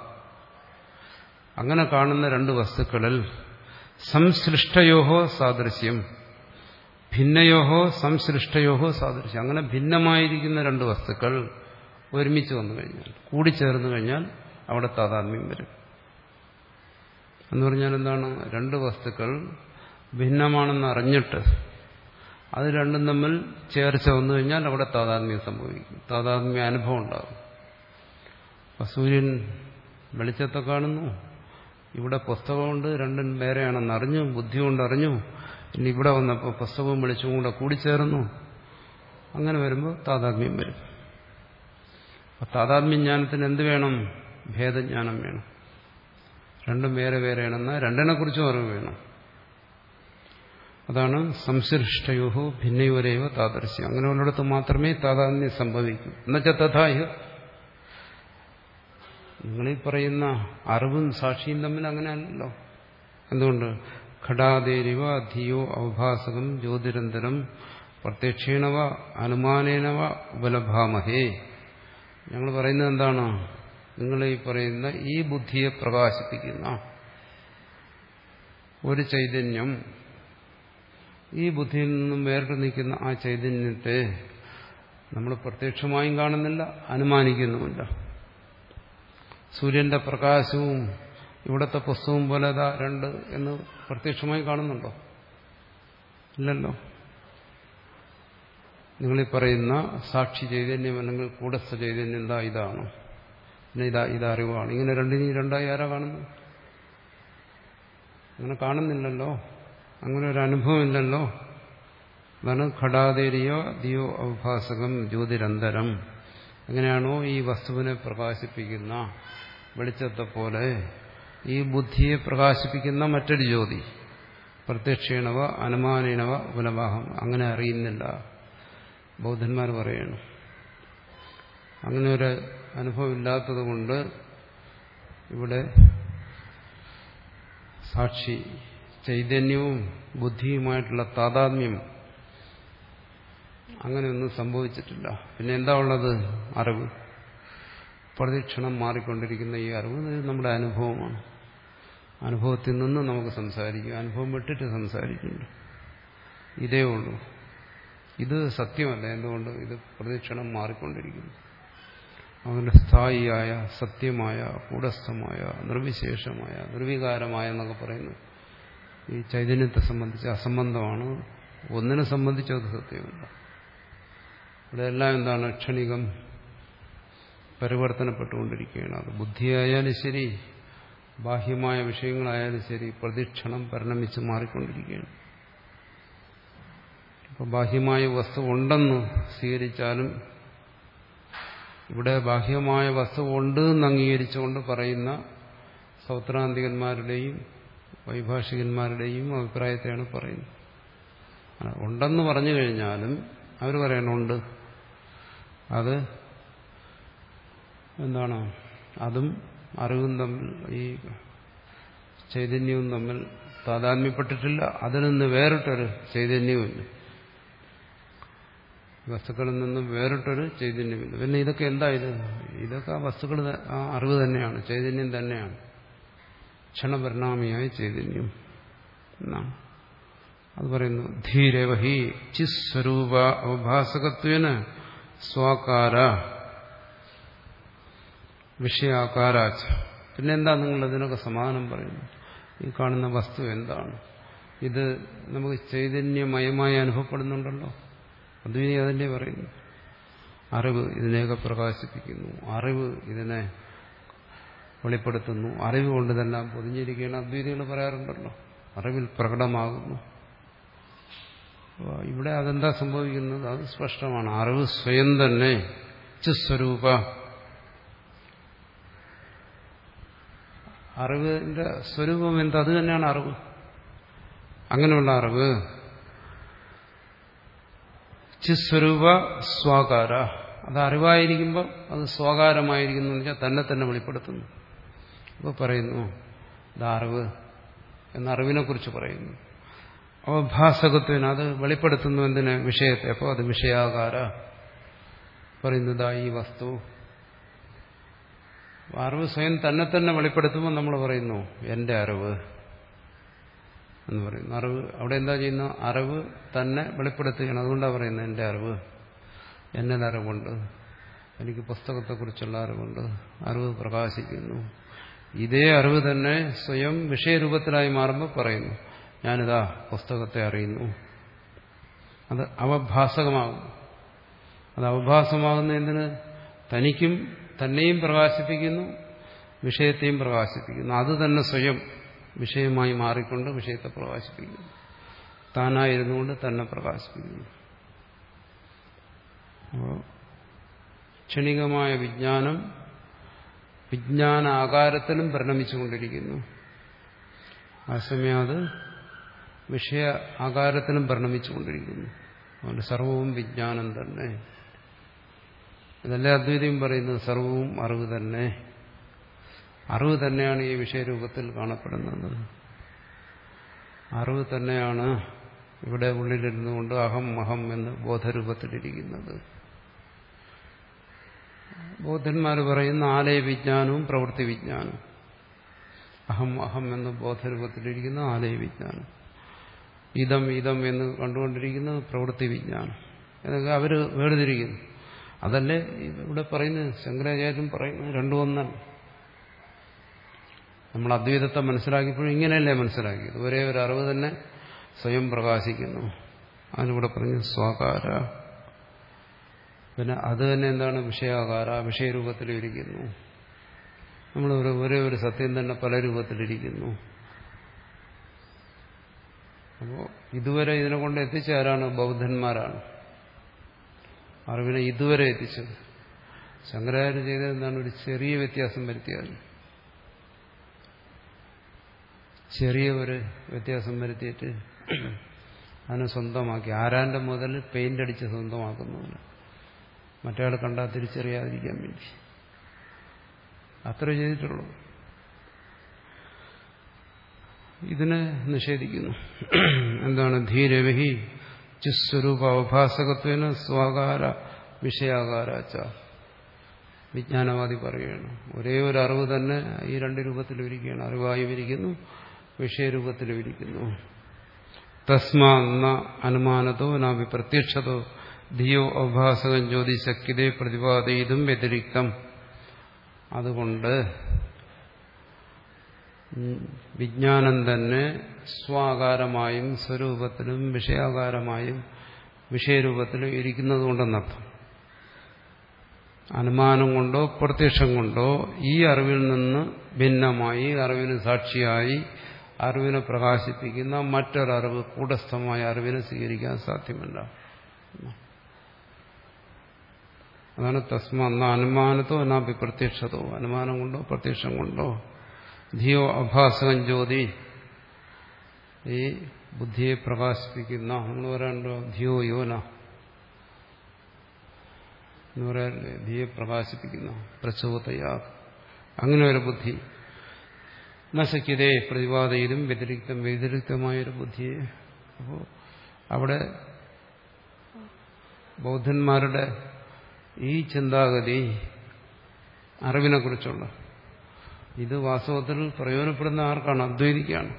അങ്ങനെ കാണുന്ന രണ്ട് വസ്തുക്കളിൽ സംസൃഷ്ടയോഹോ സാദൃശ്യം, ഭിന്നയോഹോ സംസൃഷ്ടയോഹോ സാദൃശ്യം. അങ്ങനെ ഭിന്നമായിരിക്കുന്ന രണ്ട് വസ്തുക്കൾ ഒരുമിച്ച് വന്നു കഴിഞ്ഞാൽ, കൂടിച്ചേർന്ന് കഴിഞ്ഞാൽ അവിടെ താതാത്മ്യം വരും. എന്ന് പറഞ്ഞാൽ എന്താണ്? രണ്ട് വസ്തുക്കൾ ഭിന്നമാണെന്ന് അറിഞ്ഞിട്ട് അത് രണ്ടും തമ്മിൽ ചേർച്ച വന്നു കഴിഞ്ഞാൽ അവിടെ താതാത്മ്യം സംഭവിക്കും, താതാത്മ്യ അനുഭവം ഉണ്ടാകും. അപ്പം സൂര്യൻ വെളിച്ചത്തെ കാണുന്നു, ഇവിടെ പുസ്തകമുണ്ട്, രണ്ടും വേറെയാണെന്ന് അറിഞ്ഞു, ബുദ്ധി കൊണ്ട് അറിഞ്ഞു. ഇനി ഇവിടെ വന്നപ്പോൾ പുസ്തകവും വെളിച്ചവും കൂടെ കൂടിച്ചേർന്നു. അങ്ങനെ വരുമ്പോൾ താതാത്മ്യം വരും. അപ്പം താതാത്മ്യ ജ്ഞാനത്തിന് എന്ത് വേണം? ഭേദജ്ഞാനം വേണം. രണ്ടും വേറെ വേറെയാണെന്ന് രണ്ടിനെ കുറിച്ചും അറിവ് വേണം. അതാണ് സംസൃഷ്ടയോഹോ ഭിന്നയോരേവ താദർശ്യം. അങ്ങനെയുള്ളിടത്ത് മാത്രമേ താതാത്മ്യം സംഭവിക്കൂ. എന്നുവെച്ചാൽ തഥാഹ നിങ്ങളീ പറയുന്ന അറിവും സാക്ഷിയും തമ്മിൽ അങ്ങനെയല്ലോ. എന്തുകൊണ്ട്? ഘടാദേരിവ ധിയോ അവഭാസകം ജ്യോതിരന്തരം പ്രത്യക്ഷേണവ അനുമാനേനവ ഉപലഭാമഹേ. ഞങ്ങൾ പറയുന്നത് എന്താണ്? നിങ്ങളീ പറയുന്ന ഈ ബുദ്ധിയെ പ്രകാശിപ്പിക്കുന്ന ഒരു ചൈതന്യം, ഈ ബുദ്ധിയിൽ നിന്നും വേറിട്ട് നിൽക്കുന്ന ആ ചൈതന്യത്തെ നമ്മൾ പ്രത്യക്ഷമായും കാണുന്നില്ല, അനുമാനിക്കുന്നുമില്ല. സൂര്യന്റെ പ്രകാശവും ഇവിടുത്തെ പുസ്തകവും പോലെ രണ്ട് എന്ന് പ്രത്യക്ഷമായി കാണുന്നുണ്ടോ? ഇല്ലല്ലോ. നിങ്ങളീ പറയുന്ന സാക്ഷി ചൈതന്യം അല്ലെങ്കിൽ കൂടസ്ഥ ചൈതന്യം എന്താ? ഇതാണ്, പിന്നെ ഇതാ ഇതറിവാണ്. ഇങ്ങനെ രണ്ടിനും രണ്ടായി ആരാ കാണുന്നു? അങ്ങനെ കാണുന്നില്ലല്ലോ, അങ്ങനെ ഒരു അനുഭവം ഇല്ലല്ലോ. അതാണ് ഘടാദേരിയോ ദിയോ അവഭാസകം ജ്യോതിരന്തരം. എങ്ങനെയാണോ ഈ വസ്തുവിനെ പ്രകാശിപ്പിക്കുന്ന വെളിച്ചത്തെ പോലെ ഈ ബുദ്ധിയെ പ്രകാശിപ്പിക്കുന്ന മറ്റൊരു ജ്യോതി പ്രത്യക്ഷേണവ അനുമാനേനവ ഉപലഭാഹം, അങ്ങനെ അറിയുന്നില്ല. ബൗദ്ധന്മാർ പറയണം. അങ്ങനെ ഒരു അനുഭവം ഇല്ലാത്തത് കൊണ്ട് ഇവിടെ സാക്ഷി ചൈതന്യവും ബുദ്ധിയുമായിട്ടുള്ള താതാത്മ്യം അങ്ങനെയൊന്നും സംഭവിച്ചിട്ടില്ല. പിന്നെ എന്താ ഉള്ളത്? അറിവ്. പ്രതിക്ഷണം മാറിക്കൊണ്ടിരിക്കുന്ന ഈ അറിവ് നമ്മുടെ അനുഭവമാണ്. അനുഭവത്തിൽ നിന്ന് നമുക്ക് സംസാരിക്കും, അനുഭവം വിട്ടിട്ട് സംസാരിക്കുന്നുണ്ട്. ഇതേ ഉള്ളൂ. ഇത് സത്യമല്ല. എന്തുകൊണ്ട്? ഇത് പ്രതിക്ഷണം മാറിക്കൊണ്ടിരിക്കുന്നു. അവന്റെ സ്ഥായിയായ സത്യമായ കൂടസ്ഥമായ നിർവിശേഷമായ നിർവികാരമായ എന്നൊക്കെ പറയുന്നു ഈ ചൈതന്യത്തെ സംബന്ധിച്ച് അസംബന്ധമാണ്. ഒന്നിനെ സംബന്ധിച്ച് അത് സത്യമല്ല. ഇവിടെ എല്ലാം എന്താണ്? ക്ഷണികം, പരിവർത്തനപ്പെട്ടുകൊണ്ടിരിക്കുകയാണ്. അത് ബുദ്ധിയായാലും ശരി, ബാഹ്യമായ വിഷയങ്ങളായാലും ശരി, പ്രതിക്ഷണം പരിണമിച്ച് മാറിക്കൊണ്ടിരിക്കുകയാണ്. അപ്പോൾ ബാഹ്യമായ വസ്തു ഉണ്ടെന്ന് സ്വീകരിച്ചാലും ഇവിടെ ബാഹ്യമായ വസ്തു ഉണ്ട് എന്ന് അംഗീകരിച്ചുകൊണ്ട് പറയുന്ന സൗത്രാന്തികന്മാരുടെയും വൈഭാഷികന്മാരുടെയും അഭിപ്രായത്തെയാണ് പറയുന്നത്. ഉണ്ടെന്ന് പറഞ്ഞു കഴിഞ്ഞാലും അവർ പറയണുണ്ട്, അത് എന്താണ്? അതും അറിവും തമ്മിൽ, ഈ ചൈതന്യവും തമ്മിൽ താതാത്മ്യപ്പെട്ടിട്ടില്ല. അതിൽ നിന്ന് വേറിട്ടൊരു ചൈതന്യവുമില്ല, വസ്തുക്കളിൽ നിന്നും വേറിട്ടൊരു ചൈതന്യമില്ല. പിന്നെ ഇതൊക്കെ എന്താ? ഇത് ഇതൊക്കെ ആ വസ്തുക്കൾ, ആ അറിവ് തന്നെയാണ്, ചൈതന്യം തന്നെയാണ്, ക്ഷണപരിണാമിയായ ചൈതന്യം എന്നാണ് അത് പറയുന്നു. ധീരവഹി ചിസ്വരൂപ അവഭാസകത്വേന സ്വാകാര വിഷയാകാരാച്ച. പിന്നെന്താ നിങ്ങൾ ഇതിനൊക്കെ സമാധാനം പറയുന്നു? ഈ കാണുന്ന വസ്തു എന്താണ്? ഇത് നമുക്ക് ചൈതന്യമയമായി അനുഭവപ്പെടുന്നുണ്ടല്ലോ. അദ്വൈതി അതിൻ്റെ പറയുന്നു. അറിവ് ഇതിനെയൊക്കെ പ്രകാശിപ്പിക്കുന്നു, അറിവ് ഇതിനെ വെളിപ്പെടുത്തുന്നു, അറിവ് കൊണ്ട് ഇതെല്ലാം പൊതിഞ്ഞിരിക്കുകയാണ്. അദ്വൈതികൾ പറയാറുണ്ടല്ലോ, അറിവിൽ പ്രകടമാകുന്നു. ഇവിടെ അതെന്താ സംഭവിക്കുന്നത്? അത് സ്പഷ്ടമാണ്. അറിവ് സ്വയം തന്നെ ചിസ്വരൂപ, അറിവിന്റെ സ്വരൂപം എന്താ? അത് തന്നെയാണ് അറിവ്. അങ്ങനെയുള്ള അറിവ് ചിസ്വരൂപ സ്വാകാര, അത് അറിവായിരിക്കുമ്പോൾ അത് സ്വാകാരമായിരിക്കുന്നു എന്ന് വെച്ചാൽ തന്നെ തന്നെ വെളിപ്പെടുത്തുന്നു. അപ്പോൾ പറയുന്നു ഇത് അറിവ് എന്ന അറിവിനെ കുറിച്ച് പറയുന്നു. അവഭാസകത്വന് അത് വെളിപ്പെടുത്തുന്നു എന്തിന്? വിഷയത്തെ. അപ്പോൾ അത് വിഷയാകാര പറയുന്നതാ ഈ വസ്തു. അറിവ് സ്വയം തന്നെ തന്നെ വെളിപ്പെടുത്തുമ്പോൾ നമ്മൾ പറയുന്നു എന്റെ അറിവ് എന്ന് പറയുന്നു. അറിവ് അവിടെ എന്താ ചെയ്യുന്നു? അറിവ് തന്നെ വെളിപ്പെടുത്തുകയാണ്. അതുകൊണ്ടാണ് പറയുന്നത് എന്റെ അറിവ്, എന്നത് അറിവുണ്ട്, എനിക്ക് പുസ്തകത്തെക്കുറിച്ചുള്ള അറിവുണ്ട്, അറിവ് പ്രകാശിക്കുന്നു. ഇതേ അറിവ് തന്നെ സ്വയം വിഷയരൂപത്തിലായി മാറുമ്പോൾ പറയുന്നു ഞാനിതാ പുസ്തകത്തെ അറിയുന്നു. അത് അവഭാസകമാകും. അത് അവഭാസമാകുന്ന എന്തിന്? തനിക്കും തന്നെയും പ്രകാശിപ്പിക്കുന്നു, വിഷയത്തെയും പ്രകാശിപ്പിക്കുന്നു. അത് തന്നെ സ്വയം വിഷയമായി മാറിക്കൊണ്ട് വിഷയത്തെ പ്രകാശിപ്പിക്കുന്നു, താനായിരുന്നുകൊണ്ട് തന്നെ പ്രകാശിപ്പിക്കുന്നു. അപ്പോൾ ക്ഷണികമായ വിജ്ഞാനം വിജ്ഞാന ആകാരത്തിലും പരിണമിച്ചുകൊണ്ടിരിക്കുന്നു. ആ സമയം അത് വിഷയ ആകാരത്തിലും പരിണമിച്ചുകൊണ്ടിരിക്കുന്നു. അതുകൊണ്ട് സർവവും വിജ്ഞാനം തന്നെ. ഇതല്ലേ അദ്വൈതം പറയുന്നത്, സർവവും അറിവ് തന്നെ. അറിവ് തന്നെയാണ് ഈ വിഷയരൂപത്തിൽ കാണപ്പെടുന്നത്. അറിവ് തന്നെയാണ് ഇവിടെ ഉള്ളിലിരുന്നുകൊണ്ട് അഹം അഹം എന്ന് ബോധരൂപത്തിലിരിക്കുന്നത്. ബോധന്മാർ പറയുന്ന ആലയ വിജ്ഞാനവും പ്രവൃത്തി വിജ്ഞാനവും. അഹം അഹം എന്ന് ബോധരൂപത്തിലിരിക്കുന്ന ആലയ വിജ്ഞാനം, ഇതം ഇതം എന്ന് കണ്ടുകൊണ്ടിരിക്കുന്നത് പ്രവൃത്തി വിജ്ഞാനം. എന്നൊക്കെ അവർ വേർതിരിക്കുന്നു. അതല്ലേ ഇവിടെ പറയുന്നത്, ശങ്കരാചാര്യരും പറയുന്നു രണ്ടും ഒന്നല്ല. നമ്മൾ അദ്വൈതത്തെ മനസ്സിലാക്കിയപ്പോഴും ഇങ്ങനെയല്ലേ മനസ്സിലാക്കിയത്? ഒരേ ഒരു അറിവ് തന്നെ സ്വയം പ്രകാശിക്കുന്നു. അതിനിവിടെ പറഞ്ഞു സ്വാകാര. പിന്നെ അത് തന്നെ എന്താണ്? വിഷയാകാര, വിഷയരൂപത്തിലിരിക്കുന്നു. നമ്മൾ ഒരേ ഒരു സത്യം തന്നെ പല രൂപത്തിലിരിക്കുന്നു. അപ്പോൾ ഇതുവരെ ഇതിനെ കൊണ്ട് എത്തിച്ച ആരാണ്? ബൗദ്ധന്മാരാണ് അറിവിനെ ഇതുവരെ എത്തിച്ചത്. ശങ്കരാചാര്യ ചെയ്തത് എന്താണ്? ഒരു ചെറിയ വ്യത്യാസം വരുത്തിയത്. ചെറിയ ഒരു വ്യത്യാസം വരുത്തിയിട്ട് അതിനെ സ്വന്തമാക്കി. ആരാന്റെ മുതൽ പെയിന്റ് അടിച്ച് സ്വന്തമാക്കുന്നില്ല, മറ്റയാൾ കണ്ടാൽ തിരിച്ചറിയാതിരിക്കാൻ വേണ്ടി. അത്ര ചെയ്തിട്ടുള്ളൂ. ഇതിനെ നിഷേധിക്കുന്നു. എന്താണ്? ധീരവഹി ചിസ്വരൂപ അവഭാസകത്വേന സ്വാകാര വിഷയാകാരാച്ച. വിജ്ഞാനവാദി പറയുകയാണ് ഒരേ ഒരു അറിവ് തന്നെ ഈ രണ്ട് രൂപത്തിലും ഇരിക്കുകയാണ്. അറിവായും ഇരിക്കുന്നു, വിഷയരൂപത്തിലും ഇരിക്കുന്നു. തസ്മാ ന അനുമാനത്തോ നാപി പ്രത്യക്ഷതോ ധിയോ അവഭാസകം ജ്യോതി ശക്യതേ പ്രതിപാദയിതും വ്യതിരിക്തം. അതുകൊണ്ട് വിജ്ഞാനം തന്നെ സ്വാകാരമായും സ്വരൂപത്തിലും വിഷയാകാരമായും വിഷയരൂപത്തിലും ഇരിക്കുന്നത് കൊണ്ടെന്നർത്ഥം. അനുമാനം കൊണ്ടോ പ്രത്യക്ഷം കൊണ്ടോ ഈ അറിവിൽ നിന്ന് ഭിന്നമായി അറിവിന് സാക്ഷിയായി അറിവിനെ പ്രകാശിപ്പിക്കുന്ന മറ്റൊരറിവ്, കൂടസ്ഥമായ അറിവിനെ സ്വീകരിക്കാൻ സാധ്യമല്ല. അതാണ് തസ്മാ ന അനുമാനത്തോ നാപി പ്രത്യക്ഷതോ. അനുമാനം കൊണ്ടോ പ്രത്യക്ഷം കൊണ്ടോ ധിയോ അഭാസകം ജ്യോതി, ഈ ബുദ്ധിയെ പ്രകാശിപ്പിക്കുന്ന, നമ്മൾ പറയാനുണ്ടോ ധിയോ യോന, എന്ന് പറയാൻ ധിയെ പ്രകാശിപ്പിക്കുന്ന പ്രചോദയാ അങ്ങനെ ഒരു ബുദ്ധി നശിക്കതേ പ്രതിപാദയിലും വ്യതിരിക്തം വ്യതിരിക്തമായൊരു ബുദ്ധിയെ. അപ്പോൾ അവിടെ ബൗദ്ധന്മാരുടെ ഈ ചിന്താഗതി അറിവിനെക്കുറിച്ചുള്ള ഇത് വാസ്തവത്തിൽ പ്രയോജനപ്പെടുന്ന ആർക്കാണ്? അദ്വൈതിക്കാണ്.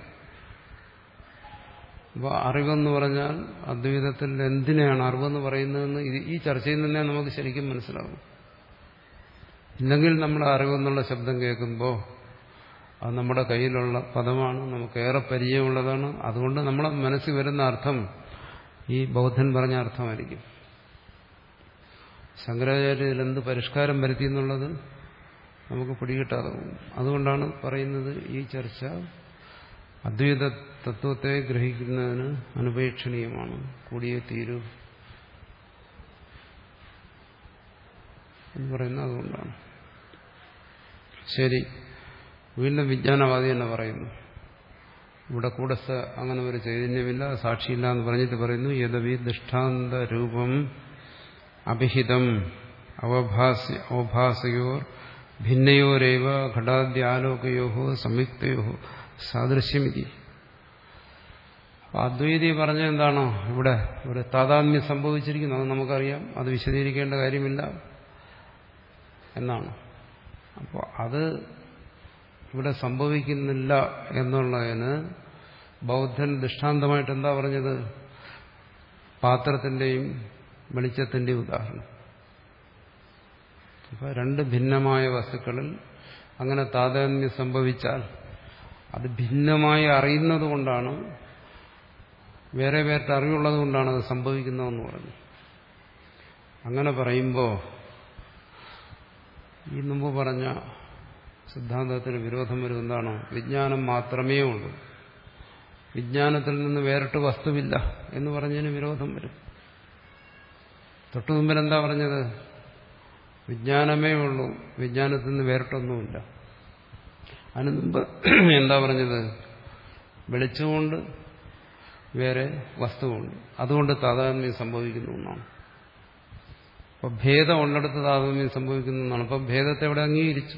അപ്പോൾ അറിവെന്ന് പറഞ്ഞാൽ അദ്വൈതത്തിൽ എന്തിനെയാണ് അറിവെന്ന് പറയുന്നതെന്ന് ഈ ചർച്ചയിൽ തന്നെ നമുക്ക് ശരിക്കും മനസ്സിലാകും. ഇല്ലെങ്കിൽ നമ്മൾ അറിവെന്നുള്ള ശബ്ദം കേൾക്കുമ്പോൾ അത് നമ്മുടെ കയ്യിലുള്ള പദമാണ്, നമുക്കേറെ പരിചയമുള്ളതാണ്. അതുകൊണ്ട് നമ്മളെ മനസ്സിൽ വരുന്ന അർത്ഥം ഈ ബൗദ്ധൻ പറഞ്ഞ അർത്ഥമായിരിക്കും. ശങ്കരാചാര്യർ എന്ത് പരിഷ്കാരം വരുത്തി എന്നുള്ളത് നമുക്ക് പിടികിട്ടാതെ പോകും. അതുകൊണ്ടാണ് പറയുന്നത് ഈ ചർച്ച അദ്വൈത തത്വത്തെ ഗ്രഹിക്കുന്നതിന് അനുപേക്ഷണീയമാണ്, കൂടിയേ തീരൂ എന്ന് പറയുന്നത് അതുകൊണ്ടാണ്. ശരി, വീണ്ടും വിജ്ഞാനവാദി തന്നെ പറയുന്നു. ഇവിടെ കൂടസ്ഥ അങ്ങനെ ഒരു ചൈതന്യമില്ല, സാക്ഷിയില്ല എന്ന് പറഞ്ഞിട്ട് പറയുന്നു യദവി ദൃഷ്ടാന്ത രൂപം അഭിഹിതം അവഭാസ്യ അവഭാസയോർ ഭിന്നയോരേവ ഘടാദ്യാലോകയോ സംയുക്തയോ സാദൃശ്യമിതി. അദ്വൈതി പറഞ്ഞ എന്താണോ ഇവിടെ ഇവിടെ താതാത്മ്യം സംഭവിച്ചിരിക്കുന്നു, അത് നമുക്കറിയാം, അത് വിശദീകരിക്കേണ്ട കാര്യമില്ല എന്നാണ്. അപ്പോൾ അത് ഇവിടെ സംഭവിക്കുന്നില്ല എന്നുള്ളതിന് ബൗദ്ധൻ ദൃഷ്ടാന്തമായിട്ട് എന്താ പറഞ്ഞത്? പാത്രത്തിന്റെയും വെളിച്ചത്തിന്റെയും ഉദാഹരണം. അപ്പോൾ രണ്ട് ഭിന്നമായ വസ്തുക്കളിൽ അങ്ങനെ താതാത്മ്യം സംഭവിച്ചാൽ അത് ഭിന്നമായി അറിയുന്നത് കൊണ്ടാണ്, വേറെ വേറെ അറിവുള്ളത് കൊണ്ടാണ് അത് സംഭവിക്കുന്നതെന്ന് പറഞ്ഞു. അങ്ങനെ പറയുമ്പോൾ ഈ മുമ്പ് പറഞ്ഞ സിദ്ധാന്തത്തിന് വിരോധം വരും. എന്താണോ? വിജ്ഞാനം മാത്രമേ ഉള്ളൂ, വിജ്ഞാനത്തിൽ നിന്ന് വേറിട്ട് വസ്തുവില്ല എന്ന് പറഞ്ഞതിന് വിരോധം വരും. തൊട്ടു മുമ്പിൽ എന്താ പറഞ്ഞത്? വിജ്ഞാനമേ ഉള്ളൂ, വിജ്ഞാനത്തിൽ നിന്ന് വേറിട്ടൊന്നുമില്ല. അതിന് മുമ്പ് എന്താ പറഞ്ഞത്? വെളിച്ചമുണ്ട്, വേറെ വസ്തുവുണ്ട്, അതുകൊണ്ട് താതാത്മ്യം സംഭവിക്കുന്നു എന്നാണ്. അപ്പൊ ഭേദം ഉള്ളിടത്ത് താതാത്മ്യം സംഭവിക്കുന്നു എന്നാണ്. അപ്പൊ ഭേദത്തെ അവിടെ അംഗീകരിച്ചു.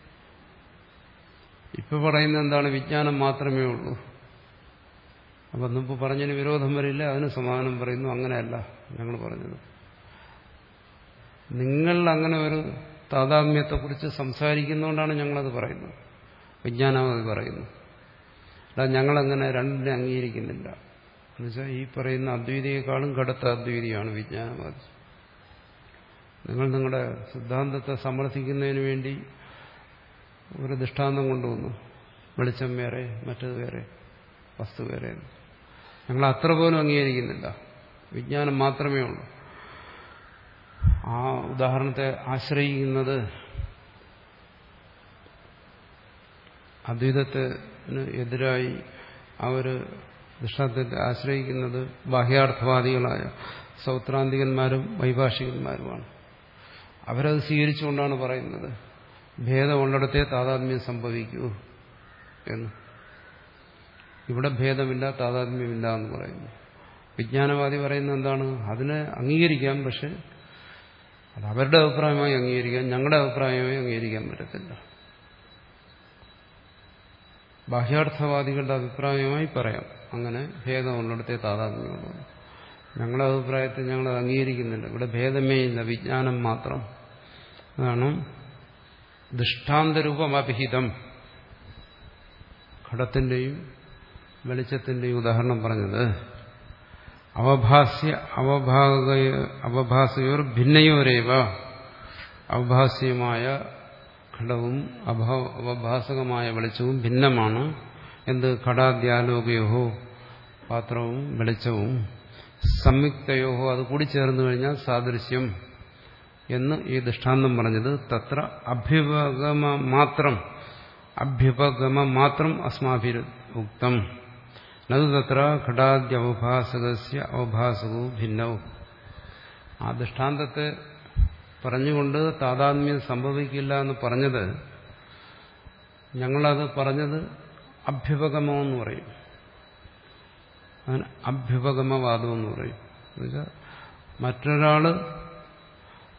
ഇപ്പൊ പറയുന്നത് എന്താണ്? വിജ്ഞാനം മാത്രമേ ഉള്ളൂ. അപ്പൊ മുമ്പ് പറഞ്ഞതിന് വിരോധം വരില്ല, അതിന് സമാധാനം പറയുന്നു. അങ്ങനെയല്ല ഞങ്ങൾ പറഞ്ഞത്. നിങ്ങൾ അങ്ങനെ ഒരു താതാത്മ്യത്തെക്കുറിച്ച് സംസാരിക്കുന്നതുകൊണ്ടാണ് ഞങ്ങളത് പറയുന്നത്, വിജ്ഞാനവാദി പറയുന്നു. അല്ല, ഞങ്ങളങ്ങനെ രണ്ടിനെ അംഗീകരിക്കുന്നില്ല. എന്നുവെച്ചാൽ ഈ പറയുന്ന അദ്വൈതിയെക്കാളും കടുത്ത അദ്വൈതിയാണ് വിജ്ഞാനവാദി. നിങ്ങൾ നിങ്ങളുടെ സിദ്ധാന്തത്തെ സമർത്ഥിക്കുന്നതിന് വേണ്ടി ഒരു ദൃഷ്ടാന്തം കൊണ്ടുവന്നു, വെളിച്ചം വേറെ, മറ്റത് വേറെ, വസ്തു വേറെ. ഞങ്ങൾ അത്ര പോലും അംഗീകരിക്കുന്നില്ല, വിജ്ഞാനം മാത്രമേ ഉള്ളൂ. ആ ഉദാഹരണത്തെ ആശ്രയിക്കുന്നത് അദ്വൈതത്തിന് എതിരായി ആ ഒരു ദൃഷ്ടാന്തത്തെ ആശ്രയിക്കുന്നത് ബാഹ്യാർത്ഥവാദികളായ സൗത്രാന്തികന്മാരും വൈഭാഷികന്മാരുമാണ്. അവരത് സ്വീകരിച്ചുകൊണ്ടാണ് പറയുന്നത് ഭേദമുള്ളിടത്തേ താതാത്മ്യം സംഭവിക്കൂ എന്ന്. ഇവിടെ ഭേദമില്ല, താതാത്മ്യമില്ല എന്ന് പറയുന്നു. വിജ്ഞാനവാദി പറയുന്നത് എന്താണ്? അതിനെ അംഗീകരിക്കാം, പക്ഷെ അത് അവരുടെ അഭിപ്രായമായി അംഗീകരിക്കാം, ഞങ്ങളുടെ അഭിപ്രായമായി അംഗീകരിക്കാൻ പറ്റത്തില്ല. ബാഹ്യാർത്ഥവാദികളുടെ അഭിപ്രായമായി പറയാം അങ്ങനെ ഭേദമുള്ളിടത്തേ താതാത്മ്യമുള്ളൂ. ഞങ്ങളുടെ അഭിപ്രായത്തെ ഞങ്ങളത് അംഗീകരിക്കുന്നില്ല. ഇവിടെ ഭേദമേ ഇല്ല, വിജ്ഞാനം മാത്രം. അതാണ് ദൃഷ്ടാന്തരൂപം അഭിഹിതം. ഘടത്തിന്റെയും വെളിച്ചത്തിന്റെയും ഉദാഹരണം പറഞ്ഞത് അവഭാസ്യ അവഭാഗ അവഭാസയോർ ഭിന്നയോരേവ. അവഭാസ്യമായ ഘടവും അവഭാസകമായ വെളിച്ചവും ഭിന്നമാണ്. എന്ത്? ഘടാദ്യാലോകയോഹോ, പാത്രവും വെളിച്ചവും, സംയുക്തയോഹോ, അത് കൂടി ചേർന്ന് കഴിഞ്ഞാൽ സാദൃശ്യം എന്ന് ഈ ദൃഷ്ടാന്തം പറഞ്ഞത്. തത്ര അഭ്യുപഗമ മാത്രം അഭ്യുപഗമ മാത്രം അസ്മാഭിർ ഉക്തം നതു തത്ര ഘടാദ്യവഭാസകസ്യ അവഭാസകവും ഭിന്നവും. ആ ദൃഷ്ടാന്തത്തെ പറഞ്ഞുകൊണ്ട് താതാത്മ്യം സംഭവിക്കില്ല എന്ന് പറഞ്ഞത്, ഞങ്ങളത് പറഞ്ഞത് അഭ്യുപഗമെന്ന് പറയും. അതിന് അഭ്യുപഗമവാദം എന്ന് പറയും. എന്നുവെച്ചാൽ മറ്റൊരാള്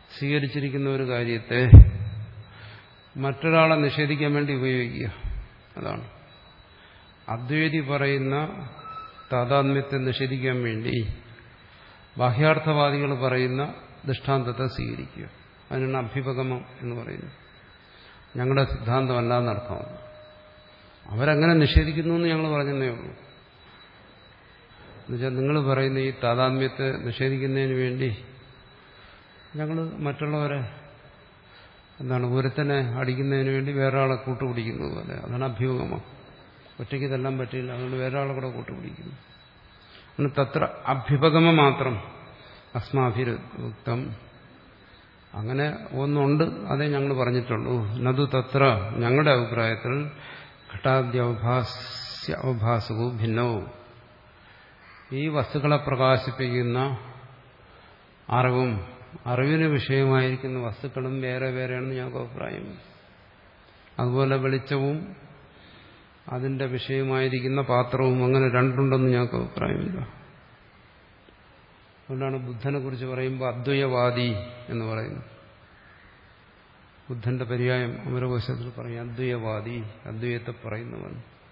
സ്വീകരിച്ചിരിക്കുന്ന ഒരു കാര്യത്തെ മറ്റൊരാളെ നിഷേധിക്കാൻ വേണ്ടി ഉപയോഗിക്കുക. അതാണ് അദ്വൈതി പറയുന്ന താദാത്മ്യത്തെ നിഷേധിക്കാൻ വേണ്ടി ബാഹ്യാർത്ഥവാദികൾ പറയുന്ന ദൃഷ്ടാന്തത്തെ സ്വീകരിക്കുക. അതിനാണ് അഭ്യുപഗമം എന്ന് പറയുന്നത്. ഞങ്ങളുടെ സിദ്ധാന്തമല്ല എന്നർത്ഥമാണ്. അവരങ്ങനെ നിഷേധിക്കുന്നു എന്ന് ഞങ്ങൾ പറഞ്ഞതേ ഉള്ളൂ. എന്നുവെച്ചാൽ നിങ്ങൾ പറയുന്ന ഈ താദാത്മ്യത്തെ നിഷേധിക്കുന്നതിന് വേണ്ടി ഞങ്ങൾ മറ്റുള്ളവരെ എന്താണ് ഒരുത്തനെ അടിക്കുന്നതിന് വേണ്ടി വേറെ ആളെ കൂട്ടുപിടിക്കുന്നത് പോലെ. അതാണ് അഭ്യൂഹമം. ഒറ്റയ്ക്ക് ഇതെല്ലാം പറ്റില്ല, അതുകൊണ്ട് വേറെ ആളെ കൂടെ കൂട്ടുപിടിക്കുന്നു. അങ്ങനെ തത്ര അഭ്യുപഗമ മാത്രം അസ്മാഭിരുക്തം. അങ്ങനെ ഒന്നുണ്ട്, അതേ ഞങ്ങൾ പറഞ്ഞിട്ടുള്ളൂ. നതു തത്ര ഞങ്ങളുടെ അഭിപ്രായത്തിൽ ഘടാദ്യവഭാസ്യ അവഭാസവും ഭിന്നവും. ഈ വസ്തുക്കളെ പ്രകാശിപ്പിക്കുന്ന അറിവും അറിവിന് വിഷയമായിരിക്കുന്ന വസ്തുക്കളും വേറെ വേറെയാണെന്ന് ഞങ്ങൾക്ക് അഭിപ്രായം. അതുപോലെ വെളിച്ചവും അതിന്റെ വിഷയമായിരിക്കുന്ന പാത്രവും അങ്ങനെ രണ്ടുണ്ടെന്ന് ഞങ്ങൾക്ക് അഭിപ്രായമില്ല. അതുകൊണ്ടാണ് ബുദ്ധനെ കുറിച്ച് പറയുമ്പോൾ അദ്വൈതവാദി എന്ന് പറയുന്നത്. ബുദ്ധന്റെ പര്യായം അമരകോശത്തിൽ പറയും അദ്വൈതവാദി, അദ്വൈതത്തെ പറയുന്നവൻ.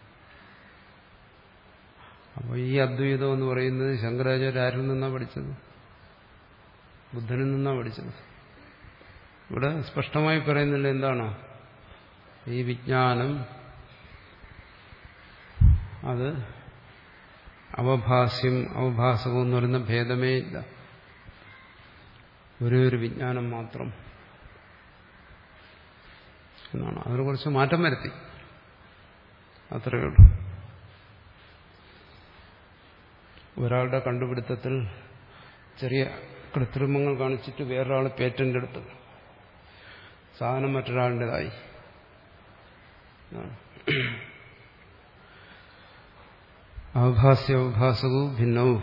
അപ്പോൾ ഈ അദ്വൈതം എന്ന് പറയുന്നത് ശങ്കരാചാര്യ ആരിൽ നിന്നാണ് പഠിച്ചത്? ബുദ്ധനിൽ നിന്നാണ് പഠിച്ചത്. ഇവിടെ സ്പഷ്ടമായി പറയുന്നില്ല എന്താണ് ഈ വിജ്ഞാനം, അത് അവഭാസ്യം അവഭാസവും എന്ന് പറയുന്ന ഭേദമേ ഇല്ല, ഒരേ ഒരു വിജ്ഞാനം മാത്രം എന്നാണ്. അതിനെ കുറിച്ച് മാറ്റം വരുത്തി, അത്രയേ ഉള്ളൂ. ഒരാളുടെ കണ്ടുപിടുത്തത്തിൽ ചെറിയ കൃത്രിമങ്ങൾ കാണിച്ചിട്ട് വേറൊരാൾ പേറ്റന്റ് എടുത്തു, സാധനം മറ്റൊരാളുടേതായി. അവഭാസ്യ അവഭാസവും ഭിന്നവും.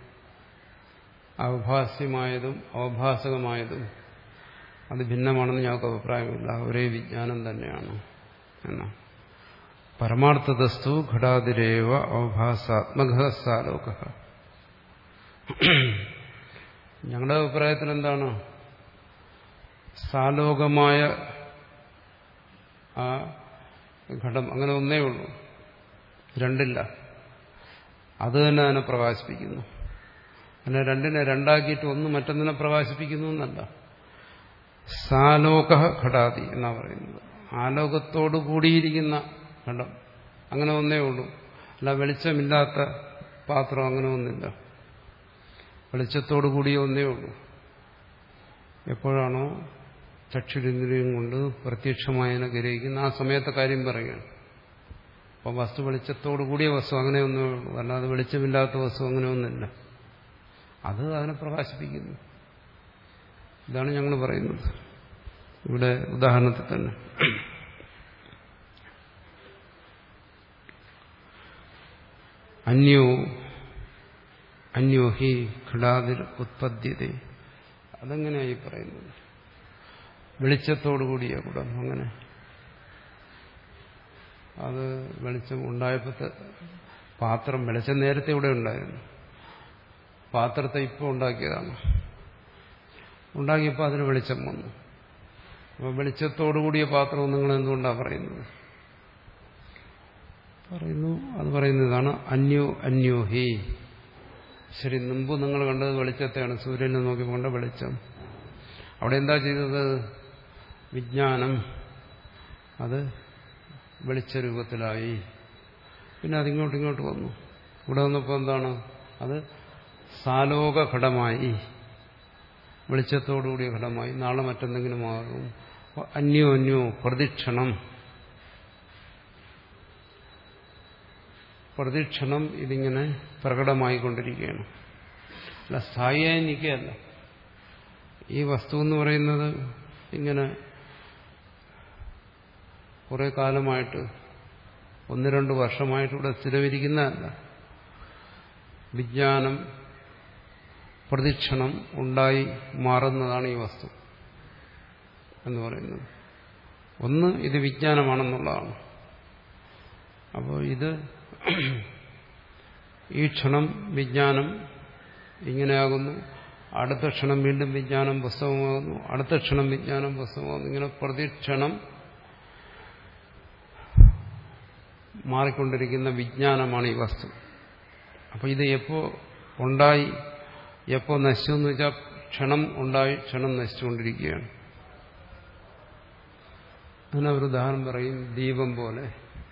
അവഭാസ്യമായതും അവഭാസകമായതും അത് ഭിന്നമാണെന്ന് ഞങ്ങൾക്ക് അഭിപ്രായമില്ല, ഒരേ വിജ്ഞാനം തന്നെയാണ് എന്നാണ്. പരമാർത്ഥതസ്തു ഘടാതിരേവ അവഭാസാത്മക സാലോക. ഞങ്ങളുടെ അഭിപ്രായത്തിൽ എന്താണ്? സാലോകമായ ആ ഘടം അങ്ങനെ ഒന്നേ ഉള്ളൂ, രണ്ടില്ല. അത് തന്നെ അതിനെ പ്രകാശിപ്പിക്കുന്നു. അങ്ങനെ രണ്ടിനെ രണ്ടാക്കിയിട്ട് ഒന്ന് മറ്റൊന്നിനെ പ്രകാശിപ്പിക്കുന്നു എന്നല്ല. സാലോക ഘടാതി എന്നാ പറയുന്നത്. ആലോകത്തോടു കൂടിയിരിക്കുന്ന ഘടം അങ്ങനെ ഒന്നേ ഉള്ളൂ. അല്ല വെളിച്ചമില്ലാത്ത പാത്രം അങ്ങനെ ഒന്നില്ല. വെളിച്ചത്തോടു കൂടിയ ഒന്നേ ഉള്ളൂ. എപ്പോഴാണോ ചക്ഷുരിന്ദ്രിയം കൊണ്ട് പ്രത്യക്ഷമായതിനെ ഗ്രഹിക്കുന്ന ആ സമയത്തെ കാര്യം പറയുകയാണ്. അപ്പം വസ്തു വെളിച്ചത്തോടു കൂടിയ വസ്തു അങ്ങനെ ഒന്നേ ഉള്ളൂ, അല്ലാതെ വെളിച്ചമില്ലാത്ത വസ്തു അങ്ങനെ ഒന്നില്ല. അത് അതിനെ പ്രകാശിപ്പിക്കുന്നു. ഇതാണ് ഞങ്ങൾ പറയുന്നത്. ഇവിടെ ഉദാഹരണത്തിൽ തന്നെ അന്യോ അന്യോ ഹി ഘടാതിർ ഉത്പദ്യത. അതെങ്ങനെയായി പറയുന്നത്? വെളിച്ചത്തോടുകൂടിയ കുടം. അങ്ങനെ അത് വെളിച്ചം ഉണ്ടായപ്പോഴത്തെ പാത്രം, വെളിച്ചം നേരത്തെ ഇവിടെ ഉണ്ടായിരുന്നു, പാത്രത്തെ ഇപ്പോൾ ഉണ്ടാക്കിയതാണ്. ഉണ്ടാക്കിയപ്പോൾ അതിന് വെളിച്ചം വന്നു. അപ്പോൾ വെളിച്ചത്തോടുകൂടിയ പാത്രം നിങ്ങൾ എന്തുകൊണ്ടാണ് പറയുന്നത്? പറയുന്നു അത് പറയുന്നതാണ് അന്യോ അന്യോഹി. ശരി, മുമ്പ് നിങ്ങൾ കണ്ടത് വെളിച്ചത്തെയാണ്, സൂര്യനെ നോക്കിയപ്പോൾ കണ്ട വെളിച്ചം. അവിടെ എന്താ ചെയ്തത്? വിജ്ഞാനം അത് വെളിച്ചരൂപത്തിലായി. പിന്നെ അതിങ്ങോട്ട് ഇങ്ങോട്ട് വന്നു. ഇവിടെ വന്നപ്പോൾ എന്താണ്? അത് സാലോക ഘടമായി, വെളിച്ചത്തോടുകൂടിയ ഘടമായി. നാളെ മറ്റെന്തെങ്കിലും ആകും. അന്യോ അന്യോ പ്രതിക്ഷണം. പ്രതിക്ഷണം ഇതിങ്ങനെ പ്രകടമായിക്കൊണ്ടിരിക്കുകയാണ്. അല്ല സ്ഥായിയായി നിൽക്കുകയല്ല. ഈ വസ്തു എന്ന് പറയുന്നത് ഇങ്ങനെ കുറെ കാലമായിട്ട്, ഒന്ന് രണ്ട് വർഷമായിട്ട് ഇവിടെ സ്ഥിരമിരിക്കുന്നതല്ല. വിജ്ഞാനം പ്രതിക്ഷണം ഉണ്ടായി മാറുന്നതാണ് ഈ വസ്തു എന്ന് പറയുന്നത്. ഒന്ന് ഇത് വിജ്ഞാനമാണെന്നുള്ളതാണ്. അപ്പോൾ ഇത് ഈ ക്ഷണം വിജ്ഞാനം ഇങ്ങനെയാകുന്നു, അടുത്ത ക്ഷണം വീണ്ടും വിജ്ഞാനം പുസ്തകമാകുന്നു, അടുത്ത ക്ഷണം വിജ്ഞാനം പുസ്തകമാകുന്നു. ഇങ്ങനെ പ്രതിക്ഷണം മാറിക്കൊണ്ടിരിക്കുന്ന വിജ്ഞാനമാണ് ഈ വസ്തു. അപ്പൊ ഇത് എപ്പോ ഉണ്ടായി എപ്പോ നശിച്ചു എന്ന് വെച്ചാൽ ക്ഷണം ഉണ്ടായി ക്ഷണം നശിച്ചുകൊണ്ടിരിക്കുകയാണ്. അങ്ങനെ ഒരു ഉദാഹരണം പറയും. ദീപം പോലെ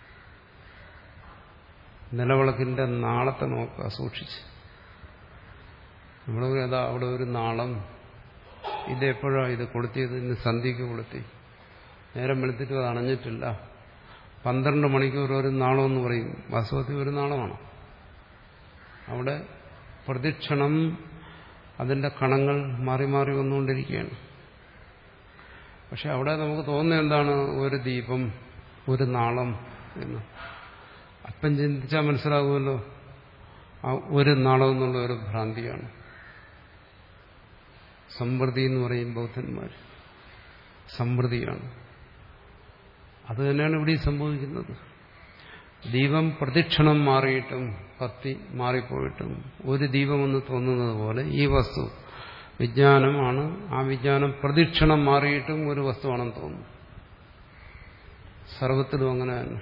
നിലവിളക്കിന്റെ നാളത്തെ നോക്കുക സൂക്ഷിച്ച്. നമ്മൾ ഏതാ അവിടെ ഒരു നാളം, ഇത് എപ്പോഴാണ് ഇത് കൊളുത്തിയത്? ഇന്ന് സന്ധ്യയ്ക്ക് കൊളുത്തി, നേരം വെളുത്തിട്ട് അത് അണഞ്ഞിട്ടില്ല. പന്ത്രണ്ട് മണിക്കൂർ ഒരു നാളം എന്ന് പറയും, വാസ്തവത്തിൽ ഒരു നാളമാണ്. അവിടെ പ്രതിക്ഷണം അതിന്റെ കണങ്ങൾ മാറി മാറി വന്നുകൊണ്ടിരിക്കുകയാണ്. പക്ഷെ അവിടെ നമുക്ക് തോന്നുന്നത് എന്താണ്? ഒരു ദീപം, ഒരു നാളം എന്ന്. അല്പം ചിന്തിച്ചാൽ മനസ്സിലാകുമല്ലോ, ആ ഒരു നാളം എന്നുള്ള ഒരു ഭ്രാന്തിയാണ്. സമൃദ്ധി എന്ന് പറയും ബൗദ്ധന്മാർ, സമൃദ്ധിയാണ്. അത് തന്നെയാണ് ഇവിടെ സംഭവിക്കുന്നത്. ദീപം പ്രതിക്ഷണം മാറിയിട്ടും കത്തി മാറിപ്പോയിട്ടും ഒരു ദീപമെന്ന് തോന്നുന്നത് പോലെ ഈ വസ്തു വിജ്ഞാനമാണ്. ആ വിജ്ഞാനം പ്രതിക്ഷണം മാറിയിട്ടും ഒരു വസ്തുവാണെന്ന് തോന്നുന്നു. സർവത്തിലും അങ്ങനെ തന്നെ.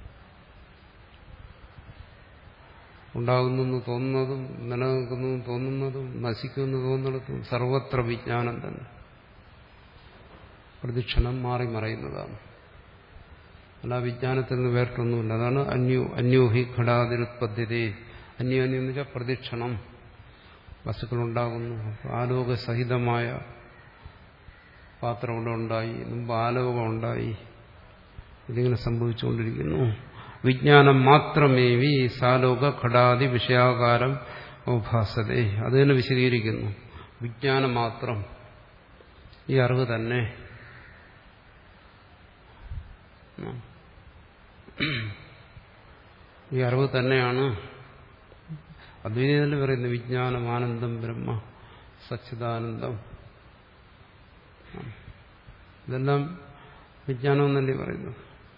ഉണ്ടാകുന്നു തോന്നുന്നതും നിലനിൽക്കുന്നു തോന്നുന്നതും നശിക്കുന്നു തോന്നുന്നതും സർവത്ര വിജ്ഞാനം തന്നെ. പ്രതിക്ഷണം മാറി മറയുന്നതാണ്. അല്ല വിജ്ഞാനത്തിൽ നിന്ന് വേറിട്ടൊന്നുമില്ല. അതാണ് അന്യോ അന്യോഹി ഘടാതിരുത്പദ്ധ്യതേ. അന്യോ അന്യം എന്ന് വെച്ചാൽ പ്രതിക്ഷണം വസ്തുക്കളുണ്ടാകുന്നു. ആലോകസഹിതമായ പാത്രം ഇവിടെ ഉണ്ടായി, മുമ്പ് ആലോകം ഉണ്ടായി. ഇതിങ്ങനെ സംഭവിച്ചുകൊണ്ടിരിക്കുന്നു. വിജ്ഞാനം മാത്രമേവി സാലോക ഘടാതി വിഷയാകാരം ഉപാസതേ. അത് തന്നെ വിശദീകരിക്കുന്നു. വിജ്ഞാനം മാത്രം, ഈ അറിവ് തന്നെ. ഈ അറിവ് തന്നെയാണ് അദ്വൈതത്തിൽ പറയുന്നത്. വിജ്ഞാനം ആനന്ദം ബ്രഹ്മ സച്ചിദാനന്ദം, ഇതെല്ലാം വിജ്ഞാനം എന്നല്ലേ പറയുന്നത്.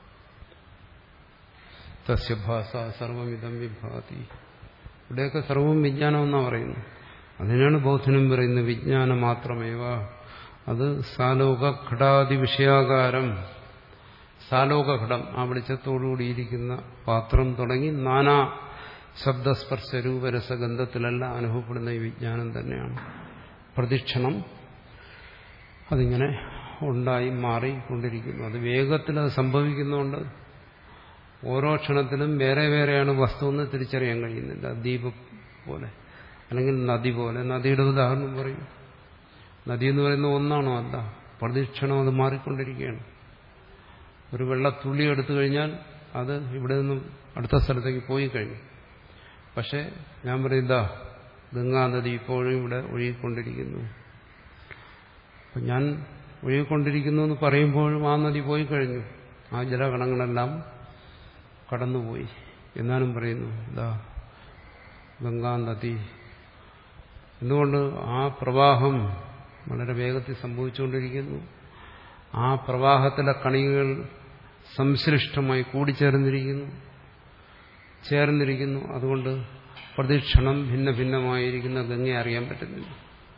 തസ്യഭാസ സർവമിതം വിഭാതി. ഇവിടെയൊക്കെ സർവം വിജ്ഞാനം എന്നാണ് പറയുന്നത്. അതിനാണ് ബൗദ്ധനും പറയുന്നത് വിജ്ഞാനം മാത്രമേവ. അത് സാലോക ഘടാതി വിഷയാകാരം. സാലോകഘടം, ആ വെളിച്ചത്തോടുകൂടിയിരിക്കുന്ന പാത്രം തുടങ്ങി നാനാ ശബ്ദസ്പർശ രൂപരസഗന്ധത്തിലെല്ലാം അനുഭവപ്പെടുന്ന ഈ വിജ്ഞാനം തന്നെയാണ്. പ്രതിക്ഷണം അതിങ്ങനെ ഉണ്ടായി മാറിക്കൊണ്ടിരിക്കുന്നു. അത് വേഗത്തിൽ അത് സംഭവിക്കുന്നതുകൊണ്ട് ഓരോ ക്ഷണത്തിലും വേറെ വേറെയാണ് വസ്തുവെന്ന് തിരിച്ചറിയാൻ കഴിയുന്നില്ല. ദീപം പോലെ അല്ലെങ്കിൽ നദി പോലെ. നദിയുടെ ഉദാഹരണം പറയും. നദി എന്ന് പറയുന്നത് ഒന്നാണോ? അല്ല. പ്രതിക്ഷണം അത് മാറിക്കൊണ്ടിരിക്കുകയാണ്. ഒരു വെള്ളത്തുള്ളി എടുത്തു കഴിഞ്ഞാൽ അത് ഇവിടെ നിന്നും അടുത്ത സ്ഥലത്തേക്ക് പോയി കഴിഞ്ഞു. പക്ഷെ ഞാൻ പറയുന്നതാ ഗംഗാനദി ഇപ്പോഴും ഇവിടെ ഒഴുകിക്കൊണ്ടിരിക്കുന്നു. അപ്പം ഞാൻ ഒഴുകിക്കൊണ്ടിരിക്കുന്നു എന്ന് പറയുമ്പോഴും ആ നദി പോയി കഴിഞ്ഞു. ആ ജലകണങ്ങളെല്ലാം കടന്നുപോയി. എന്നാലും പറയുന്നു ഇതാ ഗംഗാനദി. എന്തുകൊണ്ട്? ആ പ്രവാഹം വളരെ വേഗത്തിൽ സംഭവിച്ചുകൊണ്ടിരിക്കുന്നു. ആ പ്രവാഹത്തിലെ കണികകൾ സംശ്ലിഷ്ടമായി കൂടിച്ചേർന്നിരിക്കുന്നു ചേർന്നിരിക്കുന്നു അതുകൊണ്ട് പ്രതിക്ഷണം ഭിന്ന ഭിന്നമായിരിക്കുന്ന ഗംഗയെ അറിയാൻ പറ്റുന്നില്ല,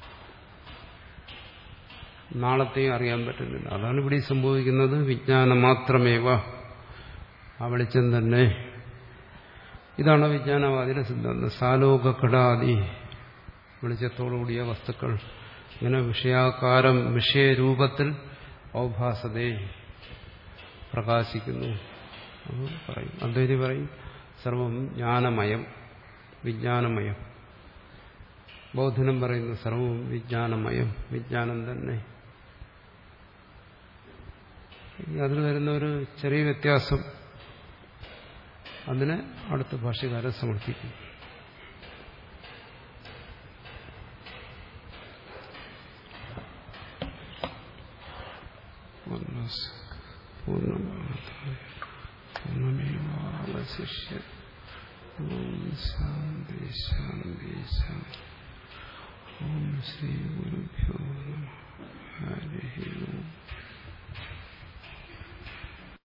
നാളത്തെയും അറിയാൻ പറ്റുന്നില്ല. അതാണ് ഇവിടെ സംഭവിക്കുന്നത്. വിജ്ഞാനം മാത്രമേവ, ആ വെളിച്ചം തന്നെ. ഇതാണ് വിജ്ഞാനവാദിയുടെ സിദ്ധാന്തം. സാലോക ഘടാദി, വെളിച്ചത്തോടുകൂടിയ വസ്തുക്കൾ ഇങ്ങനെ വിഷയാകാരം വിഷയരൂപത്തിൽ ഔഭാസതേ പ്രകാശിക്കുന്നു. പറയും അദ്വൈതി പറയും സർവം ജ്ഞാനമയം, വിജ്ഞാനമയം. ബൗദ്ധനും പറയുന്നു സർവവും വിജ്ഞാനമയം, വിജ്ഞാനം തന്നെ. അതിൽ വരുന്ന ഒരു ചെറിയ വ്യത്യാസം അതിനെ അടുത്ത ഭാഷ്യകാരൻ സമർത്ഥിക്കും. പൂർണ്ണമേവാവശിഷ്യ. ഓം ശാന്തി ശാന്തി ശാന്തി. ഓം ശ്രീ ഗുരുഭ്യോ നമഃ. ഹരി ഓം.